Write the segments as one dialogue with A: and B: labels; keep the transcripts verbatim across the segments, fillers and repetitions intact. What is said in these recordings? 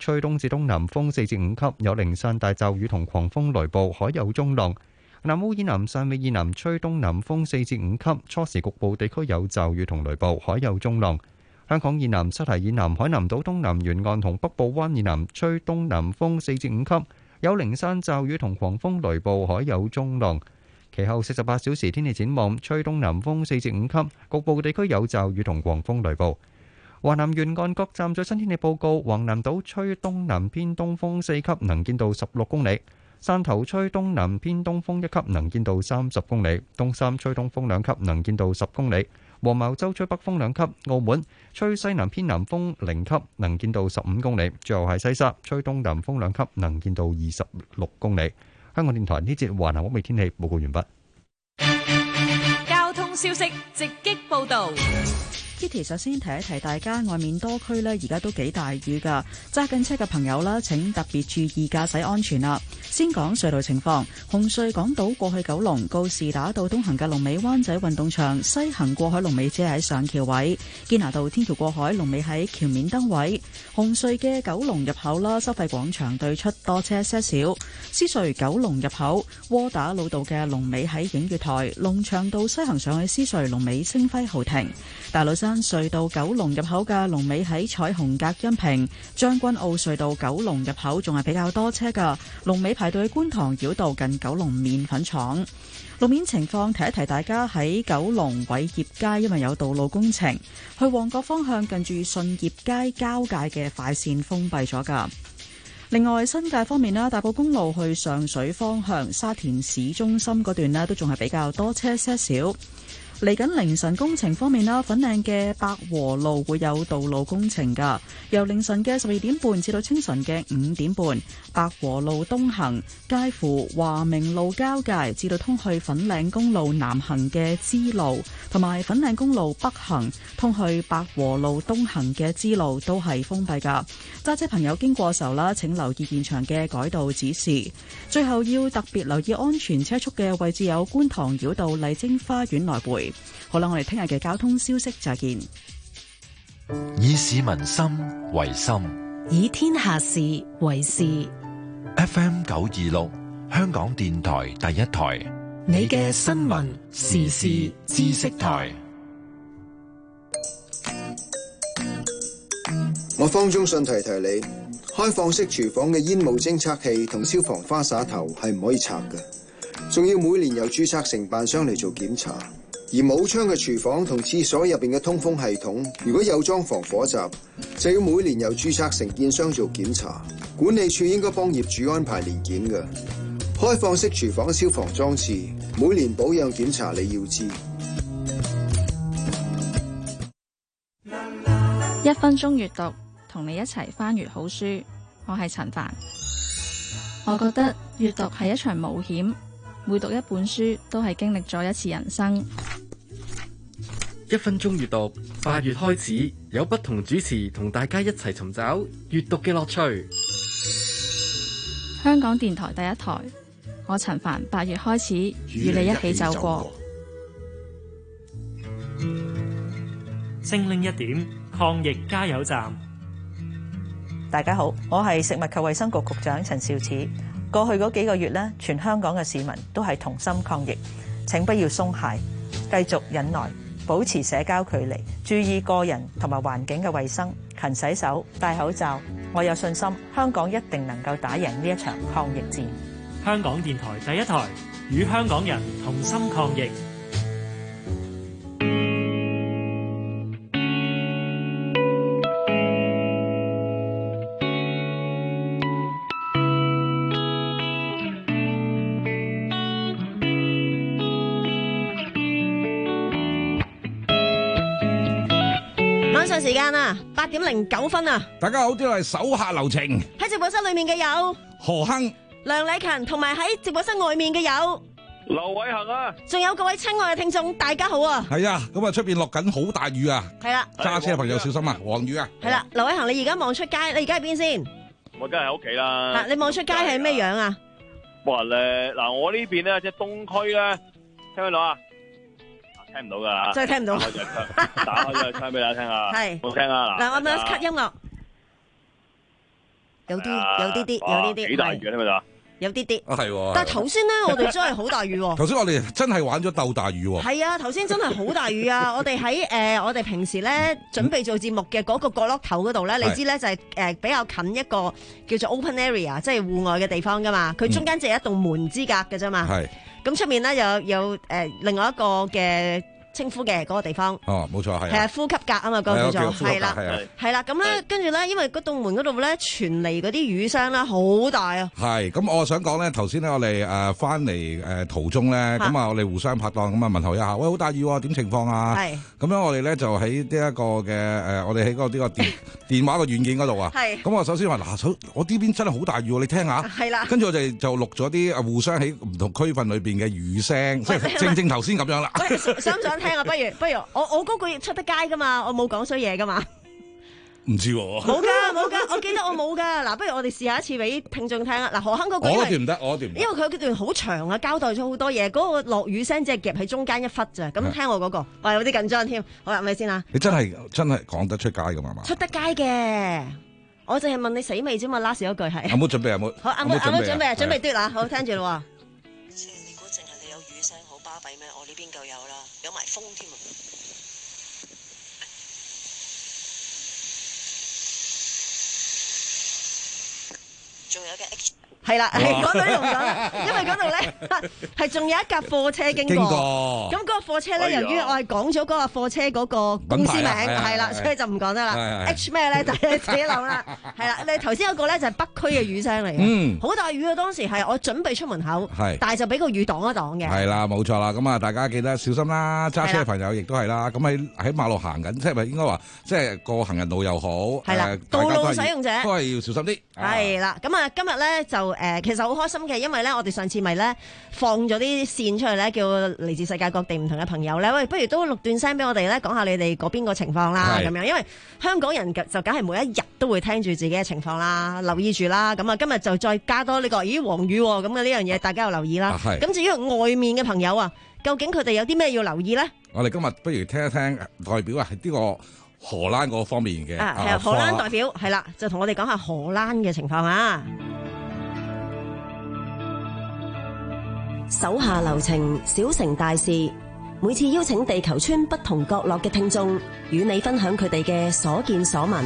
A: 吹東至東南風四至五級，有零散大驟雨同狂風雷暴，海有中浪。南澳以南、汕尾以南吹東南風四至五級，初時局部地區有驟雨同雷暴，海有中浪。香港以南、西堤以南、海南島東南沿岸同北部灣以南吹東南風四至五級，有零散驟雨同狂風雷暴，海有中浪。其後四十八小時天氣展望，吹東南風四至五級，局部地區有驟雨同狂風雷暴。華南沿岸各站最新天氣報告：橫瀾島吹東南偏東風四級，能見度十六公里；汕頭吹東南偏東風一級，能見度三十公里；東三吹東風兩級，能見度十公里；黃茅洲吹北風兩級；澳門吹西南偏南風零級，能見度十五公里；最後係西沙吹東南風兩級，能見度二十六公里。香港電台呢節華南北面天氣報告完畢。
B: 交通消息直擊報道。
C: Kitty 首先提一提大家，外面多區呢而家都幾大雨噶，揸緊車嘅朋友啦，請特別注意駕駛安全啦。先講隧道情況，紅隧港島過去九龍告士打道東行嘅龍尾灣仔運動場，西行過海龍尾只係喺上橋位；堅拿道天橋過海龍尾喺橋面燈位。紅隧嘅九龍入口啦，收費廣場對出多車些少。獅隧九龍入口窩打老道嘅龍尾喺映月台，龍翔道西行上去獅隧龍尾星輝豪庭。大老山隧道九龍入口嘅龍尾喺彩虹隔音屏，將軍澳隧道九龍入口仲係比較多車噶，龍尾排到去觀塘繞道近九龍麵粉廠。路面情況提一提大家，喺九龍偉業街因為有道路工程，去旺角方向近住順業街交界嘅快線封閉咗噶。另外新界方面啦，大埔公路去上水方向沙田市中心嗰段呢都仲係比較多車些少。嚟緊凌晨工程方面啦，粉嶺嘅百和路會有道路工程噶，由凌晨嘅十二點半至到清晨嘅五點半，百和路東行介乎華明路交界至到通去粉嶺公路南行嘅支路，同埋粉嶺公路北行通去百和路東行嘅支路都係封閉噶。揸車朋友經過時候啦，請留意現場嘅改道指示。最後要特別留意安全車速嘅位置有觀塘繞道麗晶花園來回。好啦，我哋聽日嘅交通消息再見。
D: 以市民心為心，
B: 以天下事為事。
D: F M 九二六，香港電台第一台，
B: 你嘅新聞時事知識台。
E: 我方中信提提你，開放式廚房嘅煙霧偵測器同消防花灑頭係唔可以拆嘅，仲要每年由註冊承辦商嚟做檢查。而冇窗嘅廚房同廁所入邊嘅通風系統，如果有裝防火閘，就要每年由註冊承建商做檢查。管理處應該幫業主安排年檢嘅。開放式廚房消防裝置每年保養檢查你要知。
F: 一分鐘閱讀，同你一齊翻閱好書。我係陳帆。我覺得閱讀係一場冒險，每讀一本書都係經歷咗一次人生。
G: 一分鐘閱讀，八月開始有不同主持同大家一齊尋找閱讀嘅樂趣。
F: 香港電台第一台，我陳帆八月開始與你一起走過。
H: 精靈一點抗疫加油站。
I: 大家好，我係食物及衛生局局長陳肇始。過去嗰幾個月呢，全香港嘅市民都係同心抗疫，請不要鬆懈，繼續忍耐，保持社交距離，注意個人同埋環境嘅衛生，勤洗手，戴口罩。我有信心，香港一定能夠打贏呢一場抗疫戰。
H: 香港電台第一台，與香港人同心抗疫。
J: 時間啊，八點零九分啊！
K: 大家好，呢度係手下留情。
J: 喺直播室裏面嘅有
K: 何亨、
J: 梁禮勤，同埋喺直播室外面嘅有
L: 劉偉恒啊！
J: 仲有各位親愛嘅聽眾，大家好啊！
K: 係啊，咁啊出邊落緊好大雨啊！
J: 係啦，
K: 揸車嘅朋友小心啊，黃雨啊！
J: 係啦，劉偉恒，你而家望出街，你而家喺邊先？
L: 我梗係喺屋企啦。
J: 嗱，你望出街係咩樣啊？
L: 哇咧，嗱，我呢邊咧即係東區咧，聽唔聽到啊？聽唔到噶，
J: 真係聽唔到。
L: 打開咗個窗俾大家聽下，
J: 係，
L: 好聽啊！
J: 嗱，我咪 cut 音樂。 有啲有啲啲有啲啲，
L: 幾大雨啊？聽唔聽到？
J: 有啲啲
K: 啊係喎。
J: 但係頭先咧，我哋真係好大雨喎。
K: 頭先我哋真係玩咗鬥大雨喎。
J: 係啊，頭先真係好大雨啊！我哋喺誒我哋平時咧準備做節目嘅嗰個角落頭嗰度咧，你知咧就係誒比較近一個叫做 open area， 即係戶外嘅地方噶嘛。佢中間只係一棟門之隔嘅啫嘛。係。咁出面咧有有誒另外一個嘅稱呼嘅嗰個地方。哦，
K: 冇錯係。
J: 係啊，呼吸格啊嘛，嗰個叫做係啦，係啦。咁咧跟住咧，因為嗰棟門嗰度咧傳嚟嗰啲雨聲咧好大啊。
K: 係，咁我想講咧，頭先咧我哋誒翻嚟誒途中咧，咁啊我哋互相拍檔咁啊問候一下，喂，好大雨喎，點情況啊？係。咁樣我哋咧就喺呢一個嘅誒，我哋喺嗰個呢個電電話個軟件嗰度啊。係。咁我首先話嗱，我呢邊真係好大雨喎，你聽下。係啦。跟住我哋就錄咗啲互相喺唔同區份裏邊嘅雨聲，即係正正頭先咁樣啦。
J: 想唔想聽啊？不如不如我我嗰句出得街噶嘛，我冇講衰嘢噶嘛。
K: 唔知喎。
J: 冇噶冇噶，我記得我冇噶。嗱，不如我哋試下一次俾聽眾聽啊。嗱，何坑嗰句。
K: 我段唔得，我段唔得。
J: 因為佢嗰段好長啊，交代咗好多嘢。嗰個落雨聲只係夾喺中間一忽咋。咁聽我嗰個，我有啲緊張添。好啦，係咪先啊？
K: 你真係真係講得出街噶嘛？
J: 出得街嘅，我淨係問你死未啫嘛。last 嗰句係。
K: 有冇準備？有冇？
J: 好，啱啱啱準備啊，準備嘟啦。好，聽住啦。
M: 你估淨係你有雨聲好巴閉咩？我呢邊夠有啦，有埋風添啊！仲有嘅 H
J: 係啦，係講到呢度講啦，因為嗰度咧係仲有一架貨車經過，咁嗰個貨車咧，由於我係講咗嗰個貨車嗰個公司名，係啦，所以就唔講得啦。H 咩咧，就你自己諗啦。係啦，你頭先嗰個咧就係北區嘅雨聲嚟嘅，好大雨啊！當時係我準備出門口，但係就俾個雨擋一擋嘅。係
K: 啦，冇錯啦。咁啊，大家記得小心啦，揸車嘅朋友亦都係啦。咁喺喺馬路行緊，即係咪應該話，即係過行人路又好，係啦，道路使用者
J: 都
K: 係要小心啲。
J: 係啦，咁啊，今日咧就。誒，其實好開心嘅，因為咧，我哋上次咪咧放咗啲線出嚟咧，叫嚟自世界各地唔同嘅朋友咧，喂，不如都錄段聲俾我哋咧，講下你哋嗰邊個情況啦，咁樣，因為香港人就梗係每一日都會聽住自己嘅情況啦，留意住啦，咁啊，今日就再加多呢個，咦，黃雨咁嘅呢樣嘢，大家要留意啦。咁、啊、至於外面嘅朋友啊，究竟佢哋有啲咩要留意咧？
K: 我哋今日不如聽一聽代表啊，係呢個荷蘭嗰方面嘅
J: 啊，係荷蘭代表係啦，就同我哋講下荷蘭嘅情況啊。
N: 手下留情，小成大事。每次邀請地球村不同角落嘅聽眾，與你分享佢哋嘅所見所聞。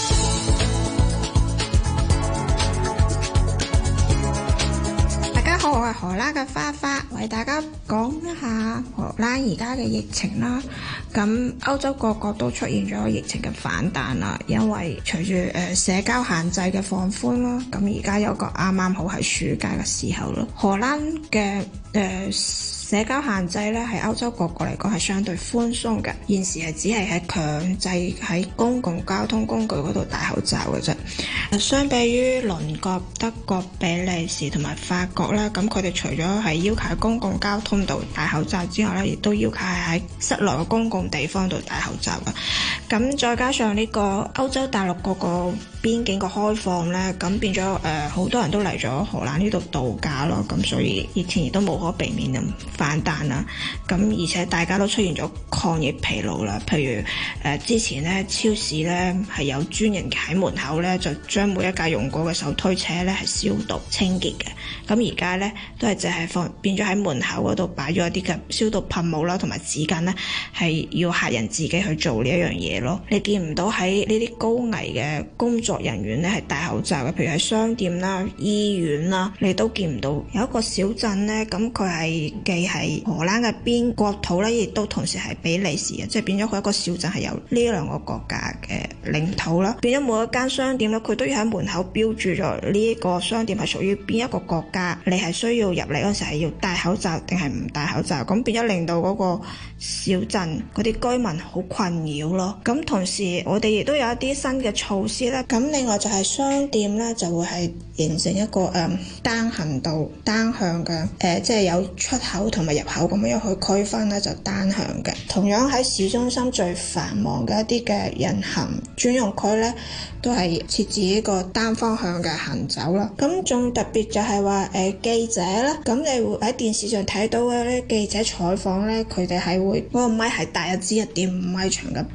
O: 大家好，我係荷蘭嘅花花，為大家講一下荷蘭而家嘅疫情啦。咁歐洲各國都出現咗疫情嘅反彈啦，因為隨住誒社交限制嘅放寬啦，咁而家有個啱啱好係暑假嘅時候咯。荷蘭嘅誒社交限制咧，喺歐洲各國嚟講係相對寬鬆嘅，現時係只係喺強制喺公共交通工具嗰度戴口罩嘅啫。相比於鄰國德國、比利時同埋法國咧，咁佢哋除咗係要求喺公共交通度戴口罩之外咧，亦都要求係喺室內嘅公共地方度戴口罩嘅。咁再加上呢個歐洲大陸嗰個邊境嘅開放咧，咁變咗誒好多人都嚟咗荷蘭呢度度假咯，咁所以疫情亦都無可避免咁反彈啦。咁而且大家都出現咗抗疫疲勞啦，譬如誒、呃、之前咧超市咧係有專人喺門口咧就將每一架用過嘅手推車咧係消毒清潔嘅，咁而家咧都係淨係放變咗喺門口嗰度擺咗一啲嘅消毒噴霧啦，同埋紙巾咧係要客人自己去做呢一樣嘢咯。你見唔到喺呢啲高危嘅工作人員咧係戴口罩嘅，譬如喺商店啦、醫院啦，你都見唔到。有一個小鎮咧，咁佢係既係荷蘭嘅邊國土咧，亦都同時係比利時嘅，即係變咗佢一個小鎮係有呢兩個國家嘅領土啦。變咗每一間商店咧，佢都要喺門口標注咗呢一個商店係屬於邊一個國家，你係需要入嚟嗰時係要戴口罩定係唔戴口罩，咁變咗令到嗰個小鎮嗰啲居民好困擾咯。咁同時我哋亦都有一啲新嘅措施啦。咁另外就係商店咧就會係形成一個誒、呃、單行道單向嘅誒、呃，即係有出口同埋入口咁樣去區分咧，就單向嘅。同樣喺市中心最繁忙嘅一啲嘅人行專用區咧，都係設置一個單方向嘅行走啦。咁仲特別就係話誒記者啦，咁你會喺電視上睇到嘅咧記者採訪咧，佢哋係會嗰個咪係帶一支一點五米長嘅柄，你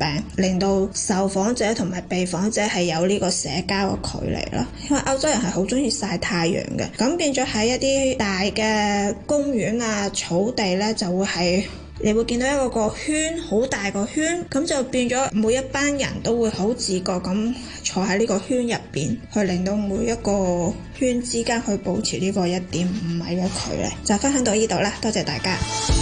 O: 令到受訪者同埋被訪者係有呢個社交嘅距離咯。因為歐洲人係好中意曬太陽嘅，咁變咗喺一啲大嘅公園啊、草地咧，就會係你會見到一個個圈，好大個圈，咁就變咗每一班人都會好自覺咁坐喺呢個圈入邊，去令到每一個圈之間去保持呢個一點五米嘅距離。就分享到呢度啦，多謝大家。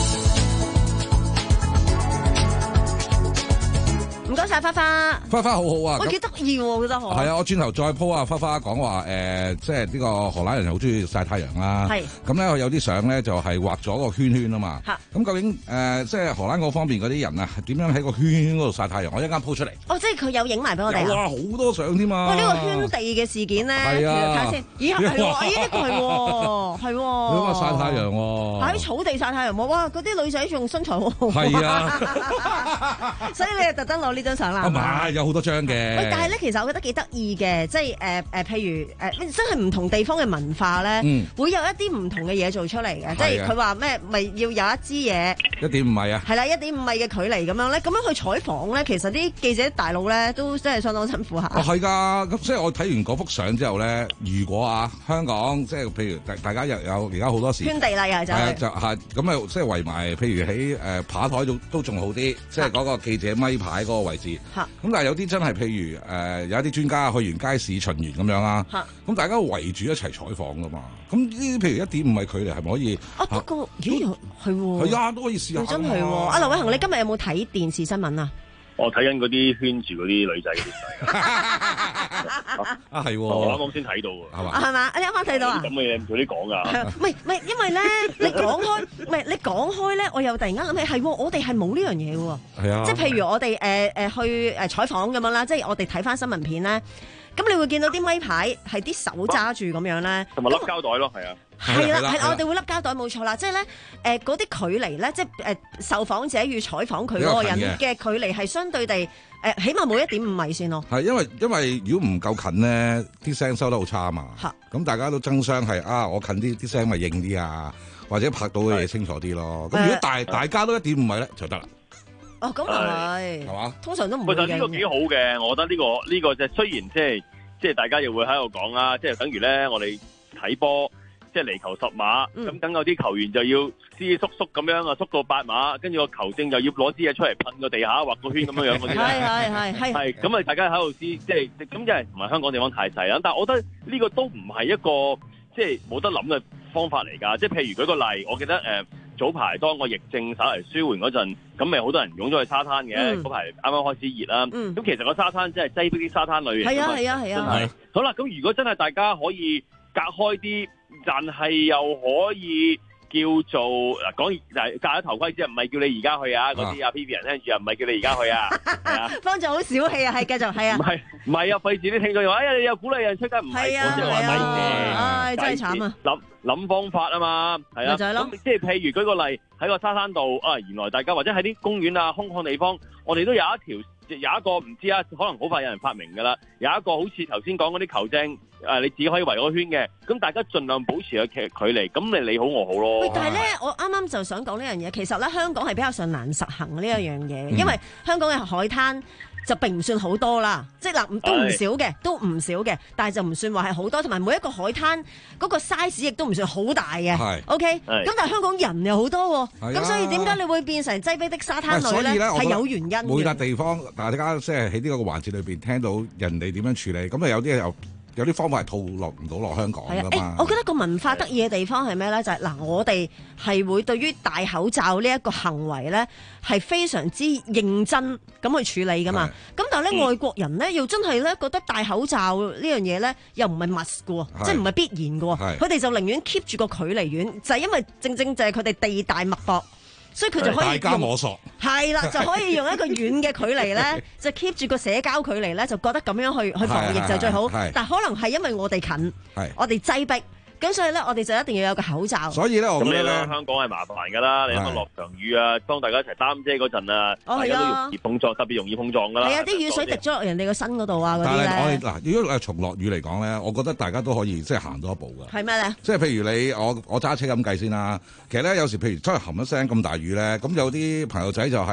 J: 唔該晒花花，
K: 花花好好啊！
J: 我幾得意喎，我覺得好。
K: 係啊，我轉頭再 po 啊，花花講話誒，即係呢個荷蘭人好中意曬太陽啦。係。咁咧，我有啲相咧就係畫咗個圈圈啊嘛。嚇。咁究竟誒，即係荷蘭嗰方面嗰啲人啊，點樣喺個圈圈嗰度曬太陽？我一陣間 po 出嚟。
J: 哦，即係佢有影埋俾我哋。
K: 有啊，好多相添啊！
J: 哇，呢個圈地嘅事件咧，
K: 係啊，
J: 睇下先。咦，係喎，咦，呢個係喎，係喎。
K: 你話曬太陽喎？
J: 喺草地曬太陽喎，哇！嗰啲女仔仲身材好好。
K: 係啊。
J: 所以你係特登攞呢張相啦。
K: 啊，有好多張嘅。
J: 喂，但係咧，其實我覺得幾得意嘅，即係誒誒，譬如誒、呃，真係唔同地方嘅文化咧，嗯、會有一啲唔同嘅嘢做出嚟嘅。即係佢話咩，咪要有一支嘢，一點五米啊，係啦，一點五米嘅距離咁樣咧，咁樣去採訪咧，其實啲記者大佬咧都真係相當辛苦下。
K: 哦，係㗎，咁即係我睇完嗰幅相之後咧，如果啊香港即係譬如大大家又有而家好多時
J: 圈地啦，又係就係
K: 就係咁啊，即係圍埋，譬如喺誒扒台度都仲好啲，即係嗰個記者咪牌嗰個位置。咁但係有啲真係譬如誒、呃、有一啲專家去完街市巡園咁樣啦，咁大家圍住一齊採訪噶嘛，咁呢啲譬如一點五米距離係咪可以？啊，不過
J: 咦係喎，
K: 係啊，都可以試下。
J: 真係喎，阿劉偉恒，你今日有冇睇電視新聞啊？
L: 我睇緊嗰啲圈住嗰啲女仔嗰啲
K: 啊係喎，
L: 我啱啱先睇到喎，係嘛？
J: 係嘛？你啱啱睇到啊？
L: 咁嘅嘢唔早啲講㗎。
J: 唔係唔係，因為咧你講開，唔係你講開咧，我又突然間諗起係喎，我哋係冇呢樣嘢喎。係啊，即係譬如我哋誒誒去誒採訪咁樣啦，即係我哋睇翻新聞片咧，咁你會見到啲咪牌係啲手揸住咁樣咧，
L: 同埋笠膠袋咯，係啊。
J: 係啦，係啦，我哋會笠膠袋冇錯啦，即係咧誒嗰啲距離咧，即係誒受訪者與採訪佢嗰個人嘅距離係相對地誒，起碼冇一點五米先咯。係
K: 因為因為如果唔夠近咧，啲聲收得好差啊嘛。嚇！咁大家都爭相係啊，我近啲啲聲咪應啲啊，或者拍到嘅嘢清楚啲咯。咁如果大大家都一點五米咧就得啦。
J: 哦，咁係係嘛？通常都唔會嘅。
L: 其實呢個幾好嘅，我覺得呢個呢個即係雖然即係即係大家又會喺度講啦，即係等於咧我哋睇波。即係離球十碼，咁等有啲球員就要師叔叔咁樣啊，縮到八碼，跟住個球證就要攞支嘢出嚟噴個地下，畫個圈咁樣樣嗰啲咧。
J: 係係係係。係
L: 咁啊！大家喺度知，即係咁，即係同埋香港地方太細啦。但係我覺得呢個都唔係一個即係冇得諗嘅方法嚟㗎。即係譬如舉個例，我記得誒、呃、早排當個疫症稍為舒緩嗰陣，咁咪好多人湧咗去沙灘嘅。嗰排啱啱開始熱啦。咁、嗯、其實個沙灘真係擠逼啲沙灘女嚟㗎嘛。係啊係啊係啊。係。好啦，咁如果真係大家可以隔開啲。但係又可以叫做嗱講就戴咗頭盔之後，唔係叫你而家去啊！嗰啲阿 P P 人聽住啊，唔係叫你而家去啊！係啊，
J: 方丈好小氣啊，係繼續係啊，
L: 唔係唔係啊，費事啲聽眾話哎呀，你又鼓勵人出街，唔係啊，即係話咪啫，
J: 唉，真係慘啊！
L: 諗諗方法啊嘛，係啊，咁即係譬如舉個例喺個沙灘度啊，原來大家或者喺啲公園啊、空曠地方，我哋都有一條。有一個唔知啊，可能好快有人發明㗎啦。有一個好似頭先講嗰啲球證，誒你自己可以圍個圈嘅，咁大家盡量保持個距距離，咁你你好我好咯。
J: 喂，但係咧，我啱啱就想講呢樣嘢，其實咧香港係比較上難實行呢一樣嘢，因為香港嘅海灘就並唔算好多啦，即係嗱都唔少嘅，都唔少嘅，但係就唔算話係好多，同埋每一個海灘嗰個 size 亦都唔算好大嘅。係 OK，咁但係香港人又好多，咁所以點解你會變成擠逼的沙灘女咧？係有原因嘅。
K: 每笪地方，大家即係喺呢個環節裏邊聽到人哋點樣處理，咁啊有啲又。有啲方法係套落唔到落香港㗎嘛？
J: 我覺得個文化得意嘅地方係咩咧？就係、是、嗱，我哋係會對於戴口罩呢一個行為咧係非常之認真咁去處理㗎嘛。咁但係咧、嗯、外國人咧又真係咧覺得戴口罩呢樣嘢咧又唔係 must 嘅，即係唔係必然嘅。佢哋就寧願 keep 住個距離遠，就係、是、因為正正就係佢哋地大物博。所以佢就可以
K: 大家摸索，
J: 係啦，就可以用一個遠嘅距離咧，就 keep 住個社交距離咧，就覺得咁樣去去防疫就最好。但係可能係因為我哋近，我哋擠逼。咁所以咧，我哋就一定要有個口罩。
K: 所以咧，我覺得咧，
L: 香港係麻煩㗎啦。你諗落場雨啊，當大家一齊擔遮嗰陣啊，大家都容易碰撞，特別容易碰撞㗎啦。
J: 係啊，啲雨水滴咗落人哋個身嗰度啊，嗰啲咧。
K: 但係我哋嗱，如果誒從落雨嚟講咧，我覺得大家都可以即係行多一步㗎。
J: 係咩咧？
K: 即係譬如你我我揸車咁計先啦。其實咧，有時譬如出去冚一聲咁大雨咧，咁有啲朋友仔就係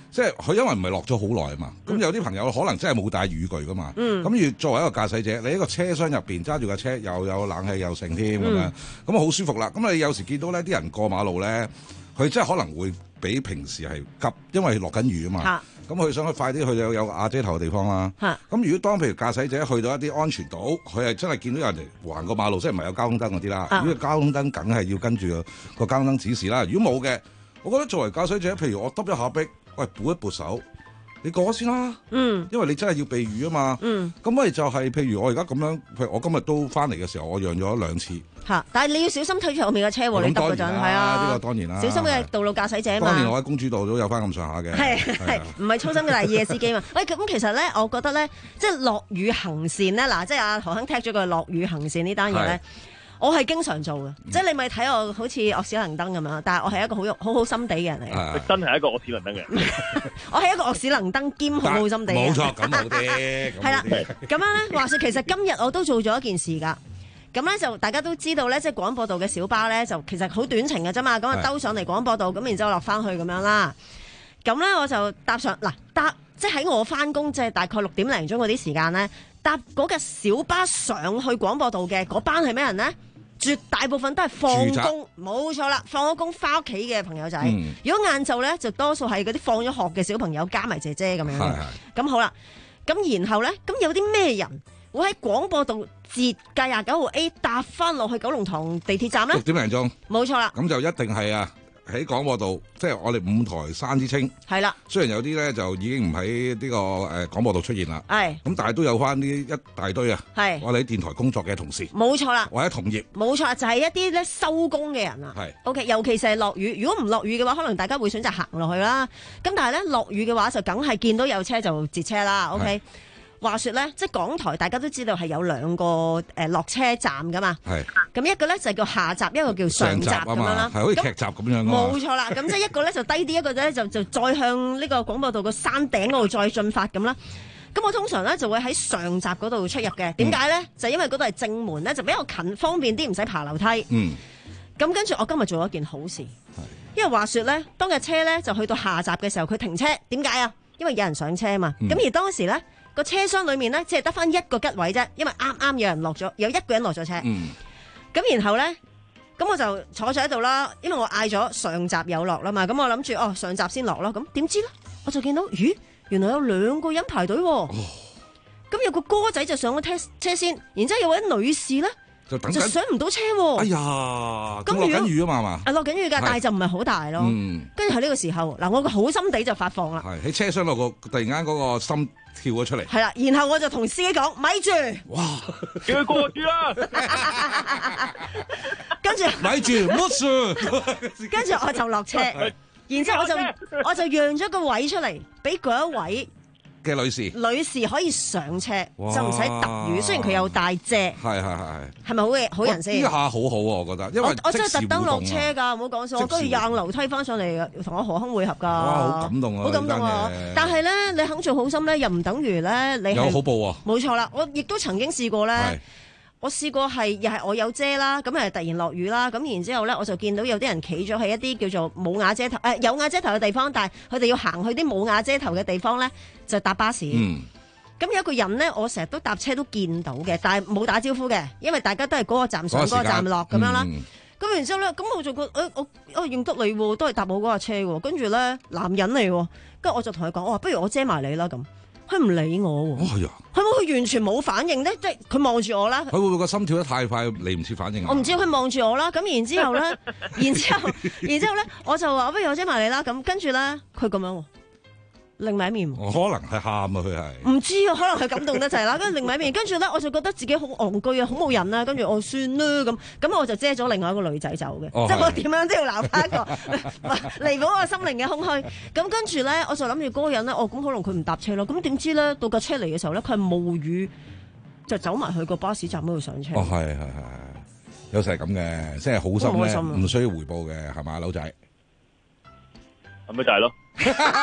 K: 即係佢因為唔係落咗好耐啊嘛，咁、嗯、有啲朋友可能真係冇帶雨具噶嘛，咁要、嗯、作為一個駕駛者，你喺個車廂入邊揸住架車又有冷氣又剩添咁樣，咁好舒服啦。咁你有時見到呢啲人過馬路咧，佢真係可能會比平時係急，因為落緊雨啊嘛。咁佢想去快啲去有有瓦遮頭嘅地方啦。咁、啊、如果當譬如駕駛者去到一啲安全島，佢係真係見到人哋橫過馬路，即係唔係有交通燈嗰啲啦。啊、如果交通燈梗係要跟住個交通燈指示啦。如果冇嘅，我覺得作為駕駛者，譬如我揼一下壁，喂，撥一撥手，你過先啦。嗯，因為你真係要避雨啊嘛。嗯，咁咪就係、是、譬如我而家咁樣，譬如我今日都翻嚟嘅時候，我讓咗兩次。嚇！但係你要小心睇住後面嘅車喎，你揼嗰陣係啊，呢個當然啦，小心嘅道路駕駛者嘛。當年我喺公主道都有翻咁上下嘅。係係，唔係粗心嘅第二嘅司機嘛？喂，咁其實咧，我覺得咧，即係落雨行善咧，嗱，即係阿何亨踢咗個落雨行善呢單嘢咧。我係經常做嘅，即係你咪睇我好似惡死能登咁樣，但係我係一個好好好心地嘅人嚟嘅。真係一個惡死能登嘅人。我係一個惡死能登兼好好心地。冇錯，咁好啲。係啦，咁樣咧，話說其實今日我都做咗一件事㗎。咁咧就大家都知道咧，即係廣播道嘅小巴咧，就其實好短程嘅啫嘛，咁啊兜上嚟廣播道，咁然之後落翻去咁樣啦。咁咧我就搭上嗱搭，即係喺我翻工即係大概六點零鐘嗰啲時間咧，搭嗰架小巴上去廣播道嘅嗰班係咩人咧？絕大部分都係放工，冇錯啦，放咗工翻屋企嘅朋友仔。嗯、如果晏晝咧，就多數係嗰啲放咗學嘅小朋友加埋姐姐咁樣嘅。咁好啦，咁然後咧，咁有啲咩人會喺廣播道截架廿九號 A 搭翻落去九龍塘地鐵站咧？六點零鐘，冇錯啦。咁就一定係啊！喺廣播道，即係我哋五台山之稱。係啦，雖然有啲咧就已經唔喺呢個誒廣播道出現啦。係，咁但係都有翻呢一大堆啊。係，我哋喺電台工作嘅同事。冇錯啦，或者同業。冇錯，就係一啲咧收工嘅人啊。係。O K，尤其是係落雨，如果唔落雨嘅話，可能大家會選擇行落去啦。咁但係咧落雨嘅話，就梗係見到有車就截車啦。O K。話說咧，即係港台，大家都知道係有兩個誒落車站噶嘛。係。咁一個咧就叫下集，一個叫上集咁樣啦。係好似劇集咁樣。冇錯啦。咁即係一個咧就低啲，一個咧就就再向呢個廣播道個山頂嗰度再進發咁啦。咁我通常咧就會喺上集嗰度出入嘅。點解咧？嗯、就因為嗰度係正門咧，就比較近，方便啲，唔使爬樓梯。嗯。咁跟住我今日做咗一件好事。因為話說咧，當日車咧就去到下集嘅時候，佢停車。點解啊？因為有人上車嘛。咁、嗯、而當時咧。個車廂裏面咧，只係得翻一個吉位啫，因為啱啱有人落咗，有一個人落咗車。咁、嗯、然後咧，咁我就坐咗喺度啦，因為我嗌咗上集有落啦嘛，咁我諗住哦上集先落咯，咁點知咧，我就見到咦，原來有兩個人排隊、啊，咁、哦、有個哥仔就上咗車車先，然之後有位女士咧。就，等就上唔到車喎！哎呀，咁落緊雨啊嘛，係嘛？啊，落緊雨㗎，但係就唔係好大咯。跟住喺呢個時候，嗱，我個好心地就發放啦。係喺車廂度個突然間嗰個心跳咗出嚟。係啦，然後我就同司機講：咪住！哇，叫佢過住啦！跟住咪住，唔好住。跟住我就落車，然之後我就我就讓咗個位出嚟，俾嗰一位嘅女士，女士可以上車，就唔使揼雨。雖然佢有帶遮，係係係，係咪好嘅好人先？呢下好好啊，我覺得，因為我真係特登落車㗎，唔好講笑，我跟住硬樓梯翻上嚟，同我何亨會合㗎。哇，好感動啊！好感動啊！但係咧，你肯做好心咧，又唔等於咧你有好報啊！冇錯啦，我亦都曾經試過咧。我試過係又係我有遮啦，咁誒突然落雨啦，咁然之後咧我就見到有啲人企咗喺一啲叫做冇瓦遮頭誒、呃、有瓦遮頭嘅地方，但係佢哋要行去啲冇瓦遮頭嘅地方咧，就搭巴士。咁、嗯、有一個人咧，我成日都搭車都見到嘅，但係冇打招呼嘅，因為大家都係嗰個站上嗰個站落咁樣啦。咁、嗯、然之後咧，咁我就覺得誒我我認得你喎，都係搭我嗰架車喎。跟住咧男人嚟喎，跟住我就同佢講，我話不如我遮埋你啦咁。佢唔理我喎，係啊，佢冇，佢完全冇反應咧，即係佢望住我啦。佢會唔會個心跳得太快，嚟唔切反應啊？我唔知，佢望住我啦。咁然之後咧，然之後，然之後咧，我就話不如我遮埋你啦。咁跟住咧，佢咁樣另埋一面。可能係喊啊，佢係唔知啊，可能係感動得滯啦。跟住另埋一面，跟住咧，我就覺得自己好戇居啊，好冇癮啊。跟住我算啦咁，咁我就遮咗另外一個女仔走嘅，哦、即係我點樣都要鬧翻一個彌補我心靈嘅空虛。咁跟住咧，我就諗住嗰個人咧，哦咁可能佢唔搭車咯。咁點知咧，到架車嚟嘅時候咧，佢係冒雨就走埋去個巴士站嗰度上車。哦，係係係，有時係咁嘅，即係好心咧，唔需要回報嘅，係嘛，佬仔。咁咪就係咯。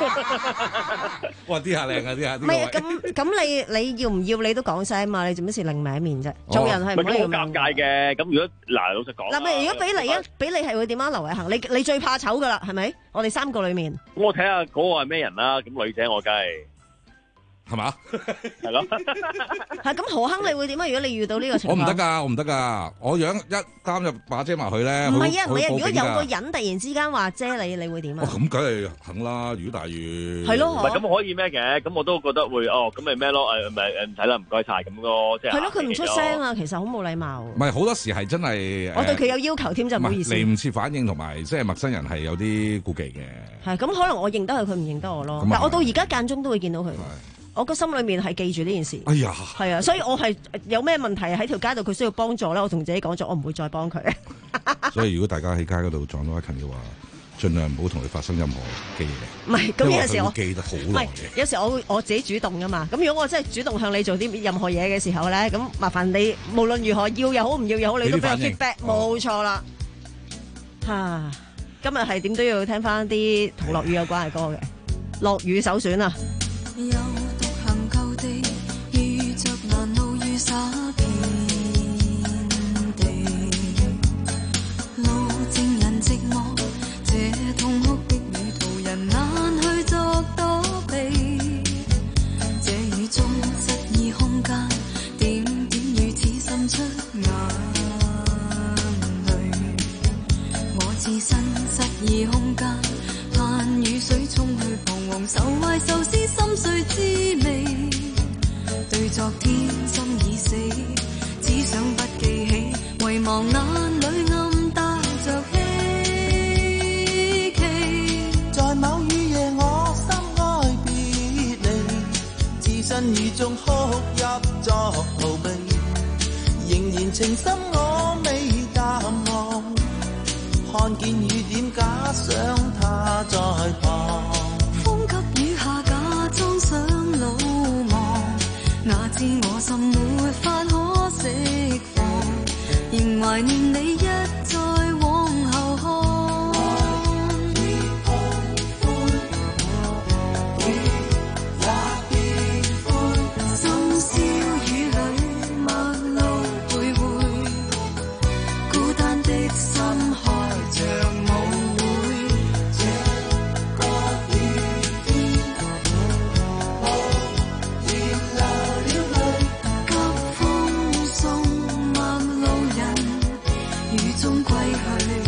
K: 哇！啲客靚啊，啲客。
J: 唔係啊，咁咁你你要唔要你都講聲嘛？你做乜事另名面啫？做人係唔可以咁
L: 尷尬嘅。咁如果嗱，老實講，
J: 嗱，咪如果俾你啊，俾你係會點啊？劉偉恒，你你最怕醜噶啦，係咪？我哋三個裏面，
L: 咁我睇下嗰個係咩人啦。咁女仔我梗係
K: 係嘛？
L: 係咯。
J: 係咁何亨你會點啊？如果你遇到呢個情況，
K: 我唔得㗎，我唔得㗎，我樣一擔入把遮埋去咧。
J: 唔係啊，唔係啊，如果有個
K: 人
J: 人突然之間話遮你，你會點啊？
K: 咁梗係肯啦，如果大雨。
J: 係咯，
L: 唔係咁可以咩嘅？咁我都覺得會哦，咁咪咩咯？誒咪誒唔使啦，唔該晒咁咯，即係。
J: 係咯，佢唔出聲啊，其實好冇禮貌。
K: 唔係好多時係真係。
J: 我對佢有要求添，就唔好意思。
K: 嚟唔切反應同埋即係陌生人係有啲顧忌嘅。
J: 係咁，可能我認得佢，佢唔認得我咯。但我到而家間中都會見到佢。我個心裏面係記住呢件事。
K: 哎呀，
J: 係啊，所以我係有咩問題喺條街度，佢需要幫助咧，我同自己講咗，我唔會再幫佢。
K: 所以如果大家喺街嗰度撞到阿勤嘅話，盡量唔好同佢發生任何嘅嘢。
J: 唔係，咁有時我
K: 記得好耐嘅。
J: 有時我會我自己主動噶嘛。咁如果我真係主動向你做啲任何嘢嘅時候咧，咁麻煩你無論如何要又好唔要又好，你都俾我 feedback，冇錯啦。嚇，今日係點都要聽翻啲同落雨有關嘅歌嘅，落雨首選啊！
P: 遇着難路雨灑遍地，路正人寂寞，這痛哭的旅途人難去作躲避。這雨中失意空間，點點雨似滲出眼淚。我置身失意空間，盼雨水沖去彷徨愁懷愁思心碎滋味。對昨天心已死，只想不記起，遺忘眼裏暗帶着希冀。
Q: 在某雨夜我心哀別離，置身雨中哭泣作逃避，仍然情深我未淡忘，看見雨點假想他在旁，
P: 風給雨下假裝想魯莽，哪知我心沒法可釋放，仍懷念你一再往後看。雨也變灰，深宵雨裏陌路徘徊，孤單的心開着舞會，這個雨天無言流了淚，急風送陌路人雨中歸去。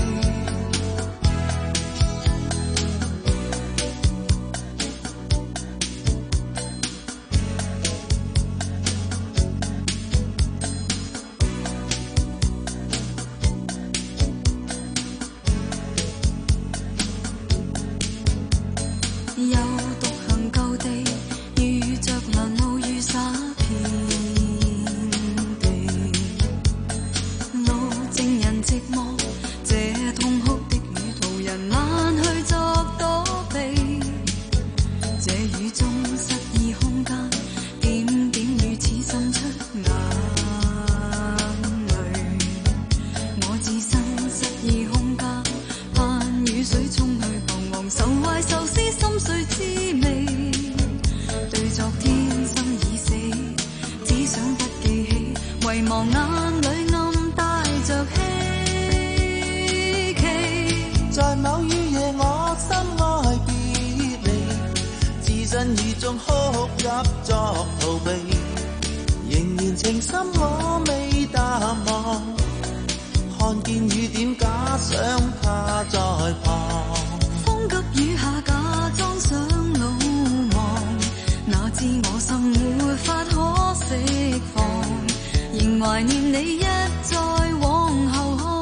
P: 又獨行舊地，遇着難路雨灑遍地，路正人寂寞，這痛哭的旅途人難去作躲避。這雨中失意空間，點點雨似滲出眼淚。我置身失意空間，盼雨水沖去彷徨愁懷愁思心碎滋味。對昨天心已死，只想不記起，遺忘眼裏暗帶着希冀。
Q: 在某雨夜我心哀別離，置身雨中哭泣作逃避，仍然情深我未淡忘，看見雨點假想他在旁，
P: 風給雨下假裝想魯莽，哪知我心沒法可釋放，仍懷念你一再往後看。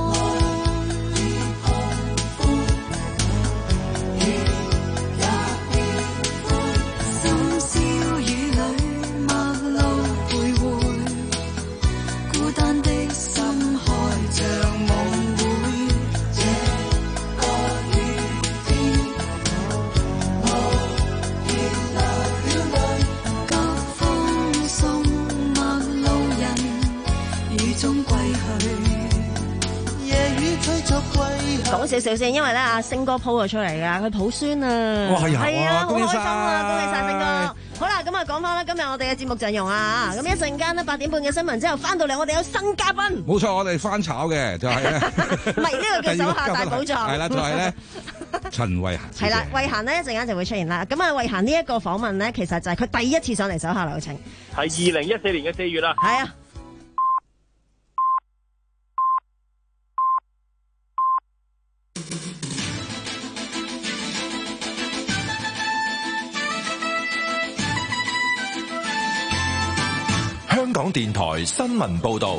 P: 深宵雨裏陌路徘徊，孤單的心開着舞會，這個雨天無言流了淚，急風送陌路人雨中歸去。
Q: 夜雨催促歸
J: 講少少先，因為咧阿星哥 po 咗出嚟㗎，佢抱孫啊，
K: 哇係啊
J: 係啊，好
K: 恭喜
J: 開心啊，
K: 晒
J: 恭喜晒星哥！好啦，咁啊講翻啦，今日我哋嘅節目陣容啊，咁一陣間呢，八點半嘅新聞之後翻到嚟，我哋有新嘉賓。
K: 冇錯，我哋翻炒嘅就係咧，
J: 唔係呢個叫手下大寶藏。
K: 係啦，就係咧陳慧嫻。
J: 係啦，慧嫻呢一陣間就會出現啦。咁啊，慧嫻呢一個訪問呢，其實就係佢第一次上嚟手下留情，
L: 係二零一四年嘅四月啦。
J: 係啊。
D: 香港電台新聞報導，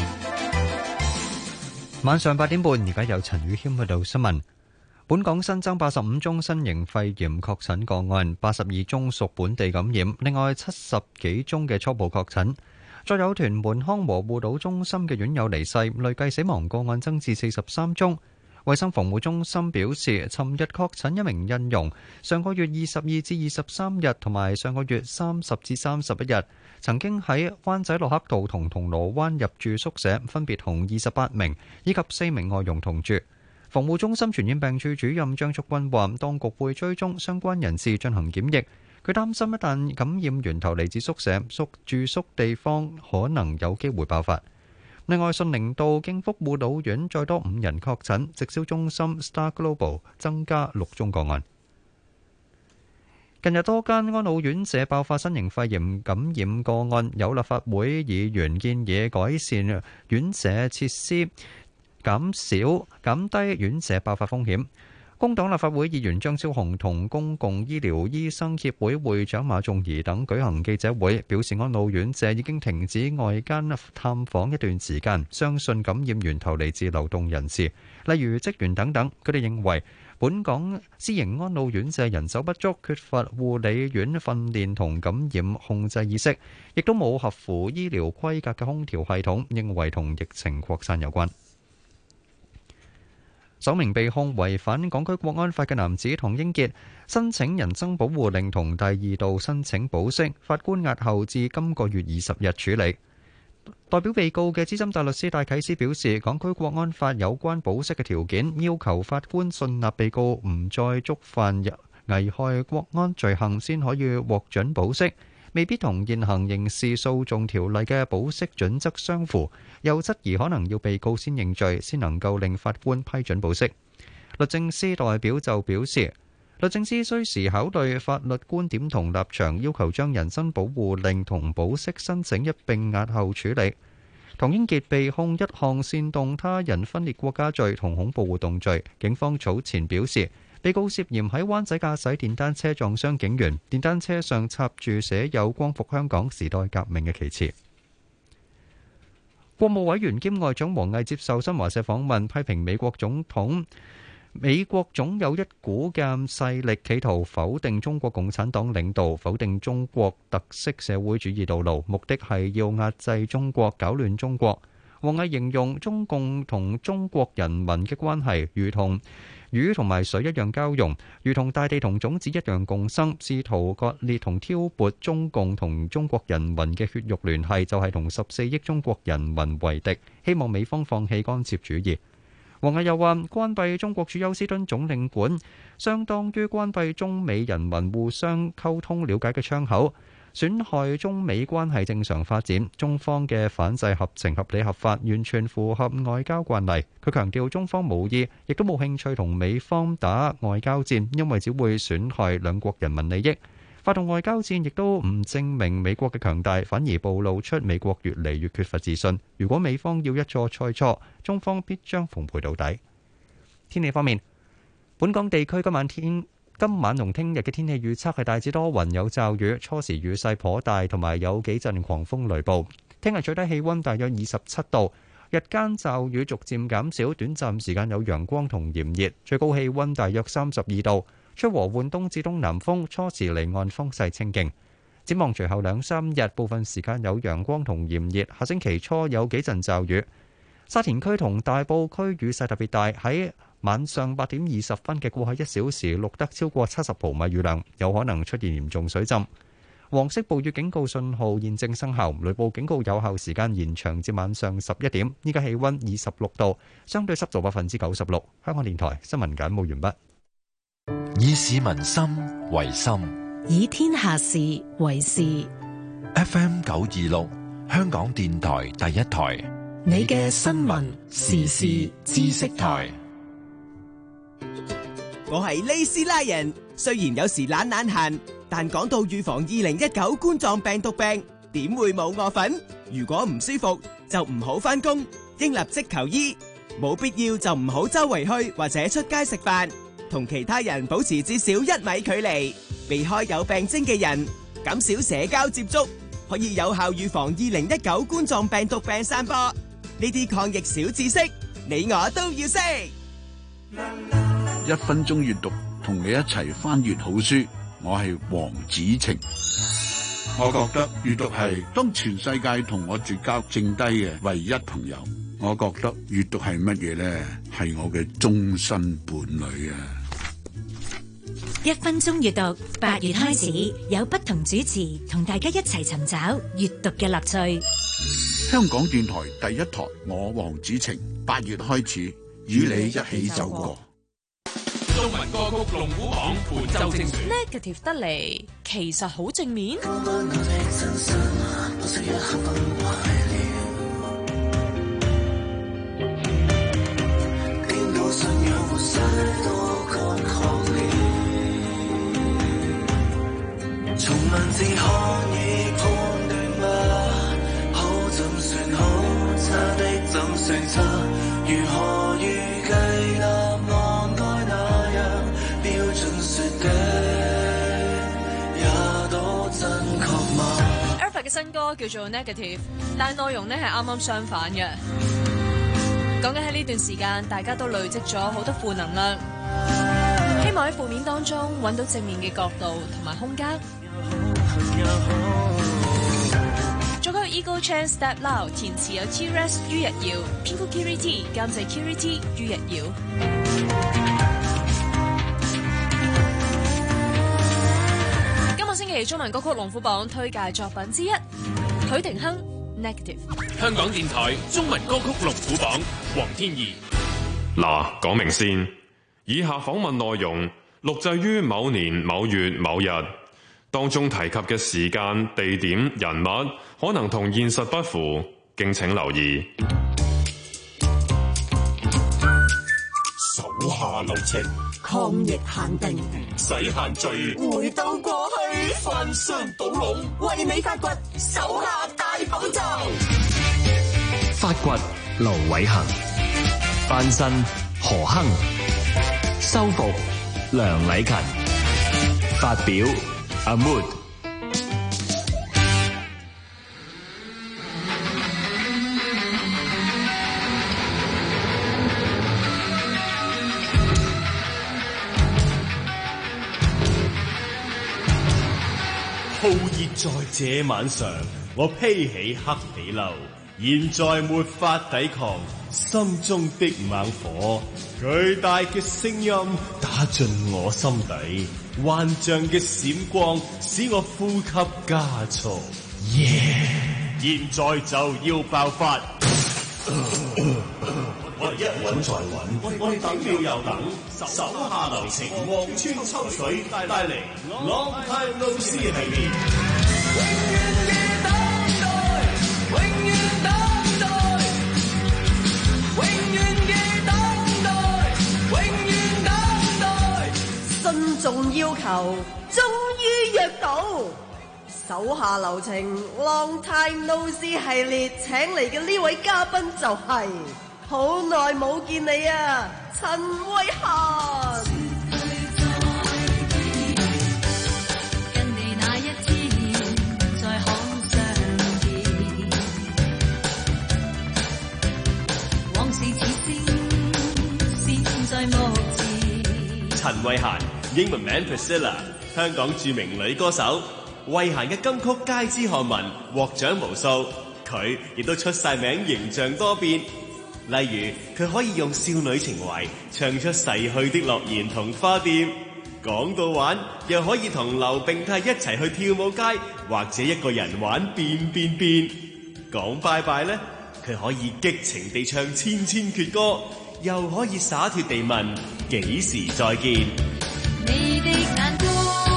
A: 晚上八點半，而家有陳宇謙去到新聞。本港新增八十五宗新型肺炎確診個案，八十二宗屬本地感染，另外七十幾宗嘅初步確診。再有屯門康和護老中心嘅院友離世，累計死亡個案增至四十三宗。衛生防護中心表示，尋日確診一名印傭，上個月二十二至二十三日同埋上個月三十至三十一日，曾經喺灣仔駱克道同銅鑼灣入住宿舍，分別同二十八名以及四名外傭同住。防護中心傳染病處主任張竹君話，當局會追蹤相關人士進行檢疫。佢擔心一旦感染源頭嚟自宿舍，宿住宿地方可能有機會爆發。另外，順寧道敬福護老院再多五人確診，直銷中心 Star Global 增加六宗個案。近日多間安老院舍爆發新型肺炎感染個案，有立法會議員建議改善院舍設施，減少減低院舍爆發風險。工黨立法會議員張超雄同公共醫療醫生協會會長馬仲儀等舉行記者會，表示安老院舍已經停止外間探訪一段時間，相信感染源頭嚟自流動人士，例如職員等等。佢哋認為本港私營安老院舍人手不足，缺乏護理院訓練同感染控制意識，亦都冇合乎醫療規格嘅空調系統，認為同疫情擴散有關。首名被控違反港區國安法嘅男子唐英傑申請人身保護令同第二度申請保釋，法官押後至今個月二十日處理。代表被告嘅資深大律師戴啟思表示，港區國安法有關保釋嘅條件，要求法官信納被告唔再觸犯危害國安罪行，先可以獲准保釋，未必同現行刑事訴訟條例嘅保釋準則相符，又質疑可能要被告先認罪，先能夠令法官批准保釋。律政司代表就表示，律政司需時考慮法律觀點同立場，要求將人身保護令同保釋申請一並押後處理。唐英傑被控一項煽動他人分裂國家罪同恐怖活動罪，警方早前表示，被告涉嫌喺灣仔駕駛電單車撞傷警員，電單車上插住寫有光復香港時代革命嘅旗幟。國務委員兼外長王毅接受新華社訪問，批評美國總統美國總有一股嘅勢力企圖否定中國共產黨領導，否定中國特色社會主義道路，目的係要壓制中國，搞亂中國。王毅形容中共同中國人民嘅關係如同魚同埋水一樣交融，如同大地同種子一樣共生，試圖割裂同挑撥中共同中國人民嘅血肉聯繫，就係同十四億中國人民為敵，希望美方放棄干涉主義。王毅又話，關閉中國駐休斯敦總領館，相當於關閉中美人民互相溝通了解嘅窗口，損害中美關係正常發展。中方嘅反制合情合理合法，完全符合外交慣例。佢強調，中方無意亦都冇興趣同美方打外交戰，因為只會損害兩國人民利益。發動外交戰亦都唔證明美國嘅強大，反而暴露出美國越嚟越缺乏自信。如果美方要一錯再錯，中方必將奉陪到底。天氣方面，本港地區今晚天今晚同聽日嘅天氣預測係大致多雲有驟雨，初時雨勢頗大，同埋有幾陣狂風雷暴。聽日最低氣溫大約二十七度，日間驟雨逐漸減少，短暫時間有陽光同炎熱，最高氣溫大約三十二度。吹和緩東至東南風，初時離岸風勢清勁。展望隨後兩三日，部分時間有陽光同炎熱，下星期初有幾陣驟雨。沙田區同大埔區雨勢特別大，喺晚上八點二十分嘅過去一小時錄得超過七十毫米雨量，有可能出現嚴重水浸。 黃色暴雨警告信號現正生效，雷暴警告有效時間延長至晚上十一點。依家氣溫二十六度，相對濕度百分之九十六。香港電台新聞簡報完畢。
D: 以市民心為心，
B: 以天下事為事。
D: F M 九二六，香港電台第一台，
B: 你嘅新聞時事知識台。
R: 我係利斯拉人，雖然有時懶懶閒，但講到預防二零一九冠狀病毒病，點會冇我份？如果唔舒服，就唔好返工，應立即求醫。冇必要就唔好周圍去或者出街食飯，同其他人保持至少一米距離，避開有病徵嘅人，減少社交接觸，可以有效預防二零一九冠狀病毒病散播。呢啲抗疫小知識，你我都要識。
S: 一分鐘閱讀，同你一齊翻閱好書。我係黃子晴。我覺得閱讀係當全世界同我絕交剩低嘅唯一朋友。我覺得閱讀係乜嘢呢？係我嘅終身伴侶啊！
T: 一分鐘閱讀，八月開始有不同主持同大家一齊尋找閱讀嘅樂趣。
S: 香港電台第一台，我黃子晴，八月開始與你一起走過。
U: 中文歌曲龍虎榜伴奏精選
V: ，negative 得嚟，其實好正面。
Q: 從文字可以判斷嗎？好怎算好，差的怎算差？如何預計答案該那樣標準說的也都真確嗎
V: ？Alpha 嘅新歌叫做 Negative， 但內容呢係啱啱相反嘅。講緊喺呢段時間，大家都累積咗好多負能量，希望喺負面當中揾到正面嘅角度同埋空間。作曲 Ego Chan Step Lau， 填詞有 T-Rex 于日耀，編曲 Kiri T， 監製 Kiri T 于日耀。今個星期中文歌曲龍虎榜推介作品之一，許廷鏗 Negative。
U: 香港電台中文歌曲龍虎榜，黃天怡。嗱，講明先，以下訪問內容錄製於某年某月某日。當中提及嘅時間、地點、人物可能同現實不符，敬請留意。
B: 手下留情，抗疫限定，
U: 使限聚，
B: 回到過去，翻箱倒籠，為你發掘手下大寶藏。
W: 發掘盧偉恒，翻身何亨，修復梁禮勤，發表阿 Mood。
X: 酷熱在這晚上，我披起黑皮褸，現在沒法抵抗心中的猛火，巨大嘅聲音打進我心底。幻象嘅閃光使我呼吸加速，耶、yeah ！現在就要爆發！我哋一揾再揾，我哋等了又等，手下留情，望穿秋水帶帶嚟 Long Time No See 系列。永遠嘅等待，永遠等待，永遠嘅等待，永遠等待。
J: 慎重要求，終於約到。手下留情 Long Time No See 系列請嚟嘅呢位嘉賓就係、是、好耐冇見你啊，陳慧嫻。
P: 跟你那一天再可相見，往事似仙，閃在目前。
X: 陳慧嫻，英文名 Priscilla， 香港著名女歌手。慧嫻嘅金曲街知巷聞，獲獎無數。佢亦都出晒名，形象多變。例如，佢可以用少女情懷唱出逝去的諾言同花店， 講到玩，又可以同劉並泰一齊去跳舞街，或者一個人玩變變變。講拜拜呢，佢可以激情地唱千千闕歌，又可以灑脱地問幾時再見。
P: 你的眼光，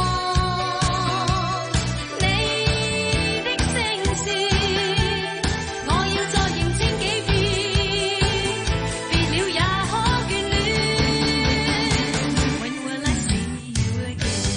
P: 你的聲線，我要再認清幾遍，別了也可眷戀。When will I see you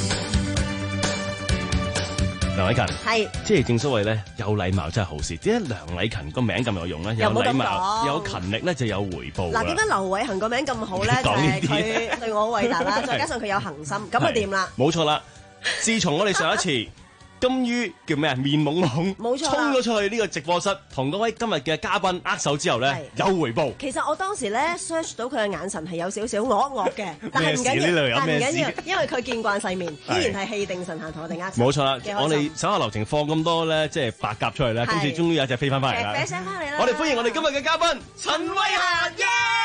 P: again？
X: 梁禮勤
J: 係，
X: 即係正所謂咧，有禮貌真係好事。點解梁禮勤個名咁有用咧？有禮貌，有勤力咧就有回報。
J: 嗱，點解劉偉恒個名咁好咧？就係佢對我好偉大啦，再加上佢有恒心，咁就掂啦。
X: 冇錯啦！自從我哋上一次金於叫咩啊面懵懵，
J: 冇錯，
X: 衝咗出去呢個直播室，同嗰位今日嘅嘉賓握手之後咧，有回報。
J: 其實我當時咧 search 到佢嘅眼神係有少少惡惡嘅，但係唔緊要，
X: 呢度有
J: 但係唔
X: 咩事
J: 緊要，因為佢見慣世面，依然係氣定神閒同我哋握手。
X: 冇錯啦，我哋手下留情放咁多咧，即係白鴿出去咧，今次終於有一隻飛翻翻嚟啦！
J: 飛聲翻嚟啦！
X: 我哋歡迎我哋今日嘅嘉賓陳慧嫻。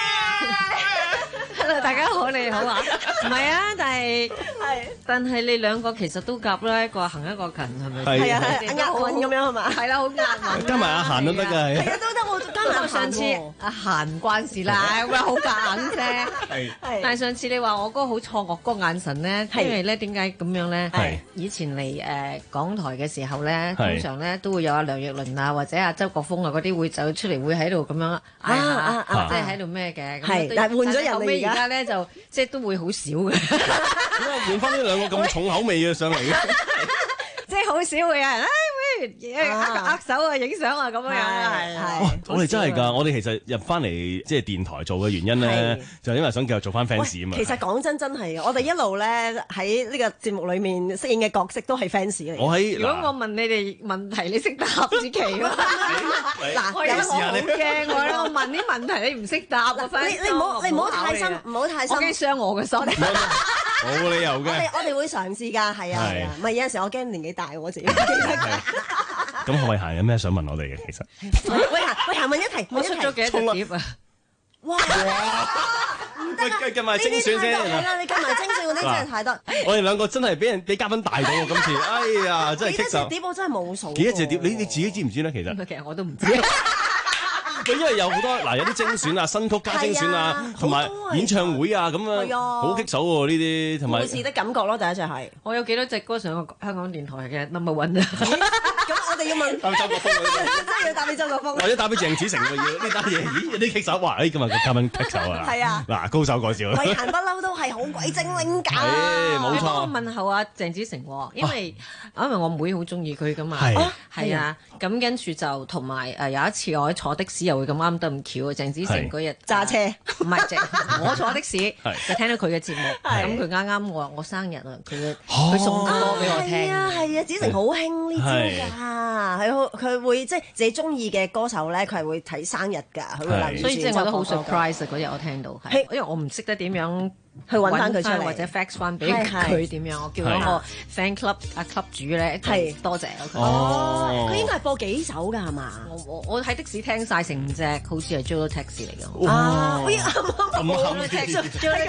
C: Hello， 大家好，你好啊！唔係啊，但係但係你兩個其實都夾啦，一個行一個勤係咪？
J: 係啊，係押韻咁樣係嘛？
C: 係啦，好押韻。
X: 加埋阿嫻都得㗎，係。
J: 係啊，都得，我加埋
C: 上次阿嫻唔關事啦，咁樣好夾硬啫。係。但係上次你話我嗰個好錯愕嗰個眼神咧，因為咧點解咁樣咧？係。以前嚟誒港台嘅時候咧，通常咧都會有阿梁奕倫啊，或者阿周國峰啊嗰啲會走出嚟，會喺度咁樣嗌下，即係喺度咩嘅。
J: 係，但係換咗人嚟
C: 而家咧就即係都會好少嘅，
X: 點解換翻呢兩個咁重口味嘅上嚟嘅？
C: 即係好少會有人誒喂握握手啊、影相啊咁樣係係。
X: 我哋真係㗎，我哋其實入翻嚟即係電台做嘅原因咧，就因為想繼續做翻 fans 啊嘛。
J: 其實講真真係嘅，我哋一路咧喺呢個節目裏面飾演嘅角色都係 fans 嚟。
X: 我喺
C: 如果我問你哋問題，你識答子琪喎？嗱，我有我好驚喎！我問啲問題你唔識答，我
J: 你你唔好你唔好太深，唔好太深，
C: 我驚傷我嘅心。
X: 冇理由嘅。
J: 我哋我哋會嘗試㗎，係啊係啊，唔係有陣時我驚年紀大我自己。
X: 咁何慧嫻有咩想問我哋嘅？其實
J: 喂嫻喂嫻問一題，
C: 我出咗幾多碟啊？
J: 哇！唔得啊！
X: 計埋精選先。
J: 係啦，你計埋精選嗰啲真係太得。
X: 我哋兩個真係俾人俾嘉賓大到喎，今次，哎呀，真係棘手。
J: 幾多隻碟我真係冇數。
X: 幾多隻碟？你你自己知唔知咧？其實
C: 其實我都唔知。
X: 因為有好多嗱，有啲精選啊、新曲加精選啊，同埋演唱會啊，咁樣好棘手喎呢啲，同埋
J: 故事的感覺咯，第一隻係。
C: 我有幾多隻歌上過香港電台嘅 number one 啊？
J: 咁我哋要問
X: 答周國峰嗰啲，
J: 真係要答俾周國峰，
X: 或者答俾鄭子誠喎要呢單嘢，咦有啲棘手話，誒今日個嘉賓棘手啊！
J: 係啊，
X: 嗱高手過招。
J: 慧嫻不嬲都係好鬼精靈㗎。
X: 冇錯。
C: 我問候阿鄭子誠喎，因為因為我妹好中意佢㗎嘛。
X: 係。
C: 係啊，咁跟住就同埋誒有一次我喺坐的士又會咁啱得咁巧啊！鄭子誠嗰日
J: 揸車，
C: 唔係淨我坐的士就聽到佢嘅節目，咁佢啱啱我話我生日啊，佢佢送歌俾我聽。
J: 係啊係啊，子誠好興呢招㗎，佢好佢會即係自己中意嘅歌手咧，佢係會睇生日㗎，佢會留意。
C: 所以即係我都好 surprise 嗰日我聽到，係因為我唔識得點樣。
J: 去揾翻佢出嚟，
C: 或者 fax 翻俾佢點樣？我叫咗個 fan club 阿 club 主咧，係多謝佢。
J: 哦，佢應該係播幾首㗎係嘛？
C: 我我我喺的士聽晒成隻，好似係 Joe Taxi 嚟㗎。
J: 啊，
X: 咁
J: 啱 Taxi，Joe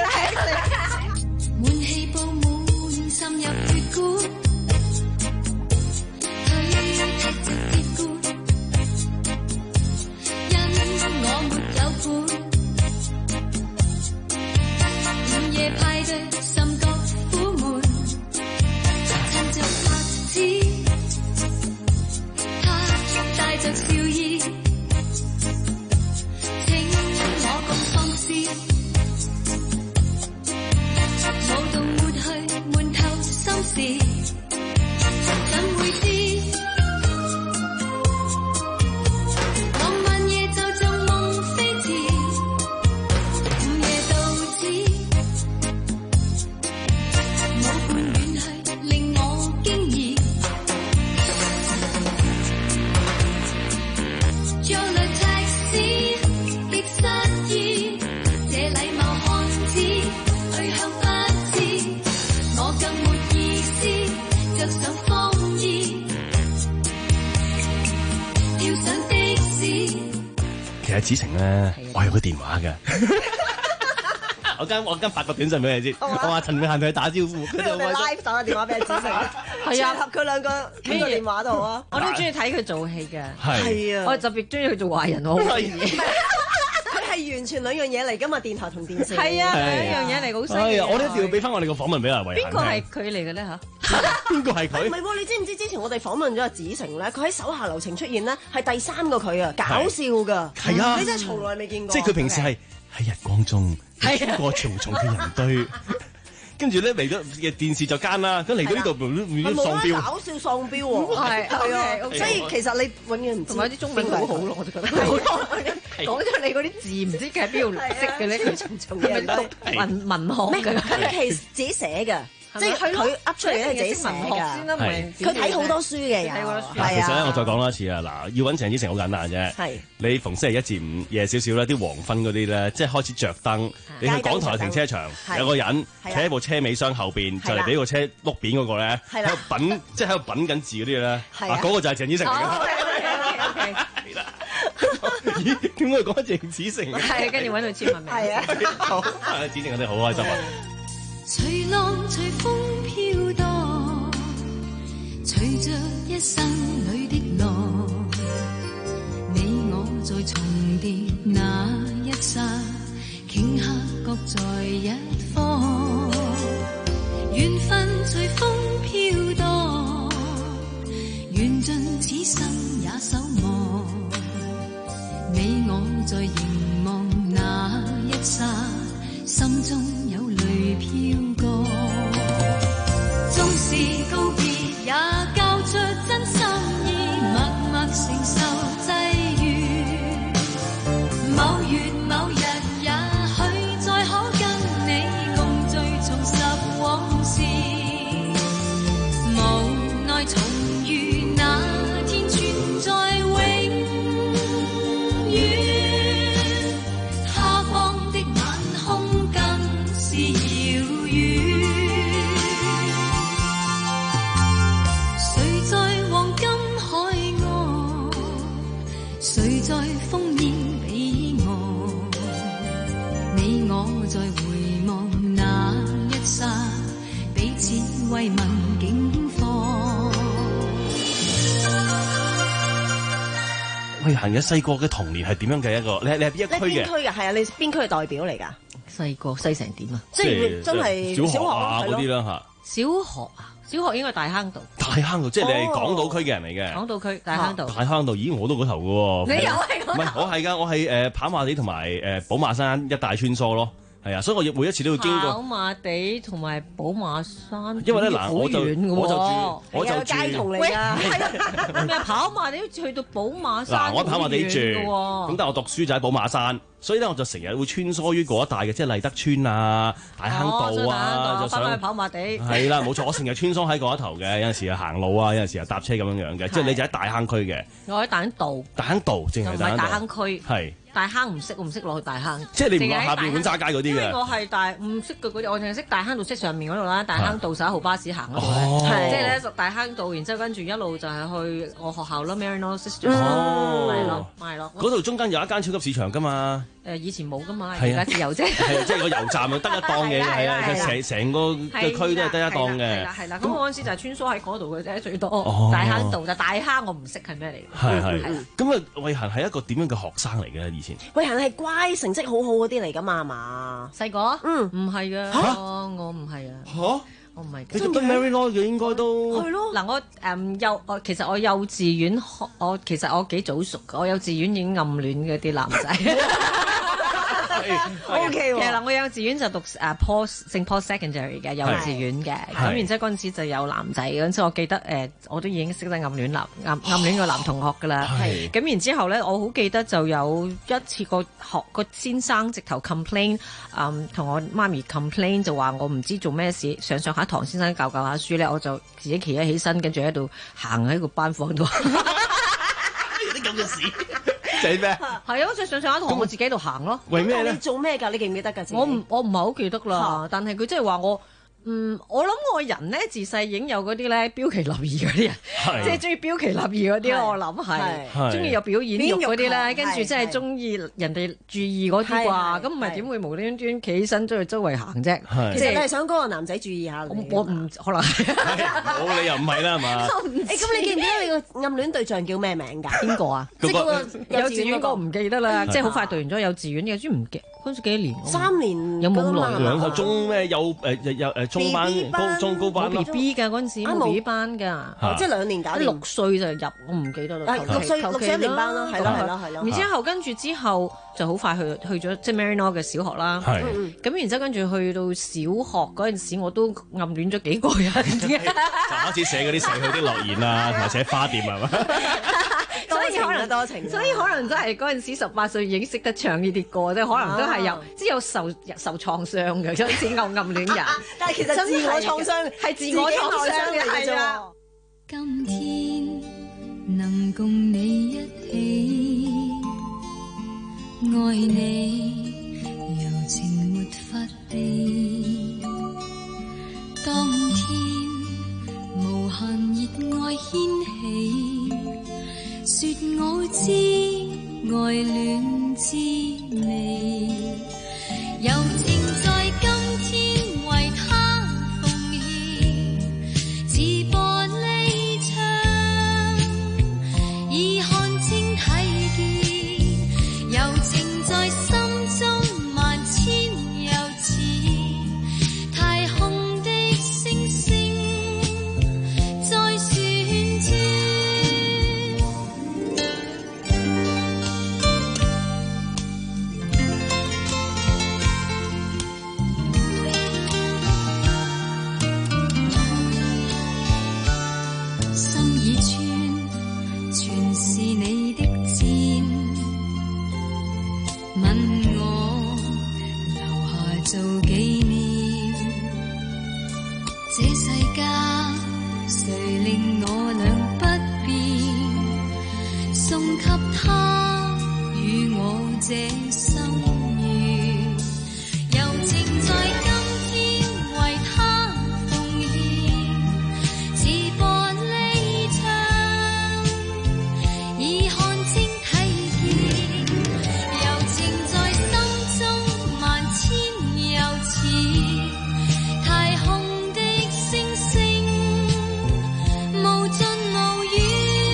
J: Taxi。
P: 滿氣布滿滲入血管，推出直鐵罐，因我沒有伴。夜派對甚覺苦悶，趁着拍子，他帶着笑意，請我共放肆，舞動抹去悶透心事，怎會知浪漫夜就像夢飛馳，午夜到此。
X: 其實子誠咧，我有個電話嘅。
E: 我間我間發個短信俾你先，我話陳永嫻同佢打招呼，
J: 跟住我哋 live 打個電話俾阿子成，
C: 係啊，
J: 合佢兩個傾個電話度啊！
C: 我都中意睇佢做戲嘅，
J: 係啊，
C: 我特別中意佢做壞人，我好中意。
J: 佢係完全兩樣嘢嚟㗎嘛，電台同電視。
C: 係啊，兩樣嘢嚟，好犀利。
E: 我哋一定要俾翻我哋個訪問俾阿慧嫻。
C: 邊個係佢嚟嘅咧嚇？
E: 邊個係佢？
J: 唔係喎，你知唔知之前我哋訪問咗阿子成咧？佢喺手下留情出現咧，係第三個佢啊，搞笑㗎。
E: 係啊，
J: 你真係從來未見過。
E: 即係佢平時係喺日光中經過重重嘅人堆。跟住咧嚟到嘅電視就奸啦，咁嚟到呢度唔唔喪標，
J: 搞笑喪標喎，係係啊，所以其實你永遠唔知。
C: 同埋啲中文好好咯，我就覺得好講出你嗰啲字唔知佢喺邊度識嘅咧，佢重重嘅讀文文學嘅，
J: 佢其實自己寫嘅。即係佢噏出嚟咧，自己寫㗎。佢睇好多書嘅人，係啊。
E: 其實咧，我再講多一次啊，嗱，要揾陳子誠好簡單啫。係。你逢星期一至五夜少少咧，啲黃昏嗰啲咧，即係開始着燈，你去港台停車場，有個人企喺部車尾箱後邊，就嚟俾個車碌扁嗰個咧，喺度品，即係喺度品緊字嗰啲咧，啊，嗰個就係陳子誠嚟㗎。係啦。咦？點解講鄭子誠？
C: 係，跟住揾佢簽埋名。係啊。
E: 好，子誠我哋好開心啊！
P: 隨浪隨風飄蕩，隨着一生裏的浪，你我在重疊那一剎，頃刻各在一方。緣分隨風飄蕩，緣盡此生也守望，你我在凝望那一剎，心中有淚飄過，縱是告別也交出真心意，默默承受際遇。某月某日也許再可跟你共聚重拾往事，無奈重遇那天存在永遠，他方的晚空更是遙遠，誰在黃金海岸，誰在烽煙彼岸，你我在回望那一剎，彼此慰問境況。
E: 慧嫻嘅細個嘅童年係點樣嘅一個？你係你係邊一區嘅？
J: 邊區嘅？係啊，你邊區嘅代表嚟㗎？
C: 細個細成點啊？
J: 即係真係
E: 小學啊嗰啲啦嚇。
C: 小學啊，小學應該大坑道。
E: 大坑道，即係你係港島區嘅人嚟嘅。
C: 港島區大坑道。
E: 大坑道，咦？我都嗰頭嘅喎。
C: 你又係嗰頭？
E: 唔係，我係㗎，我係誒跑馬地同埋誒寶馬山一帶穿梭咯。係啊，所以我每一次都會經過
C: 跑馬地同埋寶馬山，
E: 因為咧嗱，我就我就住我就住
J: 街童嚟㗎，
C: 係咪跑馬地去到寶馬山？
E: 嗱，我跑馬地住，咁但係我讀書就喺寶馬山，所以咧我就成日會穿梭於嗰一帶嘅，即係麗德村啊、大坑道啊，就上
C: 去跑馬地。
E: 係啦，冇錯，我成日穿梭喺嗰一頭嘅，有陣時又行路啊，有陣時又搭車咁樣樣嘅，即係你就喺大坑區嘅。
C: 我喺大坑道。
E: 大坑道淨係
C: 大坑區。
E: 係。
C: 大坑唔識，我唔識落去大坑。
E: 即係你唔落下邊碗渣街嗰啲嘅。因為
C: 我係大唔識嘅嗰啲，我淨係識大坑道，識上面嗰度啦。大坑道十一號巴士行嗰度咧，即係咧大坑道，然之後跟住一路就係去我學校咯 ，Maryknoll Sisters。哦，係咯，係咯。
E: 嗰度中間有一間超級市場㗎嘛。
C: 誒，以前冇㗎嘛，而家自由啫。
E: 係即係個油站就得一檔嘅，係啊，成成個嘅區都係得一檔嘅。
C: 係啦，係啦。咁我嗰陣時就係穿梭喺嗰度嘅啫，最多。大坑道，但大坑我唔識係咩嚟。
E: 係係。咁啊，慧嫻係一個點樣嘅學生嚟嘅以前？
J: 慧嫻係乖，成績好好嗰啲嚟㗎嘛，係嘛？
C: 細個？嗯，唔係㗎，我唔係啊。嚇？我唔係。
E: 你讀得 Maryknoll 嘅應該都
C: 係咯。嗱，我誒幼我其實我幼稚園學我其實我幾早熟㗎，我幼稚園已經暗戀嗰啲男仔。
J: O K
C: 其實嗱，我幼稚園就讀誒 Paul 聖 Paul Secondary 嘅幼稚園嘅，咁然之後嗰陣時就有男仔，嗰陣時我記得誒，我都已經識得暗戀男暗暗戀個男同學㗎啦。咁然之後咧，我好記得就有一次個學個先生直頭 complain，嗯，同我媽咪 complain 就話我唔知做咩事，上上下堂先生教教下書咧，我就自己企咗起身，跟住喺度行喺個班房度。
E: 有啲咁嘅事。寫咩？
C: 係啊，我就上上一堂，我自己喺度行咯。
E: 為咩咧？
J: 你做咩㗎？你記唔記得㗎？
C: 我唔我唔係好記得啦。但係佢即係話我嗯，我諗我人咧自細已經有嗰啲咧標奇立異嗰啲人，即係中意標奇立異嗰啲，我諗係中意有表演欲嗰啲咧，跟住即係中意人哋注意嗰啲啩，咁唔係點會無端端企起身出去周圍行啫？
J: 其實你係想嗰個男仔注意下你，
C: 我唔可能，
E: 冇理由唔係啦，係嘛？
J: 誒，咁你記唔記得你個暗戀對象叫咩名㗎？
C: 邊個啊？
J: 即係嗰個
C: 幼稚園嗰個唔記得啦，即係好快讀完咗幼稚園，幼稚園唔記嗰陣時幾多年？
J: 三年
C: 有冇咁耐？
E: 兩個中咩幼誒幼誒中班高中高班
C: 冇 B B 㗎嗰陣時，冇 B B 班㗎，
J: 即係兩年搞掂。
C: 六歲就入，我唔記得啦。
J: 六歲六歲一年班咯，係咯係咯係咯。
C: 然之後跟住之後就好快去去咗即係 Maryknoll 嘅小學啦。
E: 係。
C: 咁然之後跟住去到小學嗰陣時，我都暗戀咗幾個人嘅。
E: 就開始寫嗰啲逝去的諾言啊，同埋寫花店係嘛？
C: 所以可能
J: 多情，
C: 所以可能真係嗰陣時十八歲已經識得唱呢啲歌，即係可能都係有即係有受受創傷嘅嗰陣時暗暗戀人。
J: 但係其實自我創傷
C: 係自我創傷嘅係啊。
P: 今天能共你一起愛你，柔情沒法避。當天無限熱愛掀起，說我知愛戀滋味，柔情在今天為他奉獻，似玻璃窗已看清睇見，柔情在心中萬千又似太空的星星在旋轉。做紀念，這世間誰令我倆不變？送給他與我這心願，柔情在今天為他奉獻，似玻璃窗已看清睇見，柔情在心中萬千。又似太空的星星，無盡無遠。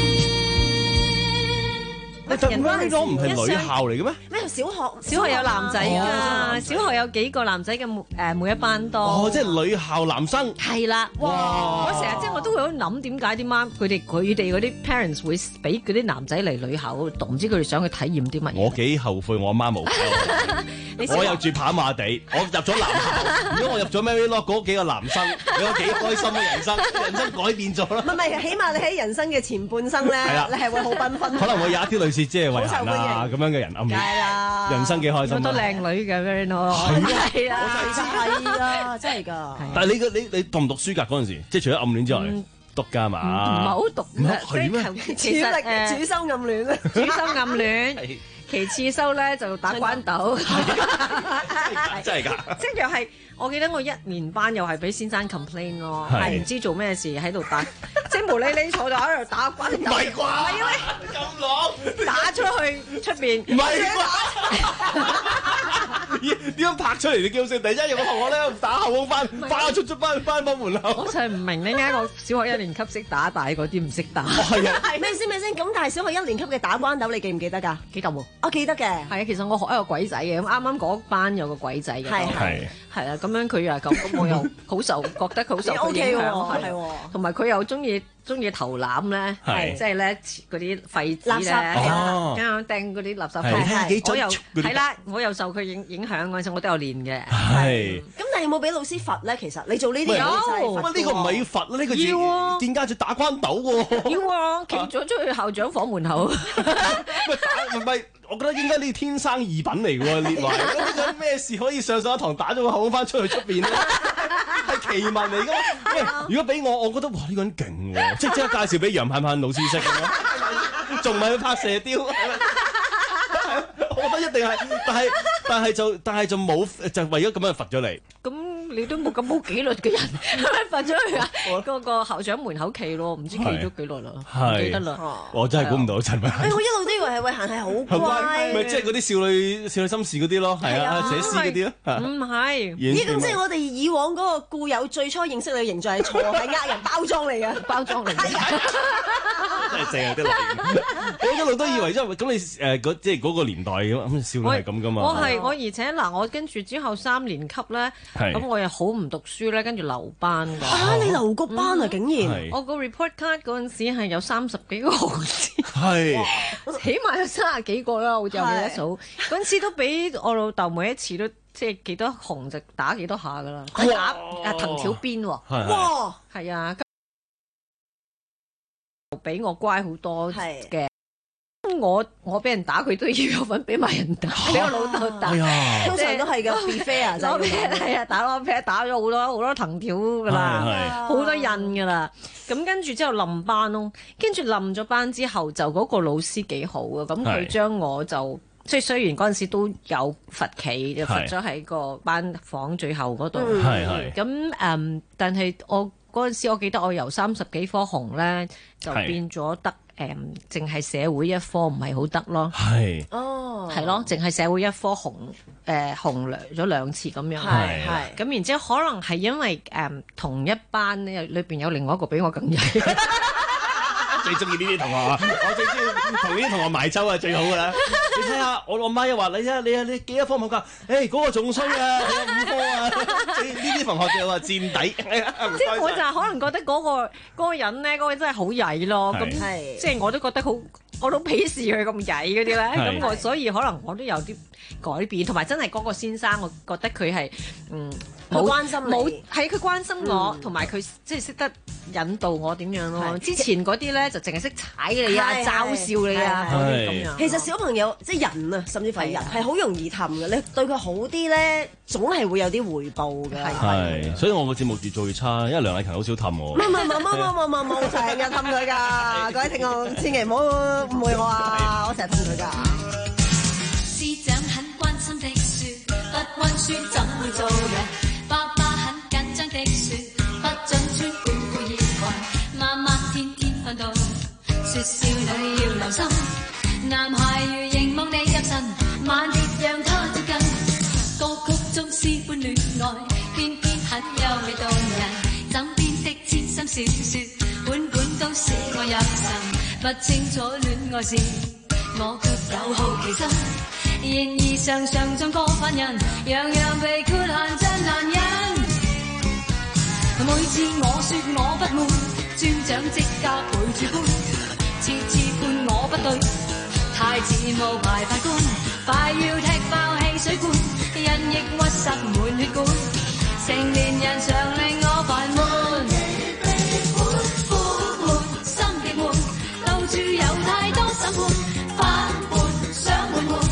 E: 但係 Maryknoll 唔係女校嚟嘅咩？
J: 咩小學？
C: 小學有男仔㗎，小學有幾個男仔嘅誒每一班多。
E: 哦，即係女校男生。
C: 係啦，哇！我成日即係我都會諗點解啲媽佢哋佢哋嗰啲 parents 會俾嗰啲男仔嚟女校讀，唔知佢哋想去體驗啲乜嘢？
E: 我幾後悔我阿媽冇教。我又住跑馬地，我入咗男校。如果我入咗 Maryknoll 嗰幾個男生，你有幾開心嘅人生？人生改變咗啦。
J: 唔係唔係，起碼你喺人生嘅前半生咧，你係會好繽紛。
E: 可能會有一啲類似即係慧嫻啊咁樣嘅人暗戀，人生幾開心。
C: 好多靚女嘅 Maryknoll。
J: 係啊，其實係啊，真係㗎。
E: 但係你個你你讀唔讀書㗎嗰陣時？即係除咗暗戀之外，讀㗎嘛？
C: 唔係好讀嘅，
E: 係咩？
C: 其實誒，
J: 主修暗戀啊，
C: 主修暗戀。其次修咧就打關鬥，
E: 真係㗎！
C: 即係又係，我記得我一年班又係俾先生 complain 咯，係唔知做咩事喺度打，即係無理你坐就喺度打關鬥，
E: 唔係啩？
C: 係啊，
E: 咁狼
C: 打出去出邊，
E: 唔係啩？點樣拍出嚟？你叫聲，突然間有個同學咧打後空翻，翻出出翻翻返門口。
C: 我就係唔明點解我小學一年級識打，但係嗰啲唔識打。
E: 係啊，
J: 係咩先咩先？咁但係小學一年級嘅打關鬥，你記唔記得㗎？
C: 記得喎。
J: 我記得嘅，
C: 係啊，其實我學一個鬼仔嘅，咁啱啱嗰班有個鬼仔嘅，
J: 係係
C: 係啊，咁樣佢又係咁，咁我又好受，覺得佢好受佢影響，係喎，同埋佢又中意中意投籃咧，係即係咧嗰啲廢紙咧，咁樣掟嗰啲垃圾桶，我又係啦，我又受佢影影響嗰陣，我都有練嘅，
E: 係。
J: 咁但係有冇俾老師罰咧？其實你做呢啲嘢，
E: 有，乜呢個唔係要罰啦？呢個要啊，點解就打關鬥喎？
C: 要啊，企咗出去校長房門口。
E: 唔係，我覺得應該呢天生異稟嚟嘅喎，列為有咩事可以上上一堂打咗個後空翻出去出邊咧？係奇聞嚟㗎嘛！如果俾我，我覺得哇呢個人勁喎，即係即刻介紹俾楊盼盼老師識咁樣，仲唔係去拍射雕？我覺得一定係，但係但係就但係就冇就為咗咁樣罰咗你。
C: 咁你都冇咁冇紀律嘅人，罰咗去啊嗰個校長門口企咯，唔知企咗幾耐啦，唔記得啦。
E: 我真係估唔到陳慧嫻。
J: 誒，我一路都以為係慧嫻係好乖，
E: 咪即係嗰啲少女少女心事嗰啲咯，係啊，寫詩嗰啲咯。
C: 唔係，
J: 咦？咁即係我哋以往嗰個固有最初認識你嘅形象係錯，係呃人包裝嚟嘅，
C: 包裝嚟嘅。
E: 真係正啊！啲內容，我一路都以為因為咁你誒嗰即係嗰個年代咁少女係咁噶嘛。
C: 我係我而且嗱，我跟住之後三年級咧，咁我又好唔讀書咧，跟住留班㗎。
J: 啊！你留個班啊，竟然！
C: 我個 report card 嗰陣時係有三十幾個紅字，
E: 係
C: 起碼有三十幾個啦，好似有幾多數。嗰陣時都俾我老豆每一次都即係幾多紅就打幾多下㗎啦，打誒藤條邊喎。
J: 哇！
C: 係啊。比我乖好多嘅，我我俾人打佢都要有份俾埋人打，俾我老豆打，
J: 通常都係嘅 be fair 就
C: 係啊，打攞劈打咗好多好多藤條噶啦，好多印噶啦。咁跟住之後冧班咯，跟住冧咗班之後就嗰個老師幾好啊，咁佢將我就即係雖然嗰陣時都有罰企，就罰咗喺個班房最後嗰度，咁誒，但係我。嗰陣時，我記得我由三十幾科紅咧，就變咗得誒，淨係社會一科唔係好得咯。
E: 係
J: 哦，
C: 係咯，淨係社會一科紅誒紅兩咗兩次咁樣。
J: 係係。咁
C: 然之後可能係因為誒同一班咧，裏邊有另外一個比我更曳。
E: 最中意呢啲同學啊！我最中意同呢啲同學埋周啊，最好噶啦！你睇下，我我媽一話你睇你啊，你幾多科冇㗎？誒嗰個仲衰啊，你有五科啊！呢啲同學就話墊底。
C: 即係我就係可能覺得嗰個嗰個人咧，嗰個真係好曳咯。咁即係我都覺得好，我都鄙視佢咁曳嗰啲咧。咁我所以可能我都有啲改變，同埋真係嗰個先生，我覺得佢係嗯
J: 冇關心你，
C: 冇係佢關心我，同埋佢即係識得引導我點樣咯。之前嗰啲咧就淨係識踩你啊、嘲笑你啊嗰啲咁樣。
J: 其實小朋友即係人啊，甚至乎係人係好容易氹嘅。你對佢好啲咧，總係會有啲回報嘅。
E: 係，所以我個節目越做越差，因為梁麗勤好少氹我。
J: 唔係唔係唔係唔係唔係唔係，成日氹佢㗎。各位聽眾千祈唔好誤會我啊！我成日氹佢㗎。
P: 師長很關心的説，不溫書怎會做人？爸爸很緊張的説，不准穿短褲熱裙。媽媽天天訓導，説少女要留心，男孩如凝望你入神，猛烈讓他捉緊。歌曲中詩般戀愛，偏偏很優美動人。枕邊的千心小説，本本都使我入神。不清楚戀愛事，我卻有好奇心。然而常常像個犯人，樣樣被豁限真難忍。每次我說我不滿，尊長即刻陪住判，次次判我不對，太似無牌法官，快要踢爆汽水罐，因抑鬱塞滿血管，成年人常令我煩悶。苦悶心極悶，到處有太多審判，反叛想換換。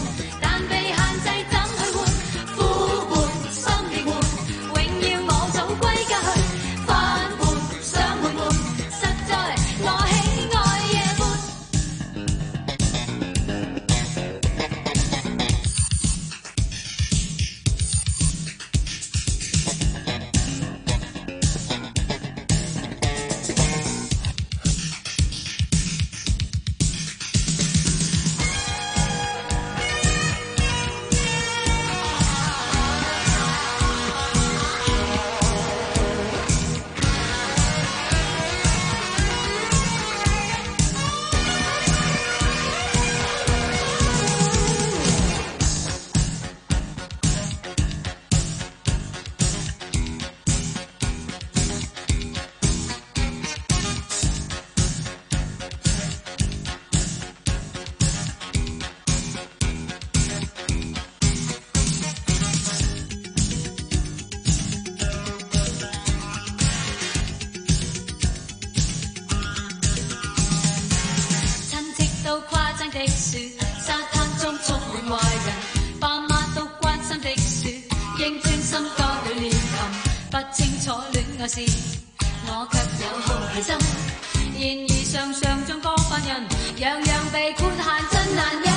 P: 我卻有好奇心，然而常常像個犯人，樣樣被豁限真難忍。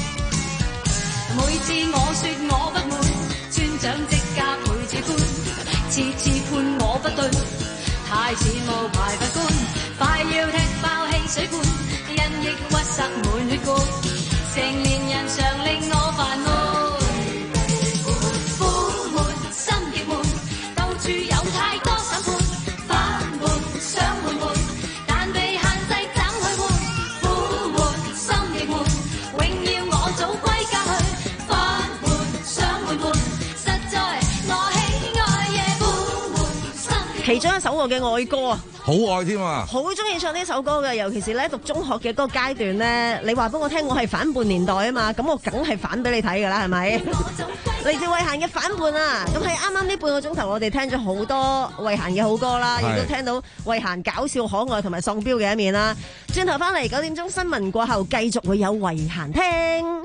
P: 每次我說我不滿，村長即刻陪住判。 水罐，因抑鬱塞滿血管，成年人常令我煩悶。苦悶，心亦悶，到處有太多審判，煩悶，想悶悶，但被限制怎去換？苦悶，心亦悶，永要我早歸家去。煩悶，想悶悶，實在我喜愛夜苦悶，心
J: 其中一首我嘅愛歌啊！
K: 好愛添啊！
J: 好中意唱呢首歌嘅，尤其是咧讀中學嘅嗰個階段咧，你話俾我聽我係反叛年代啊嘛，咁我梗係反俾你睇㗎啦，係咪？嚟自慧嫻嘅反叛啊！咁喺啱啱呢半個鐘頭，我哋聽咗好多慧嫻嘅好歌啦，亦都聽到慧嫻搞笑可愛同埋喪標嘅一面啦。轉頭翻嚟九點鐘新聞過後，繼續會有慧嫻聽。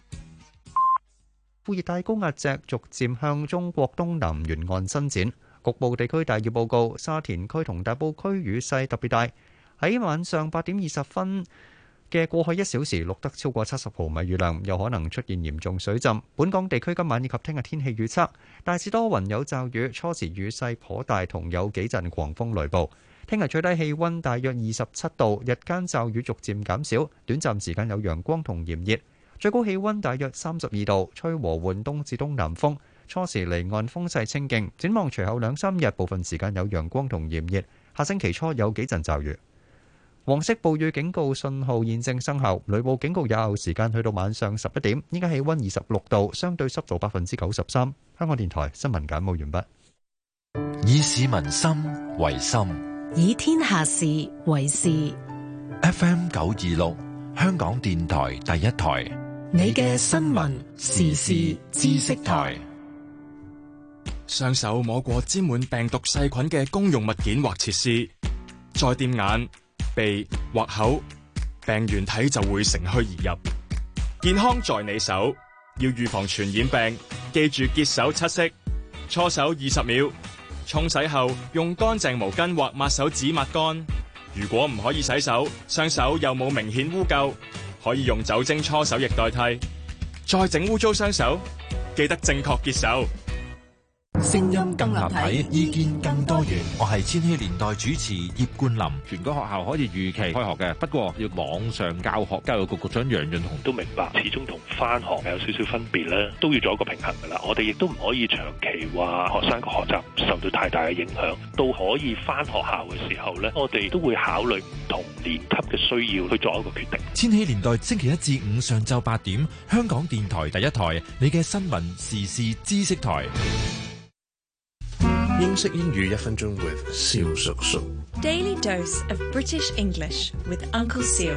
A: 副熱帶高壓脊逐漸向中國東南沿岸伸展。局部地區大雨報告，沙田區同大埔區雨勢特別大。喺晚上八點二十分嘅過去一小時，錄得超過七十毫米雨量，有可能出現嚴重水浸。本港地區今晚以及聽日天氣預測，大致多雲有驟雨，初時雨勢頗大，同有幾陣狂風雷暴。聽日最低氣温大約二十七度，日間驟雨逐漸減少，短暫時間有陽光同炎熱，最高氣温大約三十二度，吹和緩東至東南風。初時離岸風勢清勁，展望隨後兩三日部分時間有陽光同炎熱，下星期初有幾陣驟雨。黃色暴雨警告信號現正生效，雷暴警告有效時間去到晚上十一點。依家氣温二十六度，相對濕度百分之九十三。香港電台新聞簡報完畢。
D: 以市民心為心，
T: 以天下事為事。
D: F M 九二六，香港電台第一台，
T: 你嘅新聞時事知識台。
F: 雙手摸過沾滿病毒細菌嘅公用物件或設施，再掂眼、鼻或口，病原體就會乘虛而入。健康在你手，要預防傳染病，記住潔手七式：搓手二十秒，沖洗後用乾淨毛巾或抹手紙抹乾。如果唔可以洗手，雙手又冇明顯污垢，可以用酒精搓手液代替。再整污糟雙手，記得正確潔手。
D: 聲音更立體，意見更多元。我係千禧年代主持葉冠霖。
G: 全港學校可以預期開學嘅，不過要網上教學。教育局局長楊潤雄
H: 都明白，始終同返學有少少分別咧，都要做一個平衡噶啦。我哋亦都唔可以長期話學生嘅學習受到太大嘅影響，到可以返學校嘅時候咧，我哋都會考慮唔同年級嘅需要去做一個決定。
D: 千禧年代星期一至五上晝八點，香港電台第一台，你嘅新聞時事知識台。
I: 英式英語一分鐘 with 蕭叔叔。
Y: Daily dose of British English with Uncle Seal.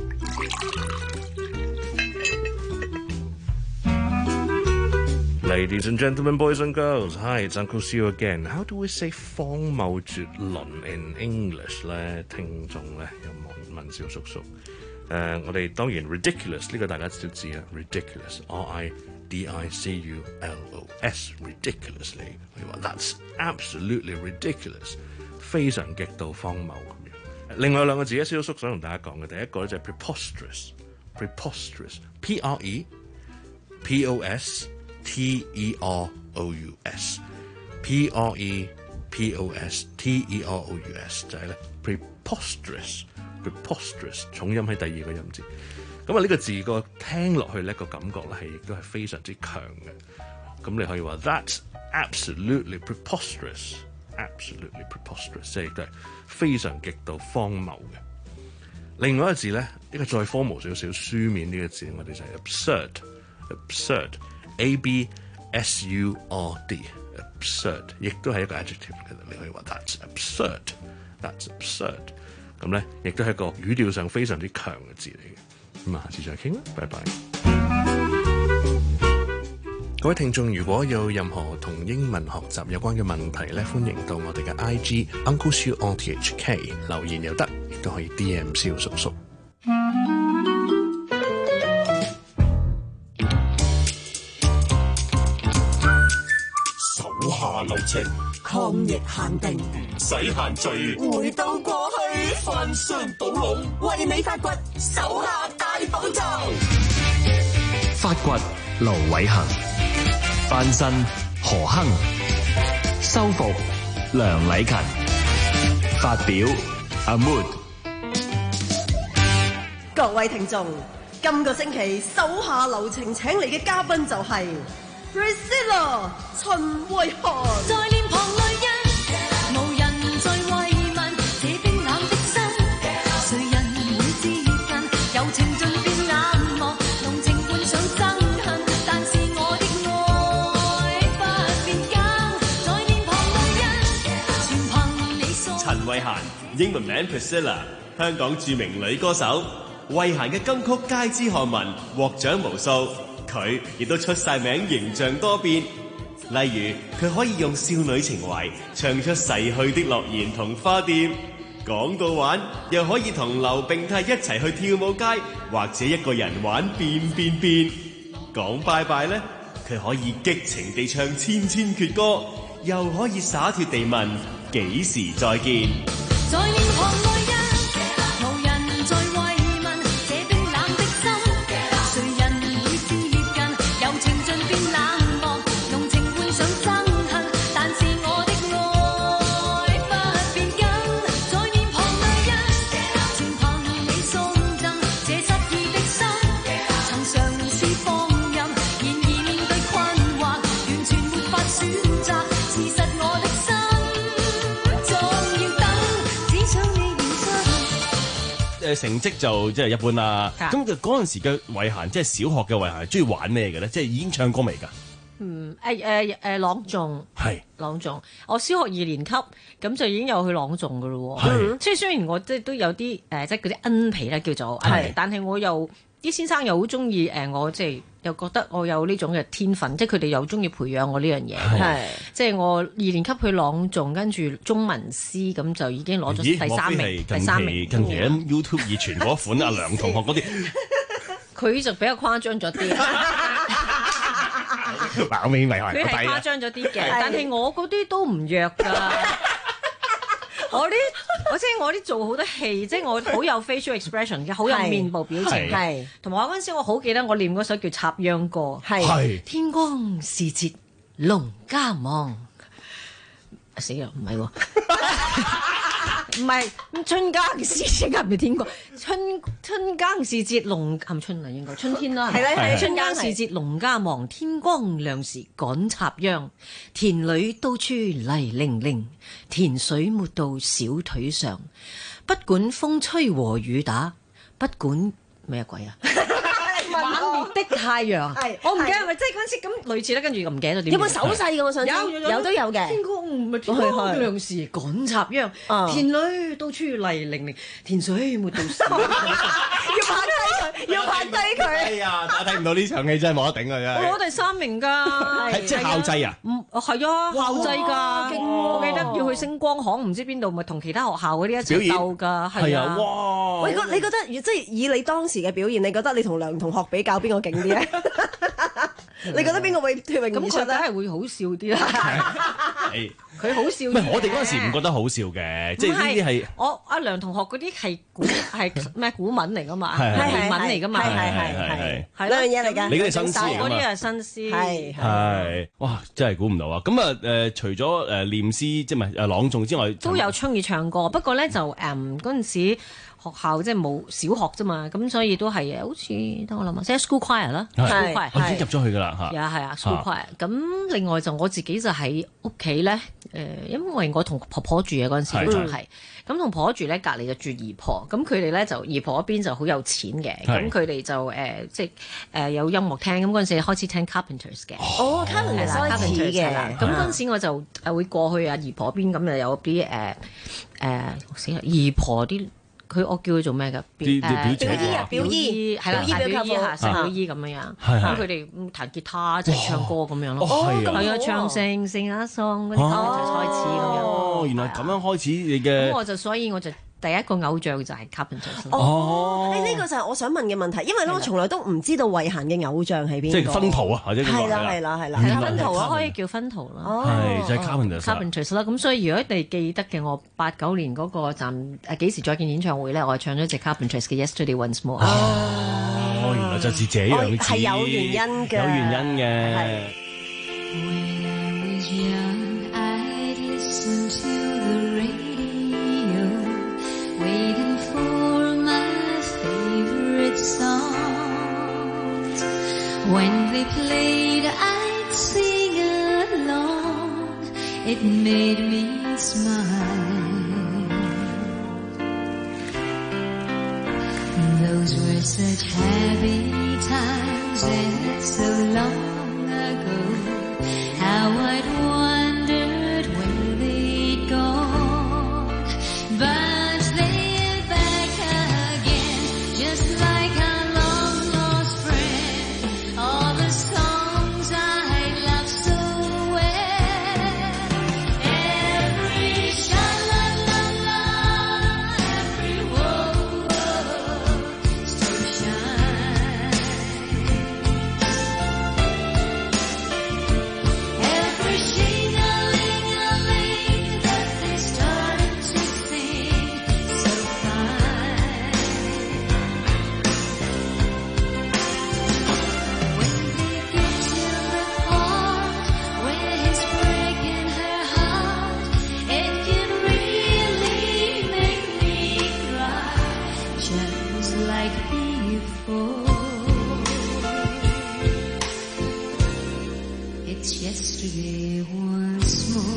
I: Ladies and gentlemen, boys and girls, hi, it's Uncle Seal again. How do we say 荒謬絕倫 in English 咧？聽眾咧有冇問蕭叔叔？誒、uh, 我哋當然 ridiculous 呢個大家都知啦 ，ridiculous R I D I C U L O S ridiculously 佢話 that's absolutely ridiculous 非常極度荒謬咁樣。另外兩個字咧，蕭叔想同大家講嘅第一個咧就係 preposterous preposterous P R E P O S T E R O U S P R E P O S T E R O U S 就係咧 preposterous preposterous 重音喺第二個音字。咁啊呢個字個聽落去咧個感覺咧係亦都係非常之強嘅。咁你可以話 That's absolutely preposterous absolutely preposterous 即係亦都係非常極度荒謬嘅。另外一個字咧，呢個再 formal 少少書面呢個字，我哋就係 absurd absurd A B S U R D absurd 亦都係一個 adjective 嘅，你可以話 That's absurd That's absurd 咁咧亦都係一個語調上非常之強嘅字嚟嘅。咁啊，下次再傾啦，拜拜。各位聽眾，如果有任何同英文學習有關嘅問題咧，歡迎到我哋嘅 I G Uncle Siu R T H K 留言又得，亦都可以 D M 蕭叔叔。
B: 手下留情，抗疫限定，唔使限聚，回到過去，翻箱倒籠，為你發掘手下大寶藏。
W: 發掘盧偉恒，翻新何亨，修復梁禮勤，發表阿 Mood。
L: 各位聽眾，今個星期手下留情請嚟嘅嘉賓就係 Priscilla 陳慧嫻。
P: 在臉龐裏因無人再慰問這冰冷的心，誰人會接近？柔情盡變冷漠，濃情換上憎恨，但是我的愛不變更。在臉龐裏因全憑你所。
X: 陳慧嫻，英文名 Priscilla， 香港著名女歌手。慧嫻嘅金曲街知巷聞，獲獎無數。佢亦都出晒名，形象多變。例如，佢可以用少女情懷唱出逝去的諾言同花店；講到玩，又可以同劉並蒂一齊去跳舞街，或者一個人玩變變變。講拜拜呢，佢可以激情地唱千千闕歌，又可以灑脫地問幾時再見。
P: 在臉龐內因無人再慰問這冰冷的心，誰人會接近？柔情盡變冷漠，濃情換上憎恨，但是我的愛不變更。在臉龐內因全憑你送贈這失意的心，曾嘗試放任，然而面對困惑，完全沒法選擇。事實我的心總要等，只想你現身。
E: 誒成績就即係一般啦。
C: 啊
E: 咁嗰陣時嘅慧嫻，即係小學嘅慧嫻，係中意玩咩嘅咧？即係已經唱歌未㗎？
C: 嗯，誒誒誒朗誦
E: 係
C: 朗誦，我小學二年級咁就已經有去朗誦噶咯喎。
E: 係
C: 即係雖然我即係都有啲誒，即係嗰啲恩皮咧叫做，
E: 係
C: 但係我又啲先生又好中意誒，我即係又覺得我有呢種嘅天分，即係佢哋又中意培養我呢樣嘢。
J: 係
C: 即係我二年級去朗誦，跟住中文詩咁就已經攞咗第三名，
E: 咦
C: 第三名。
E: 近期喺 YouTube 熱傳嗰款阿梁同學嗰啲，
C: 佢就比較誇張咗啲。
E: 冷面咪係
C: 佢係誇張咗啲嘅，但係我嗰啲都唔弱㗎。我啲我即係我啲做好多戲，即係我好有 facial expression 嘅，好有面部表情。
J: 係
C: 同埋我嗰陣時，我好記得我念嗰首叫《插秧歌》。
J: 係
C: 天光時節農家忙，死啦，唔係喎。唔係咁春耕時節係咪天光？春春耕時節農係咪春啊？應該春天啦。
J: 係啦係
C: 春耕時節農家忙，天光亮時趕插秧。田裏到處泥濘濘，田水沒到小腿上。不管風吹和雨打，不管咩鬼啊！猛烈的太陽，我唔記得係咪即係嗰陣時咁類似咧，跟住又唔記得咗點。
J: 有冇手勢嘅？我想知
C: 有有
J: 有都有嘅。
C: 天光唔係天光亮時趕插秧，田裏到處泥濘濘，田水沒到小腿上。
J: 要拍低佢，要拍低佢。
E: 哎呀，大家睇唔到呢場戲真係冇得頂啊！真係。
C: 我攞第三名㗎，
E: 係即係校際啊？
C: 唔係啊，校際㗎，我記得要去星光行，唔知邊度，咪同其他學校嗰啲一齊鬥㗎，係啊，
E: 哇！
J: 喂，你覺得即係以你當時嘅表現，你覺得你同梁同學比較邊個勁啲咧？你覺得邊個會脫穎而出咧？
C: 咁佢梗係會好笑啲啦。佢好笑。
E: 唔係我哋嗰陣時唔覺得好笑嘅，即係呢啲係
C: 我阿梁同學嗰啲係古係咩古文嚟㗎嘛，
E: 係係
C: 係文嚟㗎嘛，
J: 係係係係係兩樣嘢嚟㗎。
E: 你嗰啲係新詩嚟㗎嘛？
C: 嗰啲係新詩，
J: 係
E: 係哇！真係估唔到啊！咁啊誒，除咗誒念詩即係唔係誒朗誦之外，
C: 都有中意唱歌。不過咧就誒嗰陣時。學校即係冇小學啫嘛，咁所以都係好似等我諗下，即係 school choir 啦，school choir
E: 我已經入咗去㗎啦嚇。
C: 係啊係啊，school choir。咁另外就我自己就喺屋企咧，誒，因為我同婆婆住嘅嗰陣時仲係，咁同婆婆住咧隔離就住姨婆，咁佢哋咧就姨婆嗰邊就好有錢嘅，咁佢哋就誒即係誒有音樂聽，咁嗰陣時開始聽 Carpenters 嘅。
J: 哦 Carpenters 開始嘅，
C: 咁嗰陣時我就誒會過去啊姨婆邊，咁就有啲誒誒死啦姨婆啲。佢我叫佢做咩㗎？
E: 表姐
J: 啊，表姨
C: 係啦，表姨嚇，細表姨咁樣樣。咁佢哋彈吉他即係唱歌咁樣咯。係啊，唱聖聖啊 song 嗰啲開始咁樣。
E: 哦，原來咁樣開始你嘅。
C: 咁我就所以我就。第一個偶像就係 Carpenters。
J: 哦，呢、呢個就係我想問嘅問題，因為咧我從來都唔知道慧嫻嘅偶像係邊個。
E: 即係分圖啊，或者
J: 係啦係啦係啦，
C: 分圖啊，可以叫分圖啦。
E: 係就係 Carpenters。
C: Carpenters 啦，咁所以如果你記得嘅，我八九年嗰個站誒幾時再見演唱會咧，我係唱咗隻 Carpenters 嘅 Yesterday Once More。
E: 哦，原來就是這樣子。
J: 係有原因嘅。
E: 有原因嘅。
P: Waiting for my favorite I'd sing along. It made me smile. Those were such happy times and so long ago. How I'd wondered where they'd gone. But they're back again, just like our long lost friend. All the songs I love so well. Every sha-la-la-la, every whoa-whoa, still shine. Every shing-a-ling-a-ling that they started to sing so fine. When they get to the part where he's breaking her heart, it can really make me cry, just like before. It's yesterday once more.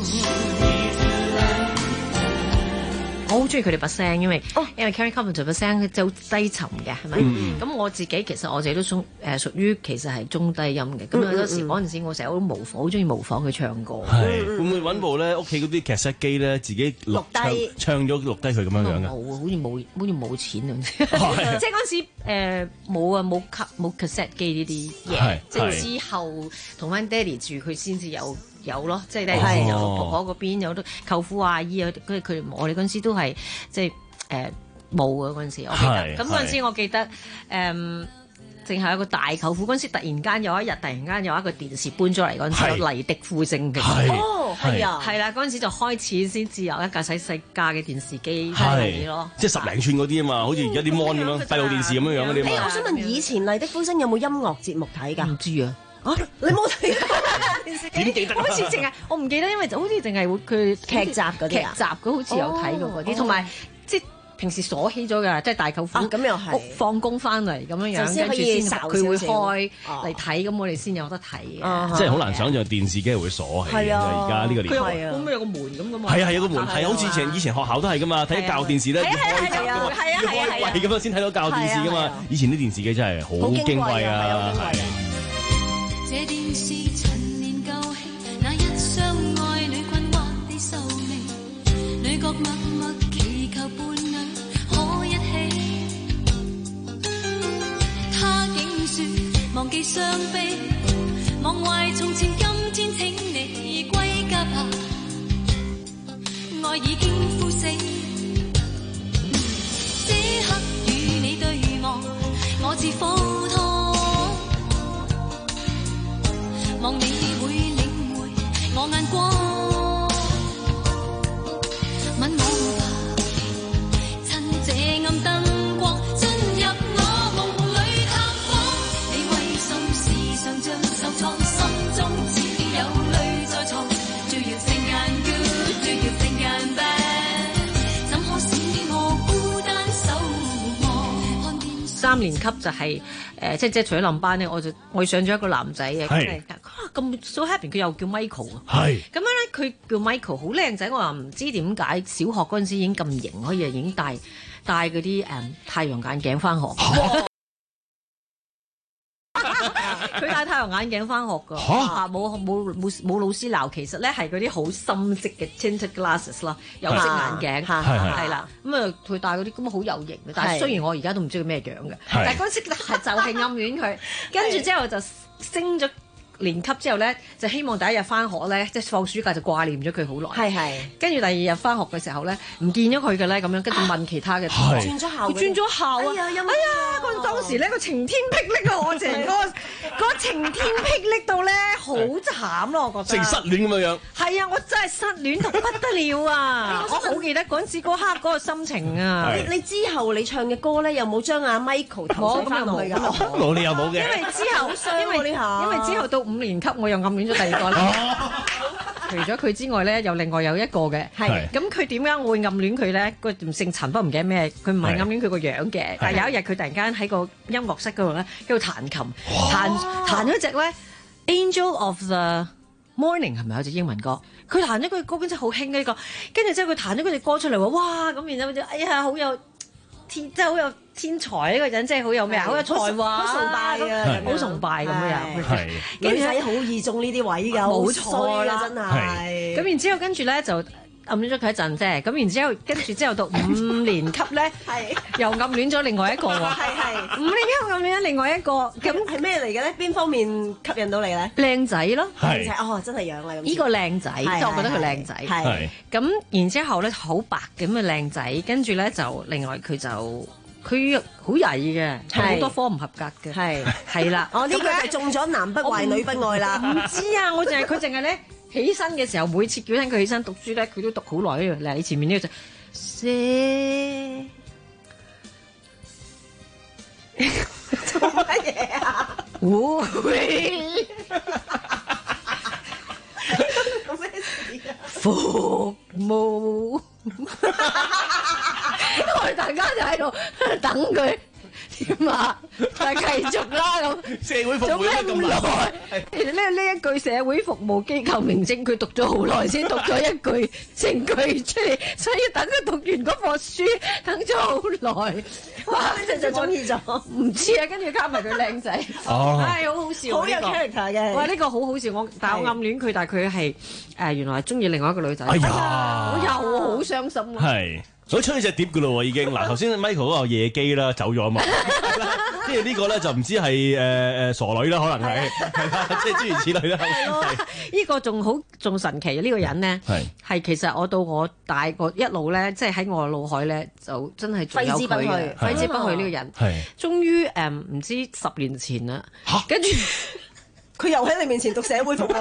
C: 我好中意佢哋把聲，因為、因為 Kerry Carpenter 把聲佢就好低沉嘅，係咪？咁、
E: 嗯
C: 我自己其實我自己都中誒屬於其實係中低音嘅。咁
E: 嗯
C: 有時
E: 嗯
C: 嗰陣時我成日都模仿，好中意模仿佢唱歌。
E: 係會唔會揾部咧屋企嗰啲劇室機咧，自己錄
C: 錄低
E: 唱唱咗錄低佢咁樣樣嘅？
C: 冇啊，好似冇，好似冇錢啊！即係嗰陣時誒冇啊，冇卡冇 cassette 機呢啲嘢
E: 係，
C: 即係
E: 係
C: 之後同翻爹哋住，佢先至有有咯，即係爹
E: 哦
C: 哋有婆婆嗰邊有啲舅父阿姨啊，佢佢哋我哋嗰陣時都係即係誒冇啊嗰陣時，我記
E: 係
C: 得。咁嗰陣時我記得誒。淨係有個大舅父嗰陣時，突然間有一日，突然間有一個電視搬咗嚟嗰陣時，
E: 係
C: 有黎迪夫正嘅。
E: 係
J: 哦，係啊，
C: 係啦，嗰陣時就開始先至有一架細細架嘅電視機
E: 係
C: 嚟咯。
E: 即係十零寸嗰啲啊嘛，好似而家啲 mon 咁樣，閉路電視咁樣樣嗰啲
J: 誒，我
E: 嘛。
J: 想問以前麗的呼聲有冇音樂節目睇㗎？
C: 唔知啊。
J: 啊！你冇睇電視機？
E: 點記得啊
C: 好似淨係我唔記得，因為就好似淨係會佢
J: 劇集嗰啲啊
C: 劇集嗰好似有睇過嗰啲，
J: 哦
C: 同埋即係平時鎖起咗㗎，即係大舅父
J: 啊咁又係
C: 屋放工翻嚟咁樣樣，
J: 就先可以
C: 跟住先
J: 睄
C: 佢會
J: 少少
C: 開嚟睇，咁我哋先有得睇嘅。
E: 即係好難想像電視機係會鎖起嘅。
C: 係啊
E: 而家呢個年代。
C: 佢有咁咪有個門咁噶嘛？
E: 係啊係有個門，係好似以前以前學校都係噶嘛，睇教電視咧要開閘噶嘛，要開櫃咁樣先睇到教電視噶嘛。以前啲電視機真係好矜貴啊，係。
P: 這電視陳年舊戲，那一相愛女困惑地愁眉，女角默默祈求伴侶可一起。他竟說忘記傷悲，忘懷從前，今天請你歸家吧，愛已經枯死。這刻與你對望，我似火燙。望你會領會我眼光，吻我吧，趁這暗燈光進入我夢裏探訪。你為什時常像受創，心中似有淚在藏。Do you think I'm good? Do you think I'm bad? 怎可使我孤單守望？看見
C: 三年級就係、誒，即係即係除咗冧班咧，我就愛上咗一個男仔嘅。
E: 係
C: 咁 so happy，佢又叫 Michael 啊。
E: 係
C: 咁樣咧，佢叫 Michael，好靚仔。我話唔知點解小學嗰陣時已經咁型，可以已經戴戴嗰啲誒太陽眼鏡翻學。佢戴太陽眼鏡翻學㗎，啊冇冇冇冇老師鬧，其實咧係嗰啲好深色嘅 tinted glasses 啦，有色眼鏡
J: 係係
C: 係啦，咁啊佢戴嗰啲咁好有型嘅，但係雖然我而家都唔知佢咩樣嘅，但係嗰陣時係就係暗戀佢，跟住之後就升咗年級之後咧，就希望第一日翻學咧，即係放暑假就掛念咗佢好耐。
J: 係係。
C: 跟住第二日翻學嘅時候咧，唔見咗佢嘅咧，咁樣跟住問其他嘅同學，
J: 轉咗校嘅，
C: 佢轉咗校啊！
J: 哎呀，有冇
C: 哎呀，嗰當時咧個晴天霹靂啊！我成個嗰晴天霹靂到咧好慘咯，我覺得。
E: 成失戀咁樣樣。
C: 係啊，我真係失戀到不得了啊！我好記得嗰陣時嗰刻嗰個心情啊！
J: 你你之後你唱嘅歌咧，有冇將阿 Michael 投水翻落去㗎？
E: 冇你又冇嘅。
C: 因為之後，因為因為之後到五年級，我又暗戀咗第二個啦。除咗佢之外咧，又另外有一個嘅。係。咁佢點解我會暗戀佢咧？個姓陳，不過唔記得咩。佢唔係暗戀佢個樣嘅，但係有一日佢突然間喺個音樂室嗰度咧，喺度彈琴，彈彈咗隻咧 Angel of the Morning 係咪有隻英文歌？佢彈咗句歌，跟住好興嘅呢個，跟住之後佢彈咗嗰隻歌出嚟喎，哇！咁然之後哎呀，好有天，真係好有天才呢個人，真係好有咩啊，好有才華，
J: 好崇拜啊，
C: 好崇拜咁樣。
J: 女仔好易中呢啲位㗎，
C: 冇錯啦，
J: 真係。
C: 咁然之後跟住咧就暗戀咗佢一陣啫，咁然之後跟住之後到五年級咧，又暗戀咗另外一個喎，
J: 係係
C: 五年級暗戀咗另外一個，
J: 咁係咩嚟嘅咧？邊方面吸引到你咧？
C: 靚仔咯，
J: 靚仔哦，真係樣啦咁。
C: 呢個靚仔，即係我覺得佢靚仔。係咁，然之後咧好白咁嘅靚仔，跟住咧就另外佢就佢好曳嘅，好多科唔合格嘅，係係啦。
J: 哦，呢個係中咗男不壞女不愛啦。
C: 唔知啊，我淨係佢淨係咧。起身嘅時候，每次叫醒佢起身讀書咧，佢都讀好耐嘅。嗱，你前面呢個就寫
J: 做乜嘢啊？
C: 會
J: 做咩事啊？
C: 服務，因為大家就喺度等佢。點啊？但係繼續啦咁。
E: 社會服務咗咁耐，
C: 呢呢一句社會服務機構名稱，佢讀咗好耐先讀咗一句成句出嚟，所以等佢讀完嗰課書，等咗好耐。哇！跟住就中意咗，唔知啊。跟住加埋佢靚仔，
E: 哦，
C: 係好好笑，
J: 好有 character 嘅。
C: 哇！呢個好好笑，我但係我暗戀佢，但係佢係誒原來係中意另外一個女仔。
E: 哎呀，
C: 我又好傷心啊！
E: 係。所以出呢隻碟噶咯喎，已經嗱頭先 Michael 嗰個夜機啦走咗啊嘛，跟住呢個咧就唔知係誒誒傻女啦，可能係係啦，即係諸如此類啦。係咯，
C: 呢個仲好仲神奇啊！呢個人咧係係其實我到我大個一路咧，即係喺我腦海咧就真係仲有佢嘅，揮之不去呢個人。係終於誒唔知十年前啦，跟住
J: 佢又喺你面前讀社會服務。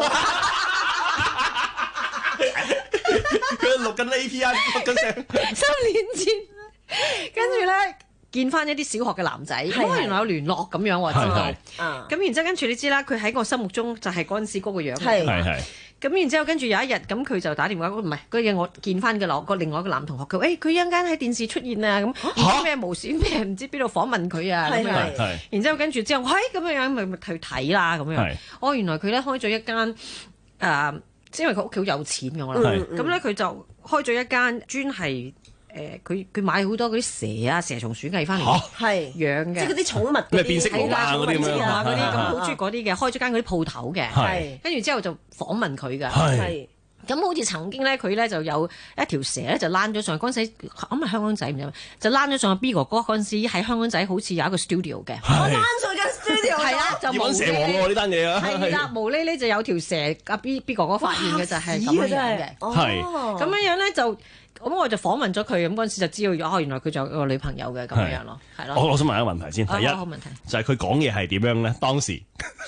E: 佢錄緊 A P I， 錄緊成
C: 十年前，跟住咧見翻一啲小學嘅男仔，咁原來有聯絡咁樣，我知道。咁然之後跟住你知啦，佢喺我心目中就係嗰陣時嗰個樣。係係。咁然之後跟住有一日，咁佢就打電話，唔係嗰日我見翻嘅個另外一個男同學，佢誒佢一陣間喺電視出現啊，咁唔知咩無線咩，唔知邊度訪問佢啊咁樣。然之後跟住之後，喂咁樣樣咪咪去睇啦咁樣。哦，原來佢咧開咗一間誒。因為佢屋企好有錢嘅我諗，咁咧佢就開咗一間專係誒，佢佢買好多嗰啲蛇啊、蛇蟲鼠蟻翻嚟，係養嘅，即係嗰啲寵物
E: 咩變色龍啊嗰啲咁樣
C: 啊嗰啲，咁好中意嗰啲嘅，開咗間嗰啲鋪頭嘅，係跟住之後就訪問佢㗎，係咁好似曾經咧，佢咧就有一條蛇咧就躝咗上去嗰陣時，咁啊香港仔唔知就躝咗上去 B 哥哥嗰陣時喺香港仔好似有一個 studio 嘅，
J: 我躝上間 studio
C: 係啊，就
E: 揾蛇王喎呢單嘢啊，
C: 係啦，無厘厘就有條蛇阿 B B 哥哥發現嘅就係咁樣嘅，
E: 係
C: 咁樣樣咧就咁我就訪問咗佢，咁嗰陣時就知道哦，原來佢就有個女朋友嘅咁樣咯，係咯。
E: 我我想問一個問題先，第一就係佢講嘢係點樣咧？當時。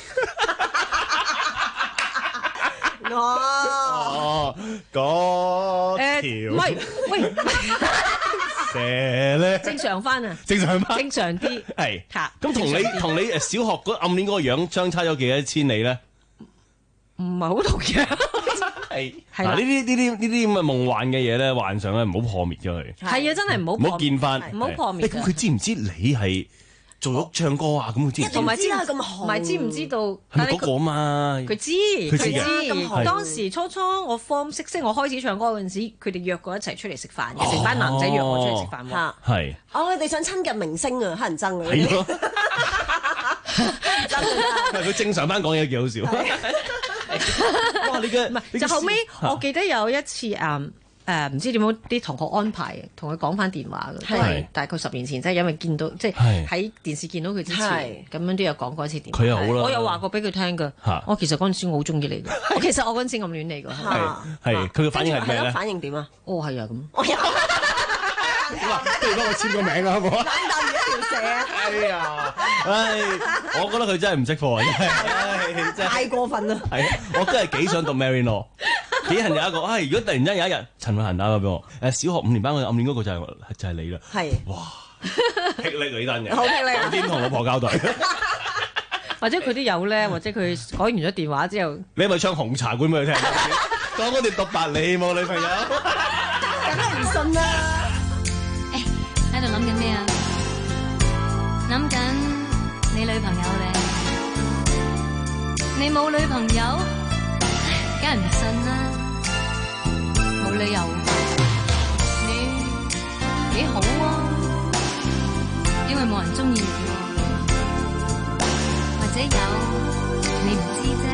J: 哦，
E: 嗰條
C: 唔係喂
E: 蛇咧，
C: 正常翻啊，
E: 正常翻，
C: 正常啲
E: 係嚇。咁同你同你誒小學嗰暗戀嗰個樣相差咗幾多千里咧？
C: 唔係好同樣，
E: 係嗱呢啲呢啲呢啲咁嘅夢幻嘅嘢咧，幻想咧唔好破滅咗佢。
C: 係啊，真係唔好
E: 唔好見翻，
C: 唔好破滅。
E: 咁佢知唔知你係做咗唱歌啊？咁佢知唔知？
C: 同埋知
J: 佢咁紅，
C: 唔係知唔知道？
E: 係嗰個嘛？
C: 佢知，
E: 佢知
C: 嘅。當時初初我 form six，即係我開始唱歌嗰陣時，佢哋約過一齊出嚟食飯嘅，成班男仔約我出嚟食飯喎。
E: 係。
J: 哦，你哋想親近明星啊，乞人憎啊！係咯。
E: 佢正常翻講嘢幾好笑。哇！你嘅
C: 唔係就後尾，我記得有一次誒。誒唔知點樣啲同學安排同佢講翻電話嘅，都係大概十年前，即係因為見到即係喺電視見到佢之前，咁樣都有講過一次電話。
E: 佢又好啦，
C: 我有話過俾佢聽㗎。我其實嗰陣時我好中意你㗎，我其實我嗰陣時暗戀你㗎。
E: 係係，佢嘅反應係咩咧？
J: 反應點啊？
C: 哦係啊咁。
J: 我有。
E: 不如幫我簽個名啦，好唔好啊？
J: 冷淡如一條蛇啊！
E: 哎呀，唉，我覺得佢真係唔識貨啊！真係，
J: 太過分啦！
E: 係，我真係幾想讀 Mary Law。幾恨有一個，唉！如果突然間有一日陳慧嫻打個俾我，誒小學五年班我暗戀嗰個就係就係你啦。係。哇！霹靂呢單嘢。好霹靂。我點同老婆交代？
C: 或者佢都有咧，或者佢講完咗電話之後，
E: 你係咪唱紅茶館俾佢聽？講我哋獨白你冇女朋友。
J: 梗係唔信啦！
T: 誒，喺度諗緊咩啊？諗緊你女朋友咧。
M: 你冇女朋友，梗係唔信啦，冇理由。你幾好啊，因為冇人中意你喎，或者有你唔知啫。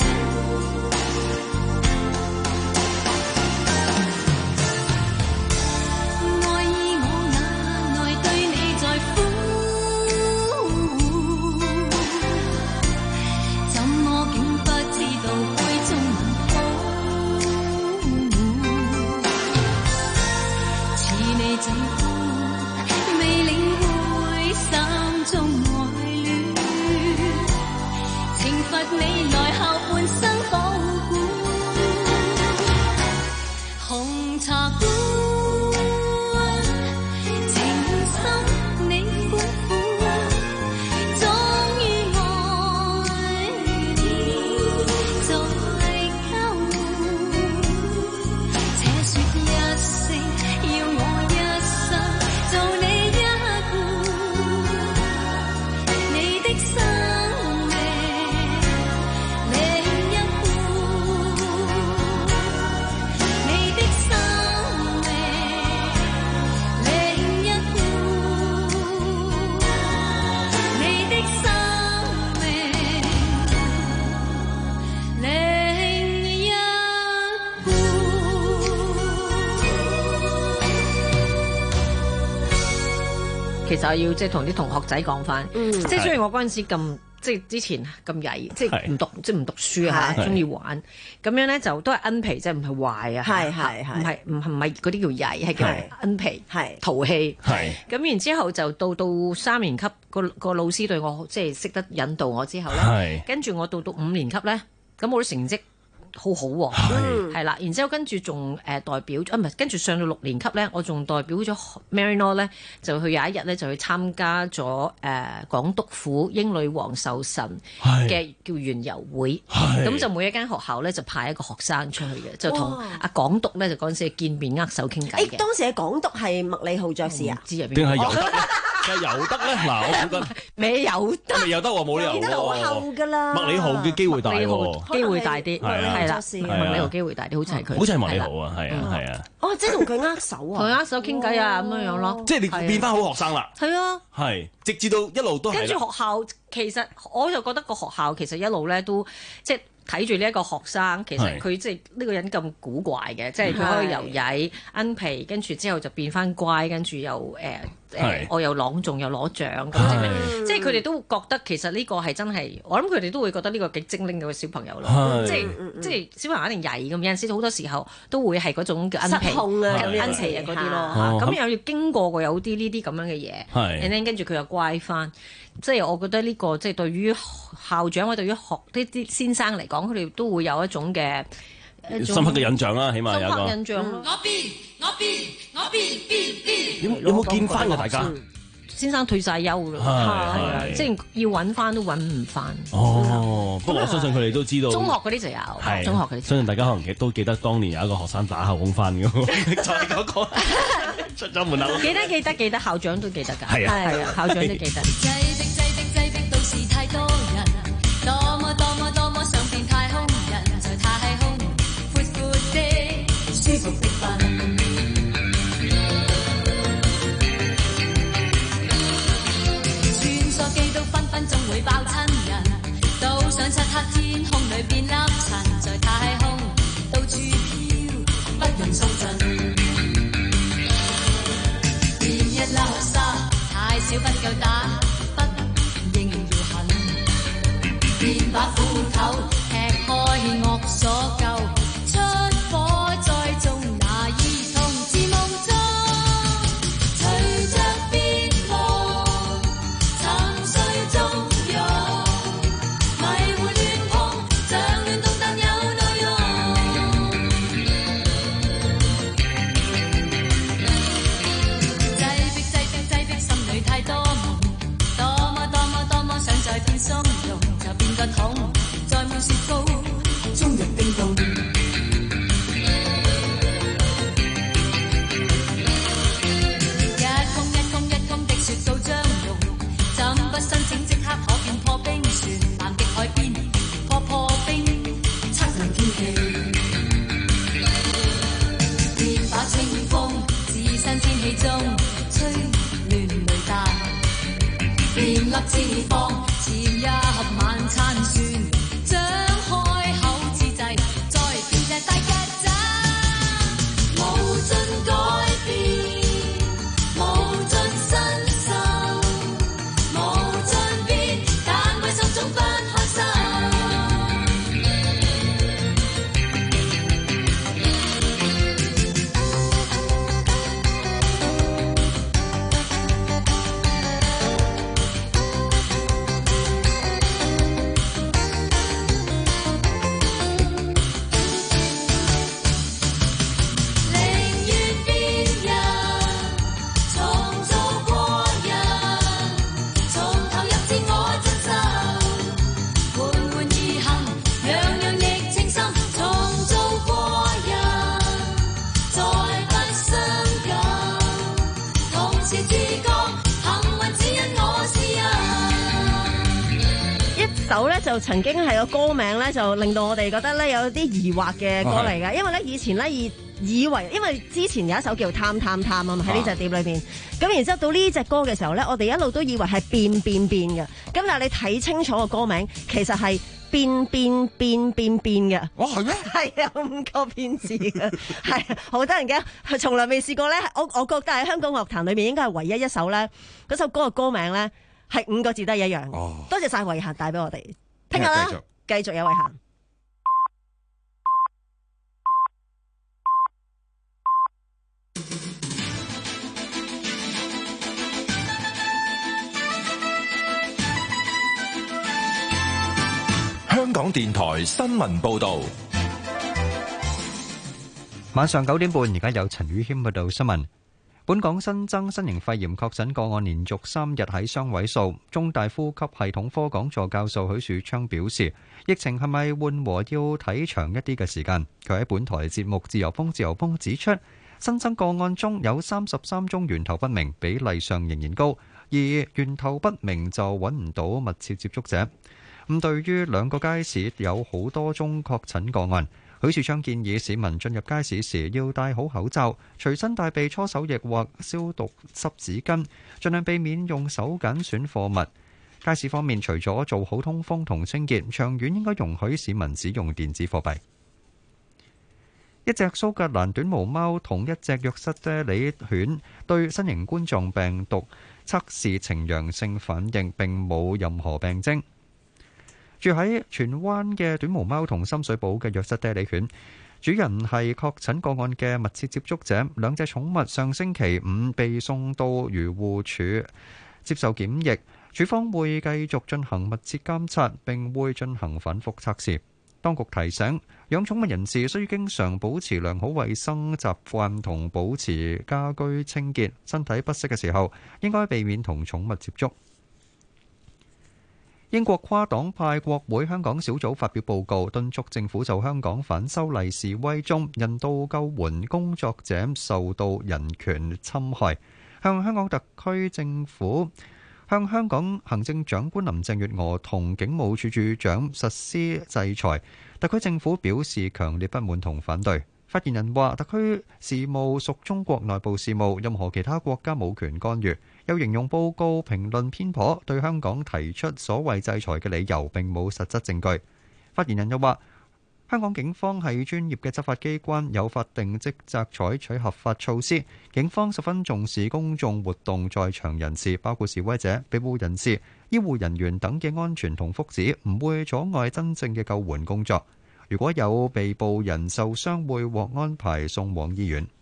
C: 其實要即係同啲同學仔講翻，
J: 嗯、
C: 即係雖然我嗰陣時咁，即係之前咁曳，即係唔讀，即係唔讀書嚇，中意玩，咁樣咧就都係奀皮，即係唔係壞啊，
J: 係係係，
C: 唔係唔唔係嗰啲叫曳，係叫奀皮，係淘氣，
E: 係。咁
C: 然之後就到到三年級，個個老師對我即係識得引導我之後咧，跟住我到到五年級咧，咁我啲成績好好喎，係啦，然之後跟住仲誒代表啊，唔係跟住上到六年級咧，我仲代表咗 Maryknoll 咧，就去有一日咧就去參加咗誒、呃、港督府英女王壽辰嘅叫園遊會，咁就每一間學校咧就派一個學生出去嘅，就同阿港督咧就嗰陣時見面握手傾偈嘅。
J: 誒當時嘅港督係麥理浩爵士啊？
C: 知入邊？
E: 定係尤德？係尤德咧？嗱，我估緊
C: 未有得，
E: 未有得喎，冇理由喎。
J: 好後㗎啦，
E: 麥理浩嘅機會大喎，
C: 機會大啲，係啦，麥理浩機會大啲，好似係佢，
E: 好似係麥理浩啊，係啊，係啊。
J: 哦，即係同佢握手啊，
C: 同佢握手傾偈啊，咁樣樣咯。
E: 即係你變翻好學生啦。
C: 係啊，
E: 係，直至到一路都係。
C: 跟住學校，其實我就覺得個學校其實一路咧都即係。睇住呢一個學生，其實佢即係呢個人咁古怪嘅，即係佢可以由曳奀皮，跟住之後就變翻乖，跟住又誒誒，我又朗誦又攞獎咁，即係佢哋都覺得其實呢個係真係，我諗佢哋都會覺得呢個幾精靈嘅小朋友咯，即係即係小朋友一定曳咁，有陣時好多時候都會係嗰種叫奀皮、奀皮啊嗰啲咯，咁又要經過過有啲呢啲咁樣嘅嘢，跟住佢又乖翻。即係我覺得呢個即係對於校長或者對於學呢啲先生嚟講，佢哋都會有一種嘅
E: 深刻嘅印象啦，起碼有一個
C: 印象咯。
B: 我邊我邊我邊邊邊
E: 有冇見翻㗎大家？
C: 先生退晒休啦，係啊，即係要揾翻都揾唔翻。
E: 哦，不過我相信佢哋都知道。
C: 中學嗰啲就有，中學嗰啲。
E: 相信大家可能都記得當年有一個學生打後空翻嘅，就係嗰個出咗門口。
C: 記得記得記得，校長都記得㗎。
E: 係啊
C: 係啊，校長都記得。
M: 擠逼擠逼擠逼，到時太多人，多麼多麼多麼想變太空人，在太空闊闊的舒服的瞓。會爆親人，到上漆黑天空裏變粒塵，在太空到處飄，不用鬆陣。變一粒沙，太少不夠打，不應要狠。變把斧頭，劈開惡所救，出火再種那兒童自夢中，隨着變夢，沉睡中。鬆容就變個桶，再滿雪糕，終日冰凍。 粒脂肪，前一晚餐算張開口之際，再變隻大曱甴，無盡改變，無盡身受，無盡變，但為心中不開心。
J: 首咧就曾經係個歌名咧，就令到我哋覺得咧有啲疑惑嘅歌嚟㗎，因為咧以前咧以以為，因為之前有一首叫《貪貪貪》啊嘛，喺呢隻碟裏邊，咁然之後到呢隻歌嘅時候咧，我哋一路都以為係變變變嘅，咁但係你睇清楚個歌名，其實係變變變變變嘅。
K: 哦，係咩？
J: 係有五個變字嘅，係好多人嘅，佢從來未試過咧。我我覺得喺香港樂壇裏面應該係唯一一首咧，嗰首歌嘅歌名咧。係五個字都係一樣。哦，多謝晒慧嫻帶俾我哋，聽日啦，繼續有慧嫻。
D: 香港電台新聞報導，
A: 晚上九點半，而家有陳宇謙報道新聞。本港新增新型肺炎確診個案連續三日喺雙位數。中大呼吸系統科講座教授許樹昌表示，疫情係咪緩和要睇長一啲嘅時間。佢喺本台節目《自由風自由風》指出，新增個案中有三十三宗源頭不明，比例上仍然高，而源頭不明就揾唔到密切接觸者。咁對於兩個街市有好多宗確診個案，許樹昌建議市民進入街市時要戴好口罩，隨身帶備搓手液或消毒濕紙巾，盡量避免用手揀選貨物。街市方面，除咗做好通風同清潔，長遠應該容許市民使用電子貨幣。一隻蘇格蘭短毛貓同一隻約瑟爹里犬對新型冠狀病毒測試呈陽性反應，並冇任何病徵。住喺荃灣嘅短毛貓同深水埗嘅約瑟爹里犬，主人係確診個案嘅密切接觸者。兩隻寵物上星期五被送到漁護署接受檢疫，署方會繼續進行密切監察，並會進行反覆測試。當局提醒，養寵物人士需要經常保持良好衛生習慣同保持家居清潔，身體不適嘅時候應該避免同寵物接觸。英國跨黨派國會香港小組發表報告，敦促政府就香港反修例示威中人道救援工作者受到人權侵害，向香港特區政府、向香港行政長官林鄭月娥同警務處處長實施制裁。特區政府表示強烈不滿同反對。發言人話：特區事務屬中國內部事務，任何其他國家冇權干預。又形容報告評論偏頗，對香港提出所謂制裁嘅理由並冇實質證據。發言人又話：香港警方係專業嘅執法機關，有法定職責採取合法措施。警方十分重視公眾活動在場人士，包括示威者、庇護人士、醫護人員等嘅安全同福祉，唔會阻礙真正嘅救援工作。如果有被捕人受傷，會獲安排送往醫院。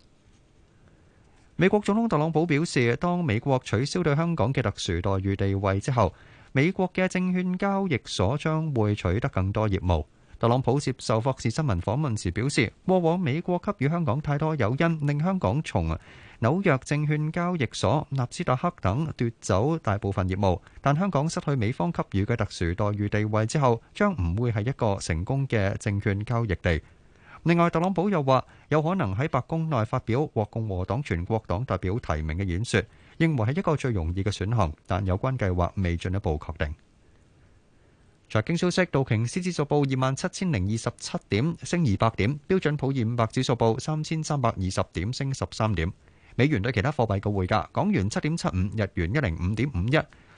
A: 美國總統特朗普表示，當美國取消對香港嘅特殊待遇地位之後，美國嘅證券交易所將會取得更多業務。特朗普接受霍士新聞訪問時表示，過往美國給予香港太多誘因，令香港從紐約證券交易所、納斯達克等奪走大部分業務，但香港失去美方給予嘅特殊待遇地位之後，將唔會係一個成功嘅證券交易地。另外，特朗普又話有可能喺白宮內發表獲共和黨全國黨代表提名嘅演說，認為係一個最容易嘅選項，但有關計劃未進一步確定。財經消息，道瓊斯指數報二萬七千零二十七點，升二百點；標準普爾五百指數報三千三百二十點，升十三點。美元對其他貨幣嘅匯價：港元七點七五，日元一零五點五一，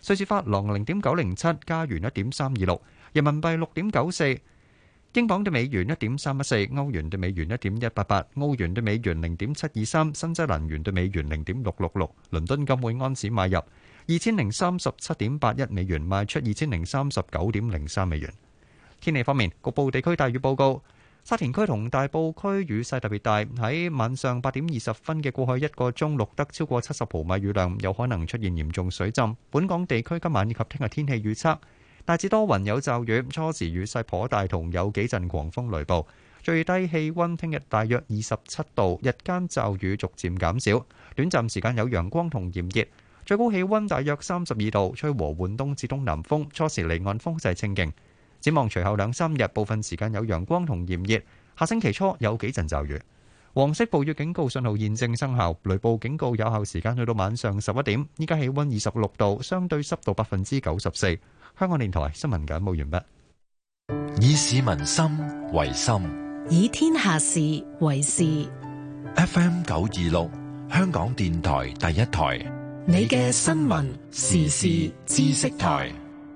A: 瑞士法郎零點九零七，加元一點三二六，人民幣六點九四。英鎊對美元一點三一四，歐元對美元一點一八八，澳元對美元零點七二三，新西蘭元對美元零點六六六。倫敦金每安士買入二千零三十七點八一美元，賣出二千零三十九點零三美元。天氣方面，局部地區大雨報告。沙田區同大埔區雨勢特別大，喺晚上八點二十分嘅過去一個鐘錄得超過七十毫米雨量，有可能出現嚴重水浸。本港地區今晚以及聽日天氣預測。大致多雲有驟雨，初時雨勢頗大，同有幾陣狂風雷暴。最低氣溫聽日大約二十七度，日間驟雨逐漸減少，短暫時間有陽光同炎熱，最高氣溫大約三十二度，吹和緩東至東南風，初時離岸風勢清勁。展望隨後兩三日，部分時間有陽光同炎熱，下星期初有幾陣驟雨。黃色暴雨警告信號現正生效，雷暴警告有效時間去到晚上十一點。依家氣溫二十六度，相對濕度百分之九十四。香港電台新聞簡報完畢。
D: 以市民心為心，
T: 以天下事為事。
D: F M 九二六，香港電台第一台，
T: 你嘅新聞時事知識台。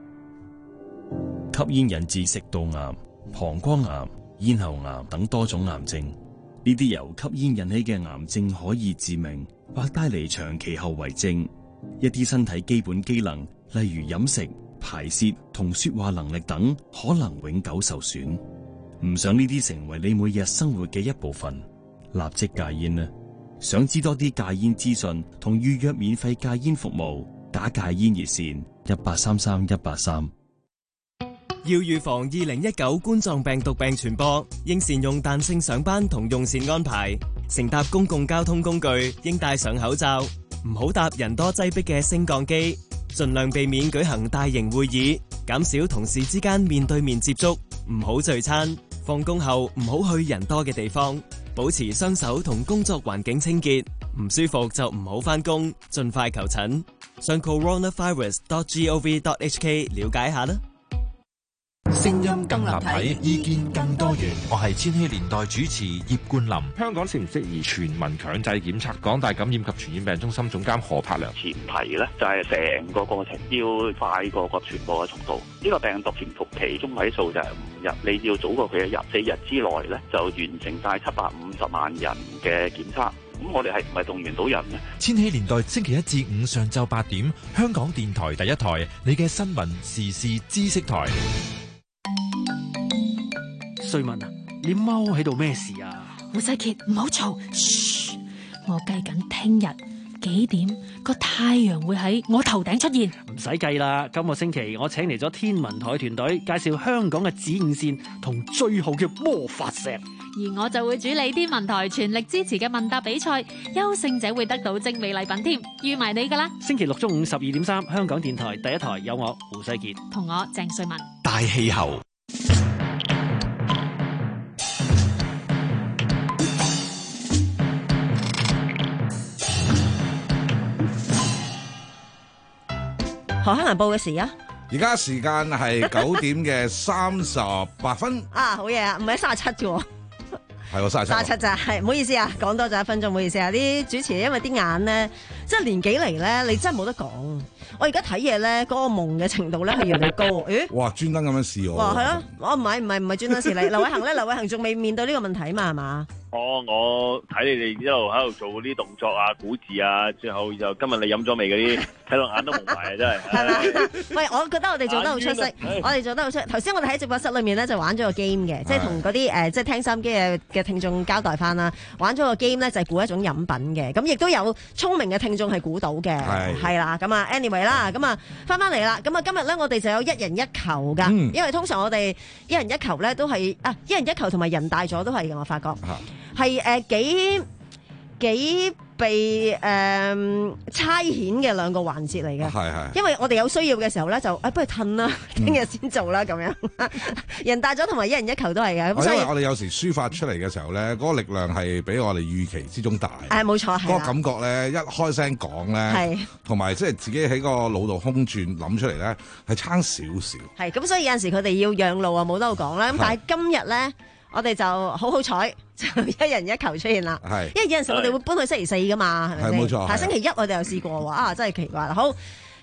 N: 吸煙引致食道癌、膀胱癌、咽喉癌等多種癌症，呢啲由吸煙引起嘅癌症可以致命，或帶嚟長期後遺症。一啲身體基本機能，例如飲食、排泄同說話能力等，可能永久受損。唔想呢啲成為你每日生活嘅一部分，立即戒煙啦！想知多啲戒煙資訊同預約免費戒煙服務，打戒煙熱線一八三三一八三。
O: 要預防二零一九冠狀病毒病傳播，應善用彈性上班同用膳安排。乘搭公共交通工具應戴上口罩，唔好搭人多擠迫嘅升降機。盡量避免舉行大型會議，減少同事之間面對面接觸，唔好聚餐。放工後唔好去人多嘅地方，保持雙手同工作環境清潔。唔舒服就唔好返工，盡快求診。上 coronavirus dot gov dot hk 了解下啦。
D: 聲音更立體，意見更多元。我係千禧年代主持葉冠霖。
G: 香港適唔適宜全民強制檢測？港大感染及傳染病中心總監何柏良。
Q: 前提咧就係成個過程要快過個傳播嘅速度。呢個病毒潛伏期中位數就係五日，你要早過佢一日，四日之內咧就完成晒七百五十萬人嘅檢測。咁我哋係唔係動員到人呢？
D: 千禧年代星期一至五上晝八點，香港電台第一台，你嘅新聞時事知識台。
R: 瑞文啊，你踎喺度咩事啊？
T: 胡世傑，唔好嘈，噓！我計緊聽日幾點個太陽會喺我頭頂出現。
R: 唔使計啦，今個星期我請嚟咗天文台團隊介紹香港嘅子午線同最後嘅魔法石，
T: 而我就會主理天文台全力支持嘅問答比賽，優勝者會得到精美禮品添，預埋你噶啦！
R: 星期六中午十二點三，香港電台第一台有我胡世傑
T: 同我鄭瑞文。
D: 大氣候。
J: 何香蘭報嘅時啊！
K: 而家時間係九點嘅三十八分。
J: 啊，好嘢啊，唔係三十七啫喎。
K: 係喎，三十七。
J: 三十七咋，係唔好意思啊，講多咗一分鐘，唔好意思啊。啲主持因為啲眼咧，即係年紀嚟咧，你真係冇得講。我而家睇嘢咧，嗰個蒙嘅程度咧係越嚟越高。誒，
K: 哇，專登咁樣試我。
J: 哇，係咯，我唔係唔係唔係專登試你。劉偉恒咧，劉偉恒仲未面對呢個問題嘛，係嘛？
S: 哦，我睇你哋一路喺度做嗰啲動作啊、估字啊，最後就今日你飲咗未嗰啲，睇到眼都蒙埋啊，真係。係嘛？
J: 喂，我覺得我哋做得好出色，我哋做得好出色。頭先我哋喺直播室裏面咧就玩咗個 game 嘅，即係同嗰啲誒即係聽收音機嘅嘅聽眾交代翻啦。玩咗個 game 咧就係估一種飲品嘅，咁亦都有聰明嘅聽眾係估到嘅，係啦。咁啊，anyway 啦，咁啊翻翻嚟啦。咁啊今日咧我哋就有一人一球噶，嗯、因為通常我哋一人一球咧都係啊一人一球同埋人大咗都係嘅，我發覺。係誒、呃、幾幾被誒、呃、差遣嘅兩個環節嚟嘅，係係，因為我哋有需要嘅時候咧，就誒、哎、不如褪啦，聽日先做啦咁樣。人大咗同埋一人一球都係嘅，咁所以
K: 我哋有時抒發出嚟嘅時候咧，嗰、那個力量係比我哋預期之中大。
J: 誒冇錯，
K: 嗰個感覺咧，一開聲講咧，同埋即係自己喺個腦度空轉諗出嚟咧，係差少少。係
J: 咁，所以有陣時佢哋要讓路啊，冇得講啦。咁但係今日咧。我哋就好好彩，就一人一球出現啦。係，因為有陣時我哋會搬去星期四噶嘛，係咪先？係冇錯。但係星期一我哋又試過喎，啊真係奇怪啦。好，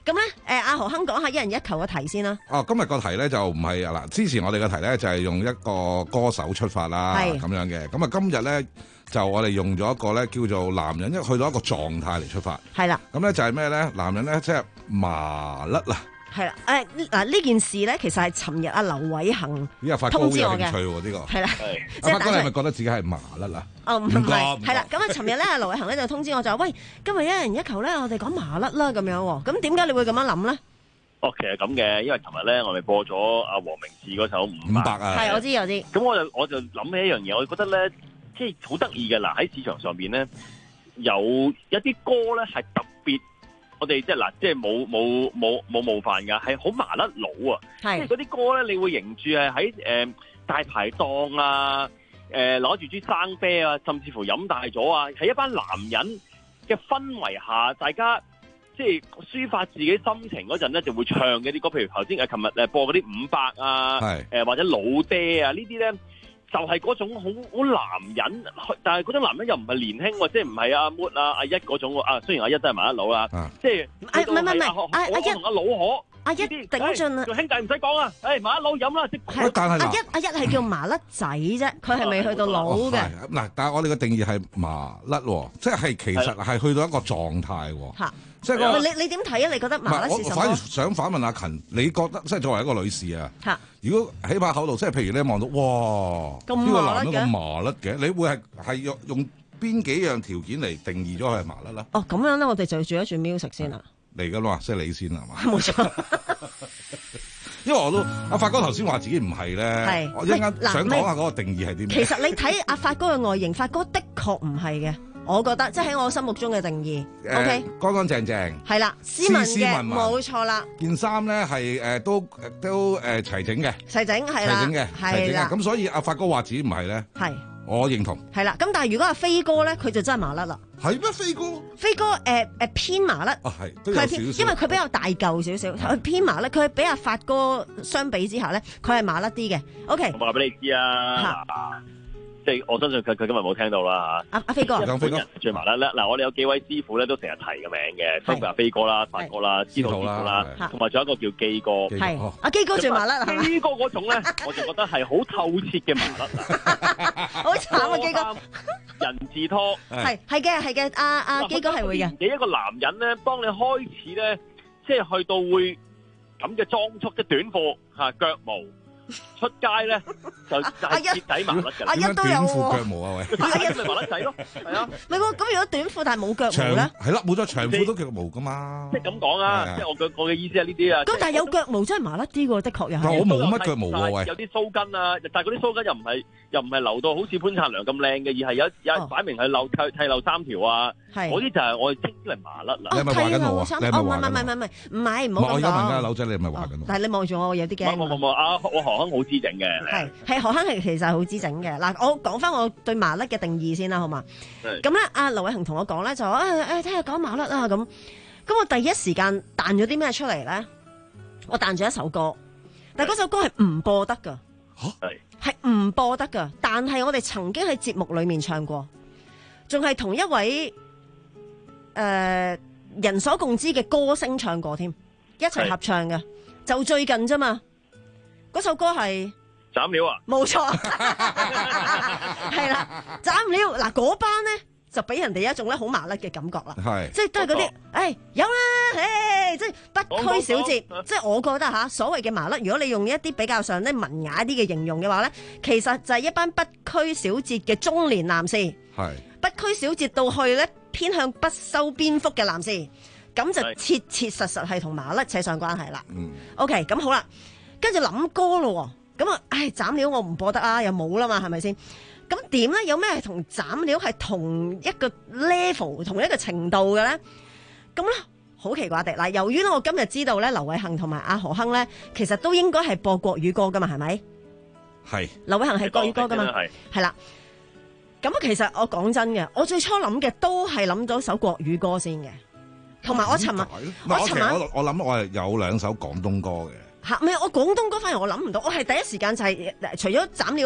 J: 咁咧，誒阿何亨講下一人一球嘅題先啦。
K: 哦，今日個題咧就唔係嗱，之前我哋嘅題咧就係用一個歌手出發啦，咁樣嘅。咁啊，今日咧就我哋用咗一個咧叫做男人一去到一個狀態嚟出發。
J: 係啦。
K: 咁咧就係咩咧？男人咧即係麻甩啦。
J: 係啦，誒嗱呢件事咧，其實係尋日阿劉偉恒通知我嘅。呢個係啦，
K: 阿發哥你係咪覺得自己係麻甩啊？
J: 哦，唔係，係啦，咁啊，尋日咧，阿劉偉恒咧就通知我就話：喂，今日一人一球咧，我哋講麻甩啦咁樣喎。咁點解你會咁樣諗咧？
S: 哦，其實咁嘅，因為尋日咧，我哋播咗阿黃明志嗰首五百
K: 啊，
J: 係我知我知。
S: 咁我就我就諗起一樣嘢，我覺得咧，即係好得意嘅嗱，喺市場上邊咧，有一啲歌咧係特別。我哋即係嗱，即係冇冇冇冇冒犯㗎，係好麻甩佬啊！即係嗰啲歌咧，你會迎住係喺誒大排檔啊，誒攞住支生啤啊，甚至乎飲大咗啊，喺一班男人嘅氛圍下，大家即係抒發自己心情嗰陣咧，就會唱嘅啲歌，譬如頭先誒，琴日誒播嗰啲五百啊，誒或者老爹啊，呢啲咧。就係嗰種好好男人，但係嗰種男人又唔係年輕喎，即係唔係阿 Mood 啊、阿一嗰種喎。啊，雖然阿一都係麻甩佬啦，即係唔係唔係唔係阿阿一同阿老可，
J: 阿一頂盡啊！
S: 兄弟唔使講啊，誒麻甩佬飲啦，即
J: 係阿一阿一係叫麻甩仔啫，佢係未去到老嘅。
K: 嗱，但係我哋嘅定義係麻甩喎，即係其實係去到一個狀態喎。
J: 嚇！
K: 即係我
J: 你你點睇啊？你覺得麻甩是什麼？
K: 我反而想反問阿勤，你覺得即係作為一個女士啊？嚇！如果喺把口度，即係譬如你望到，哇！呢個男人咁麻甩嘅，你會係係用用邊幾樣條件嚟定義咗佢係麻甩啦？
J: 哦，咁樣咧，我哋就轉一轉 music 先啦。
K: 嚟㗎嘛，即係你先係嘛？
J: 冇錯。
K: 因為我都阿發哥頭先話自己唔係咧，我一陣間想講下嗰個定義係啲咩？
J: 其實你睇阿發哥嘅外形，發哥的確唔係嘅。我覺得即係喺我心目中嘅定義，OK，
K: 乾乾淨淨，
J: 係啦，斯文嘅，冇錯啦。
K: 件衫咧係誒都都誒齊整嘅，
J: 齊整係啦，
K: 齊整嘅，係啦。咁所以阿發哥話自己唔係咧，
J: 係，
K: 我認同。
J: 係啦，咁但係如果阿飛哥咧，佢就真係麻甩啦。
K: 係咩？飛哥？
J: 飛哥誒誒偏麻甩，
K: 啊係，都有少少，
J: 因為佢比較大嚿少少，佢偏麻甩，佢比阿發哥相比之下咧，佢係麻甩啲嘅。OK，
S: 我話俾你知啊。即係我相信佢佢今日冇聽到啦嚇。
J: 阿阿飛哥，
S: 日本人最麻甩咧。嗱，我哋有幾位師傅咧都成日提嘅名嘅，包括阿飛哥啦、發哥啦、司徒師傅啦，同埋仲有一個叫基哥。
J: 係阿基哥最麻甩係嘛？
S: 基哥嗰種咧，我就覺得係好透徹嘅麻甩。
J: 好慘啊！基哥
S: 人字拖
J: 係係嘅係嘅，阿阿基哥係會嘅。
S: 你一個男人咧，當你開始咧，即係去到會咁嘅裝束，即係短褲嚇腳毛。出街咧就就係徹底麻甩嘅，
J: 阿一都有
K: 短褲腳毛啊喂，
S: 阿一咪麻甩仔咯，係啊，
J: 唔係喎，咁如果短褲但係冇腳毛咧，
K: 係啦，冇咗長褲都腳毛噶嘛，
S: 即係咁講啊，即係我嘅我嘅意思係呢啲啊。
J: 咁但係有腳毛真係麻甩啲喎，的確又係。
K: 我冇乜腳毛喎喂，
S: 有啲鬚根啊，但係嗰啲鬚根又唔係又唔係留到好似潘燦良咁靚嘅，而係有有擺明係漏剃剃漏三條啊，嗰啲就係我哋稱之為麻甩啦。
K: 你係咪話緊我啊？你係咪話緊我？
J: 唔係唔係唔係唔係唔係唔好咁講。
K: 我而家問緊柳仔，你係咪話緊我？
J: 但係你望住我，我有啲驚。
S: 冇冇冇啊！我何亨好知整嘅。
J: 係係何亨係其實係好知整嘅。嗱，我講翻我對麻甩嘅定義先啦，好嘛？咁咧，阿劉偉恒同我講咧就話誒誒，聽日講麻甩啊咁。咁我第一時間彈咗啲咩出嚟咧？我彈咗一首歌，但係嗰首歌係唔播得噶。嚇係係唔播得噶，但係我哋曾經喺節目裏面唱過，仲係同一位誒、呃、人所共知嘅歌星唱過添，一齊合唱嘅，就最近啫嘛。嗰首歌係
S: 斬料啊，
J: 冇錯，係啦，斬料嗱嗰班咧就俾人哋一種咧好麻甩嘅感覺啦，係，即係都係嗰啲，誒有啦，誒即係不拘小節，即係我覺得吓所謂嘅麻甩，如果你用一啲比較上咧文雅啲嘅形容嘅話咧，其實就係一班不拘小節嘅中年男士，係不拘小節到去咧偏向不修邊幅嘅男士，咁就切切實實係同麻甩扯上關係啦。嗯，OK，咁好啦。跟住諗歌咯，咁啊，唉，斬料我唔播得啊，又冇啦嘛，係咪先？咁點咧？有咩係同斬料係同一個 level、同一個程度嘅咧？咁咧，好奇怪的嗱。由於咧，我今日知道咧，劉偉恒同埋阿何亨咧，其實都應該係播國語歌噶嘛，係咪？係。劉偉恒係國語歌噶嘛？係。係啦。咁其實我講真嘅，我最初諗嘅都係諗到首國語歌先嘅，同埋我尋日，
K: 我尋晚我我諗我係有兩首廣東歌嘅。
J: 嚇！唔係我廣東歌，反而我諗唔到，我係第一時間就係、是、除咗斬料咯，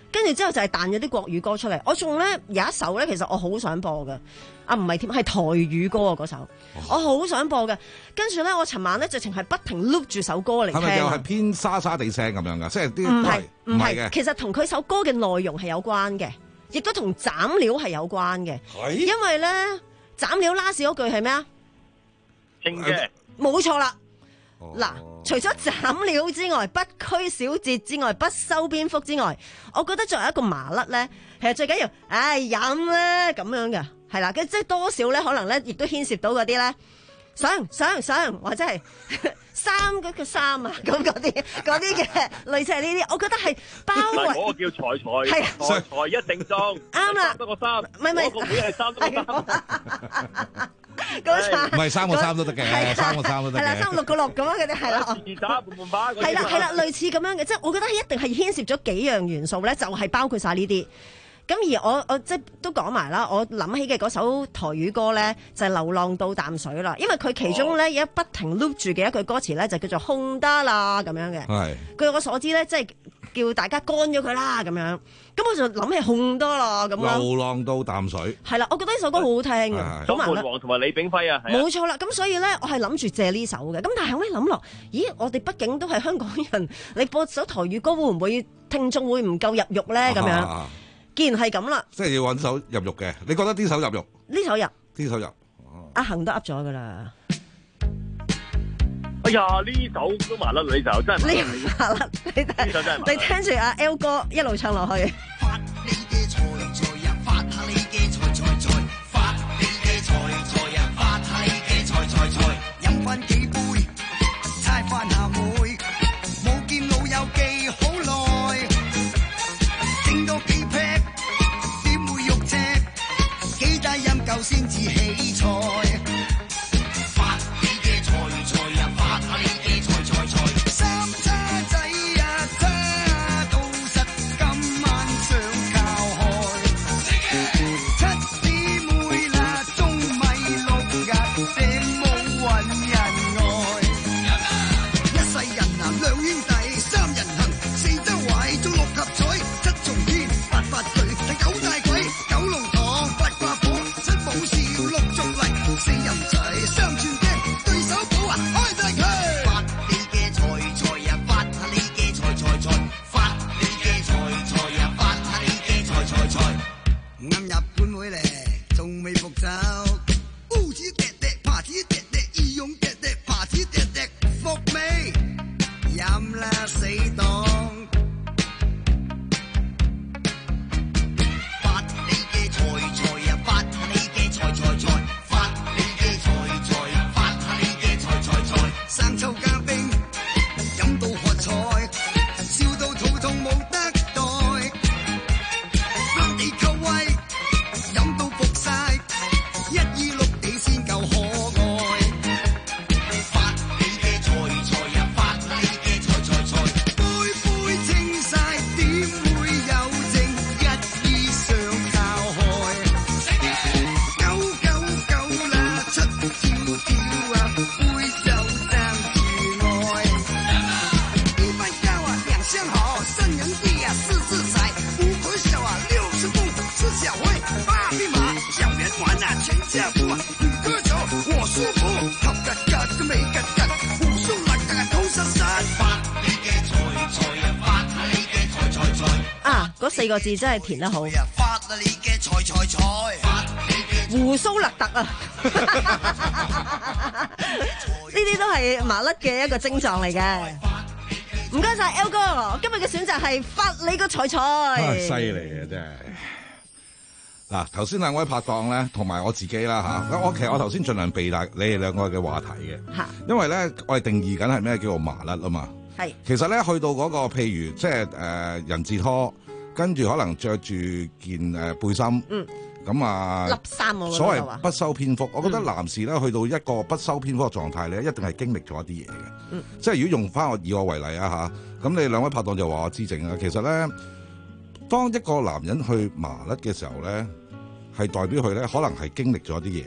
J: 跟住之後就係彈咗啲國語歌出嚟。我仲咧有一首咧，其實我好想播嘅，啊唔係添，係台語歌啊嗰首，哦、我好想播嘅。跟住咧，我尋晚咧直情係不停 loop 住首歌嚟聽。係咪又係
K: 偏沙沙地聲咁樣噶？即係啲
J: 唔係唔係
K: 嘅，
J: 其實同佢首歌嘅內容係有關嘅，亦都同斬料係有關嘅。因為咧斬料 last 嗰句係咩啊？
S: 清嘅，
J: 冇錯啦。嗱，除咗斬料之外，不拘小節之外，不修邊幅之外，我覺得作為一個麻甩咧，其實最緊要，唉飲啦咁樣嘅，係啦，即係多少咧，可能咧亦都牽涉到嗰啲咧，想想想或者係衫嗰個衫啊，咁嗰啲嗰啲嘅類似係呢啲，我覺得係包圍。
S: 嗰個叫財財，
J: 係
S: 財財一定中，
J: 啱啦，
S: 得個衫，
J: 唔係唔係，
S: 嗰個每係衫得個衫。
J: 嗰
K: 唔係三個三都得嘅，三個三都得嘅。
J: 係啦，三六個六咁樣嘅啫，係啦。
S: 二打半半把嗰啲。
J: 係啦係啦，類似咁樣嘅，即係我覺得係一定係牽涉咗幾樣元素咧，就係包括晒呢啲。咁而我我即係都講埋啦，我諗起嘅嗰首台語歌咧就係《流浪到淡水》啦，因為佢其中咧而家不停 loop 住嘅一句歌詞咧就叫做空得啦咁樣嘅。係。據我所知咧，即係叫大家乾咗佢啦咁樣。咁我就諗起空得啦咁樣。
K: 流浪到淡水。係
J: 啦，我覺得呢首歌好好聽嘅。
S: 周門王同埋李炳輝啊。
J: 冇錯啦，咁所以咧我係諗住借呢首嘅。咁但係後尾諗落，咦？我哋畢竟都係香港人，你播首台語歌會唔會聽眾會唔夠入肉咧？咁樣。既然係咁啦，
K: 即係要揾首入肉嘅，你覺得呢首入肉？
J: 呢首入，
K: 呢首入，
J: 阿恒都噏咗噶啦。
S: 哎呀，呢首都麻甩，你就真係
J: 呢麻甩，你睇，
S: 呢首真係麻
J: 你聽住阿 L 哥一路唱落去。
B: 發你嘅財財呀，發下你嘅財財財，發你嘅財財呀，發下你嘅財財財，飲翻幾杯，猜翻下妹，冇見老友記好耐。整多幾劈，點會肉赤？幾大飲夠先至起菜。發你嘅財財呀，發下你嘅財財財。三叉仔呀，叉到實今晚上靠海。七姊妹啦，中米六日正冇揾人愛。一世人啊，兩兄弟三人行，四周圍中六合彩。八八歲係九大鬼，九龍塘八卦火，七寶笑陸續嚟，四人仔三寸釘，對手寶啊開大佢。發你嘅財財呀，發下你嘅財財財，發你嘅財財呀，發下你嘅財財財。啱入半會咧，仲未復走，烏子滴滴，爬子滴滴，義勇滴滴，爬子滴滴，復未飲啦死黨。生抽加冰，飲到喝彩，笑到肚痛冇得代。翻地溝威，飲到服晒，一二六地先夠可愛。發你嘅財財呀，發你嘅財財財，杯杯清晒，點會有剩一衣上靠海？九九九啦，出跳跳啊，杯就相好，三人地啊，四四彩，五口小啊，六十步，吃小灰，八匹馬，小圓環啊，全家福啊，五個球，我舒服，頭格格都未格格，胡鬚立格頭實實，發你嘅財財啊，發你嘅財財財。
J: 啊，嗰四個字真係填得好。
B: 發你嘅財財財，發你嘅
J: 胡鬚勒特啊！呢啲都係麻甩嘅一個症狀嚟嘅。唔該晒 L 哥，今日嘅選擇係發你個財財，
K: 犀利啊真係！嗱，頭先兩位拍檔咧，同埋我自己啦吓，我其實我頭先盡量避大你哋兩個嘅話題嘅，吓，因為咧我哋定義緊係咩叫做麻甩啊嘛，係，其實咧去到嗰個譬如即係誒人字拖，跟住可能着住件誒背心，嗯。咁啊，
J: 笠衫喎，
K: 所謂不修邊幅，我覺得男士咧去到一個不修邊幅嘅狀態咧，一定係經歷咗一啲嘢嘅。嗯，即係如果用翻我以我為例啊嚇，咁你兩位拍檔就話我知正啊。其實咧，當一個男人去麻甩嘅時候咧，係代表佢咧可能係經歷咗一啲嘢，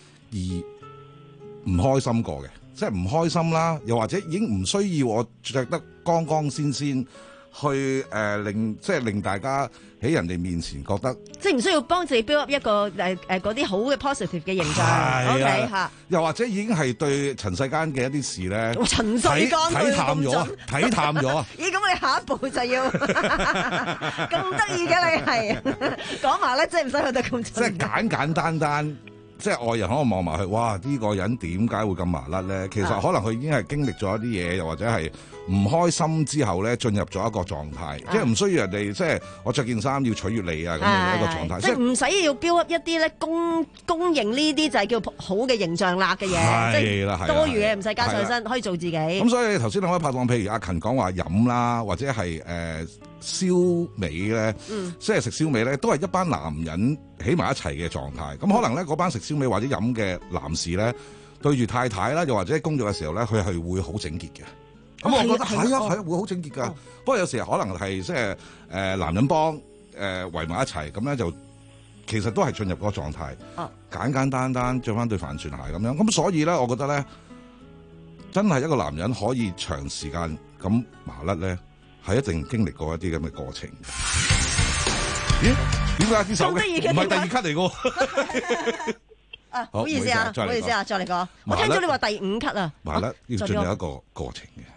K: 而唔開心過嘅，即係唔開心啦，又或者已經唔需要我着得光光鮮鮮。 去誒、呃、令即係令大家喺人哋面前覺得，
J: 即係唔需要幫自己 build up 一個誒誒嗰啲好嘅 positive 嘅形象。
K: 係
J: OK 嚇，
K: 又或者已經係對塵世間嘅一啲事咧，
J: 塵世間
K: 睇淡咗，睇淡咗啊！
J: 咦，咁你下一步就要咁得意嘅你係講埋咧，即係唔使去得咁盡。
K: 即係簡簡單單。即係外人可能望埋去，哇！呢、呢個人點解會咁麻甩咧？其實可能佢已經係經歷咗一啲嘢，又或者係唔開心之後咧，進入咗一個狀態，即係唔需要人哋即係我着件衫要取悅你啊咁樣一個狀態。
J: 即係唔使要 build up 一啲咧公公認呢啲就係叫好嘅形象啦嘅嘢，即係多餘嘅唔使加上身，可以做自己。咁
K: 所以頭先兩位拍檔，譬如阿勤講話飲啦，或者係誒。呃燒味咧，嗯、即係食燒味咧，都係一班男人起埋一齊嘅狀態。咁可能咧，嗰班食燒味或者飲嘅男士咧，對住太太啦，又或者工作嘅時候咧，佢係會好整潔嘅。咁、哦、我覺得係啊，係啊，會好整潔㗎。哦、不過有時可能係即係誒男人幫誒、呃、圍埋一齊，咁咧就其實都係進入嗰個狀態。哦、簡簡單單着翻對帆船鞋咁樣。咁所以咧，我覺得咧，真係一個男人可以長時間咁麻甩咧。係一定經歷過一啲咁嘅過程。咦？點解呢首嘅唔係第二級嚟嘅？
J: 啊，唔好意思啊，唔好意思啊，再嚟過。我聽到你話第五級啊。
K: 麻甩要進入一個過程嘅。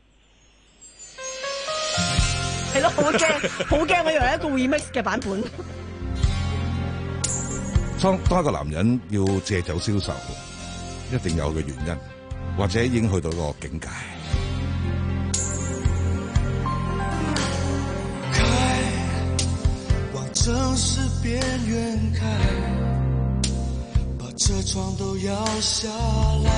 J: 係咯，好驚，好驚！我以為係一個 remix 嘅版本。
K: 當當一個男人要借酒消愁，一定有個原因，或者已經去到一個境界。
F: 城市邊緣開，把車窗都搖下來，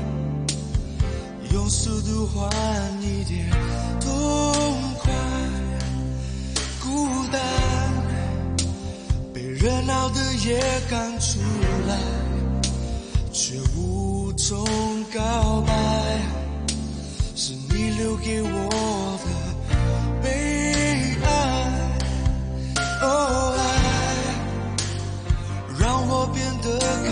F: 用速度換一點痛快。孤單被熱鬧的夜趕出來，卻無從告白，是你留給我的悲哀。哦，愛讓我變得看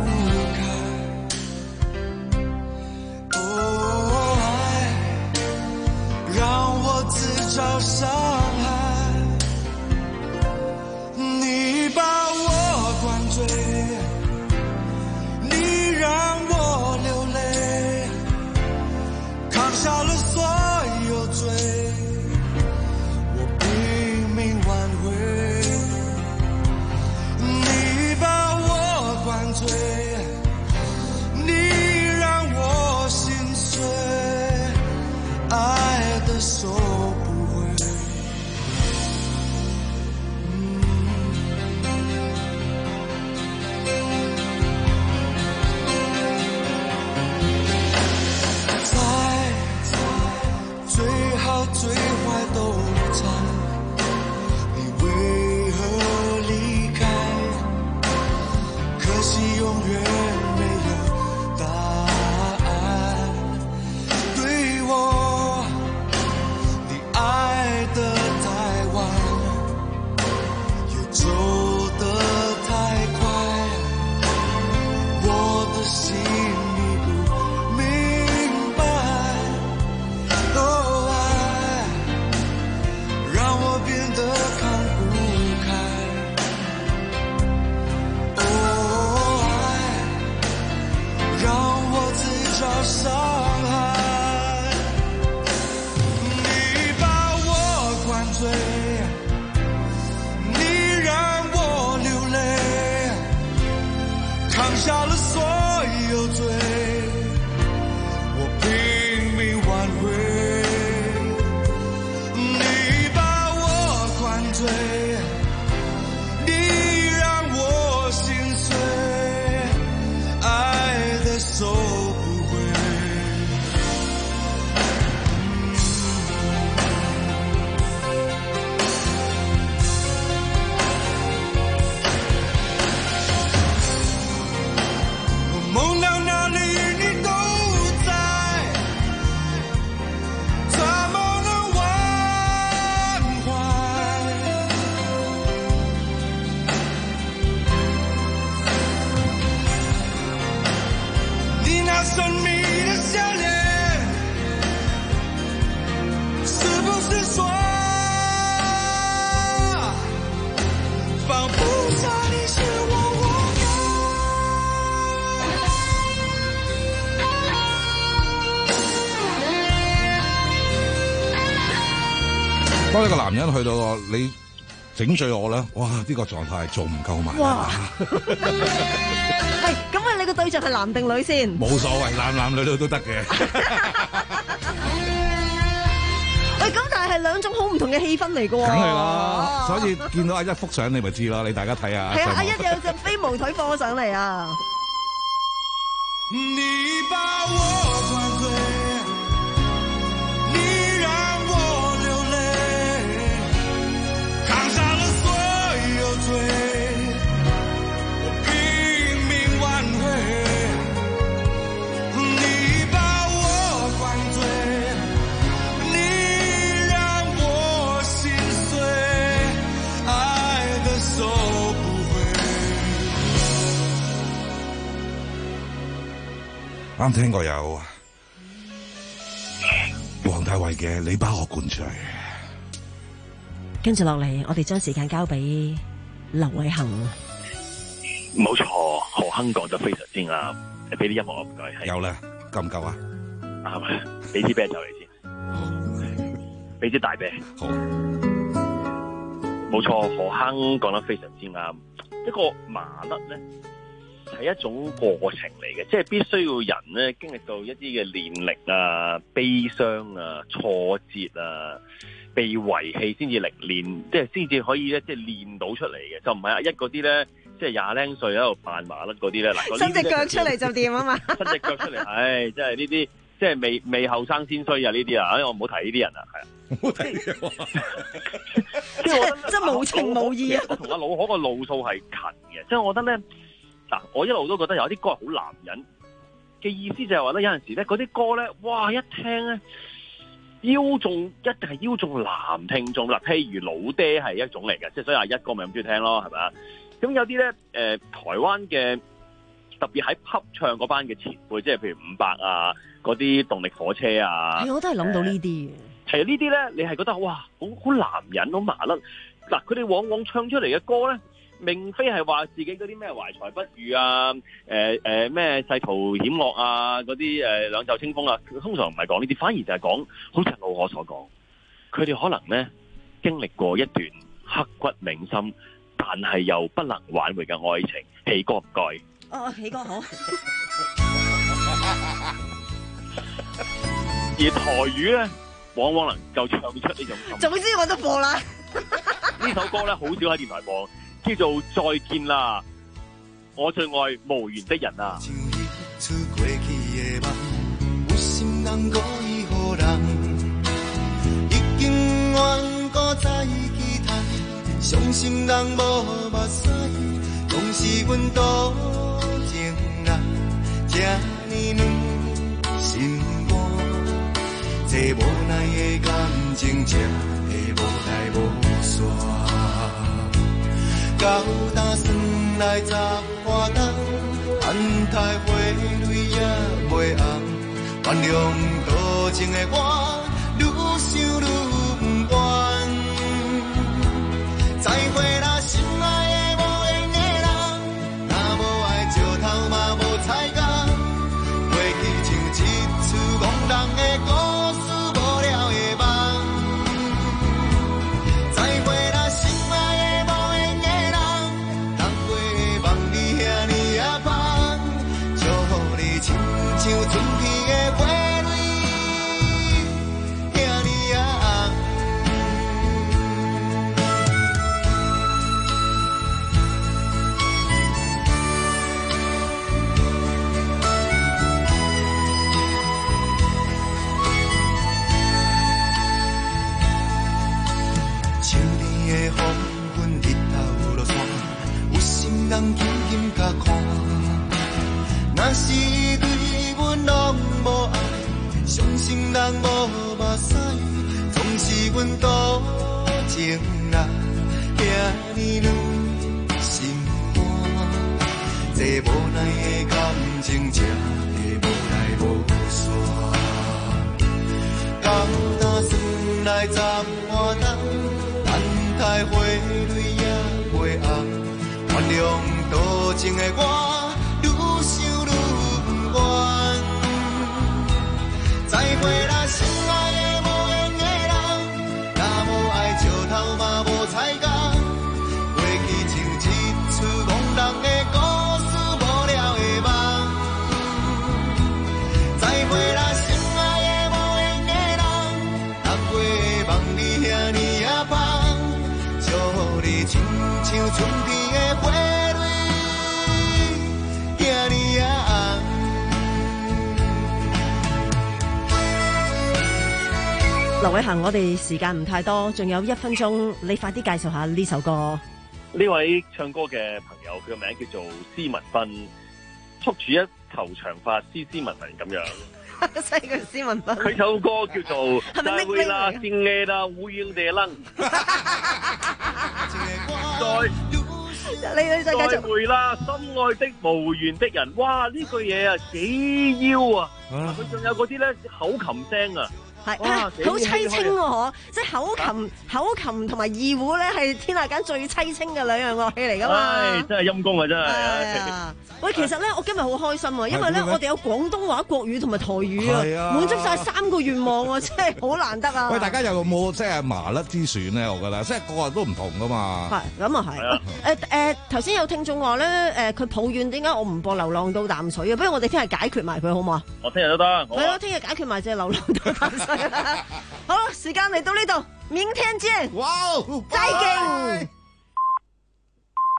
F: 不開。哦，愛讓我自找傷害。你把我灌醉，你讓我流淚，扛下了所有罪。
K: 呢個男人去到你整醉我咧，哇！呢、這個狀態仲唔夠埋。
J: 哇！喂，咁啊，你個對象係男定女先？
K: 冇所謂，男男女女都得嘅。
J: 喂，咁但係係兩種好唔同嘅氣氛嚟㗎喎。
K: 梗係啦，所以見到阿一幅相你咪知咯，你大家睇下。
J: 係啊，阿一有隻飛毛腿放咗上嚟啊！
F: 你把我灌醉，你讓我流淚，扛下了所有罪，我拼命挽回。你把我灌醉，你讓我心碎，愛的收不回。
K: 啱聽過有黃大衛嘅《你把我灌醉》，
J: 跟住落嚟，我哋將時間交俾劉偉恒。
S: 冇錯，何亨講得非常之啱，俾啲音樂我唔該。
K: 有啦，夠唔夠啊？
S: 啱啊，俾支啤酒你先，俾支大啤。
K: 好，
S: 冇錯，何亨講得非常之啱。一個麻甩咧，係一種過程嚟嘅，即係必須要人咧經歷到一啲嘅練力啊、悲傷啊、挫折啊、被遺棄先至歷練，即係先至可以咧，即係練到出嚟嘅，就唔係阿一嗰啲咧，即係廿零歲喺度扮麻甩嗰啲咧。嗱，
J: 伸隻腳出嚟就掂啊嘛，
S: 伸隻腳出嚟，唉，即係呢啲，即係未未後生先衰啊呢啲啊，唉，我唔好提呢啲人啊，係啊，
K: 唔好提嘅話，
J: 即係即係無情無義啊！
S: 我同阿老可個路數係近嘅，即係我覺得咧。嗱，我一路都覺得有啲歌係好男人嘅意思，就係話咧，有陣時咧嗰啲歌咧，哇一聽咧，腰中一定係腰中男聽眾啦。譬如老爹係一種嚟嘅，即係所以阿一哥咪咁中意聽咯，係咪啊？咁有啲咧，誒、呃、台灣嘅特別喺 pub 唱嗰班嘅前輩，即係譬如伍佰啊，嗰啲動力火車啊，
J: 係我都係諗到呢啲嘅。
S: 係啊，呢啲咧，你係覺得哇，好好男人，好麻甩。嗱，佢哋往往唱出嚟嘅歌咧，並非係話自己嗰啲咩懷才不遇啊，誒誒咩世途險惡啊，嗰啲誒兩袖清風啊，通常唔係講呢啲，反而就係講，好似老可所講，佢哋可能咧經歷過一段刻骨銘心，但係又不能挽回嘅愛情，起歌唔該。
J: 哦，起歌好。
S: 而台語咧，往往能夠唱出呢種感覺。
J: 總之我都播啦。
S: 呢首歌咧，好少喺電台播。叫做再見啦，我最愛無緣的人啊。
F: 出過去的夢，有心人故意予人，已經怨過再期待，傷心人無目屎，攏是阮多情人，這呢軟心肝，這無奈的感情，這會無來無煞。到打算來十花燈，安太花蕊也袂紅，原諒多情的我，愈想愈不願。再會啦，心愛的無緣的人，若無愛石頭嘛無彩工，過去像一出戇人的故事，無了的夢。再會啦，心愛的。像春天的花蕊，遐尼啊紅。秋天的黃昏，日頭落山，有心人輕輕甲看，若是對攏無愛，傷心人無目屎，總是阮多情人，遐尼軟心肝，這無奈的感情，這會無來無煞。到打算來十花燈，等待花蕊也袂紅，原諒多情的我，愈想愈不願。再會啦，心愛的無緣的人，若無愛石春天的花蕊，今年啊
J: 劉偉恒，我哋時間唔太多，仲有一分鐘，你快啲介紹下呢首歌。
S: 呢位唱歌嘅朋友，佢個名叫做施文斌，束住一頭長髮，斯斯文文咁樣。
J: 西佢斯文斌。
S: 佢首歌叫做《再會啦，敬愛的烏英地冷》。再
J: 你你再繼續。
S: 再會啦，心愛的無緣的人。哇！呢句嘢啊，幾妖啊！佢仲有嗰啲咧口琴聲啊。
J: 係，好凄清喎，即係口琴、口琴同埋二胡咧，係天下間最凄清嘅兩樣樂器嚟噶嘛。
S: 唉，真係陰公啊，真係。
J: 喂，其實咧，我今日好開心啊，因為咧，我哋有廣東話、國語同埋台語啊，滿足晒三個願望啊，真係好難得啊！
K: 喂，大家有冇即係麻甩之選咧？我覺得，即係個個都唔同噶嘛。
J: 係，咁啊係。誒誒，頭先有聽眾話咧，誒佢抱怨點解我唔播《流浪到淡水》啊？不如我哋聽日解決埋佢好唔好啊？
S: 我聽日都得。
J: 係咯，聽日解決埋隻《流浪到淡水》。好，時間嚟到呢度，明天見。
K: 哇，
J: 再見。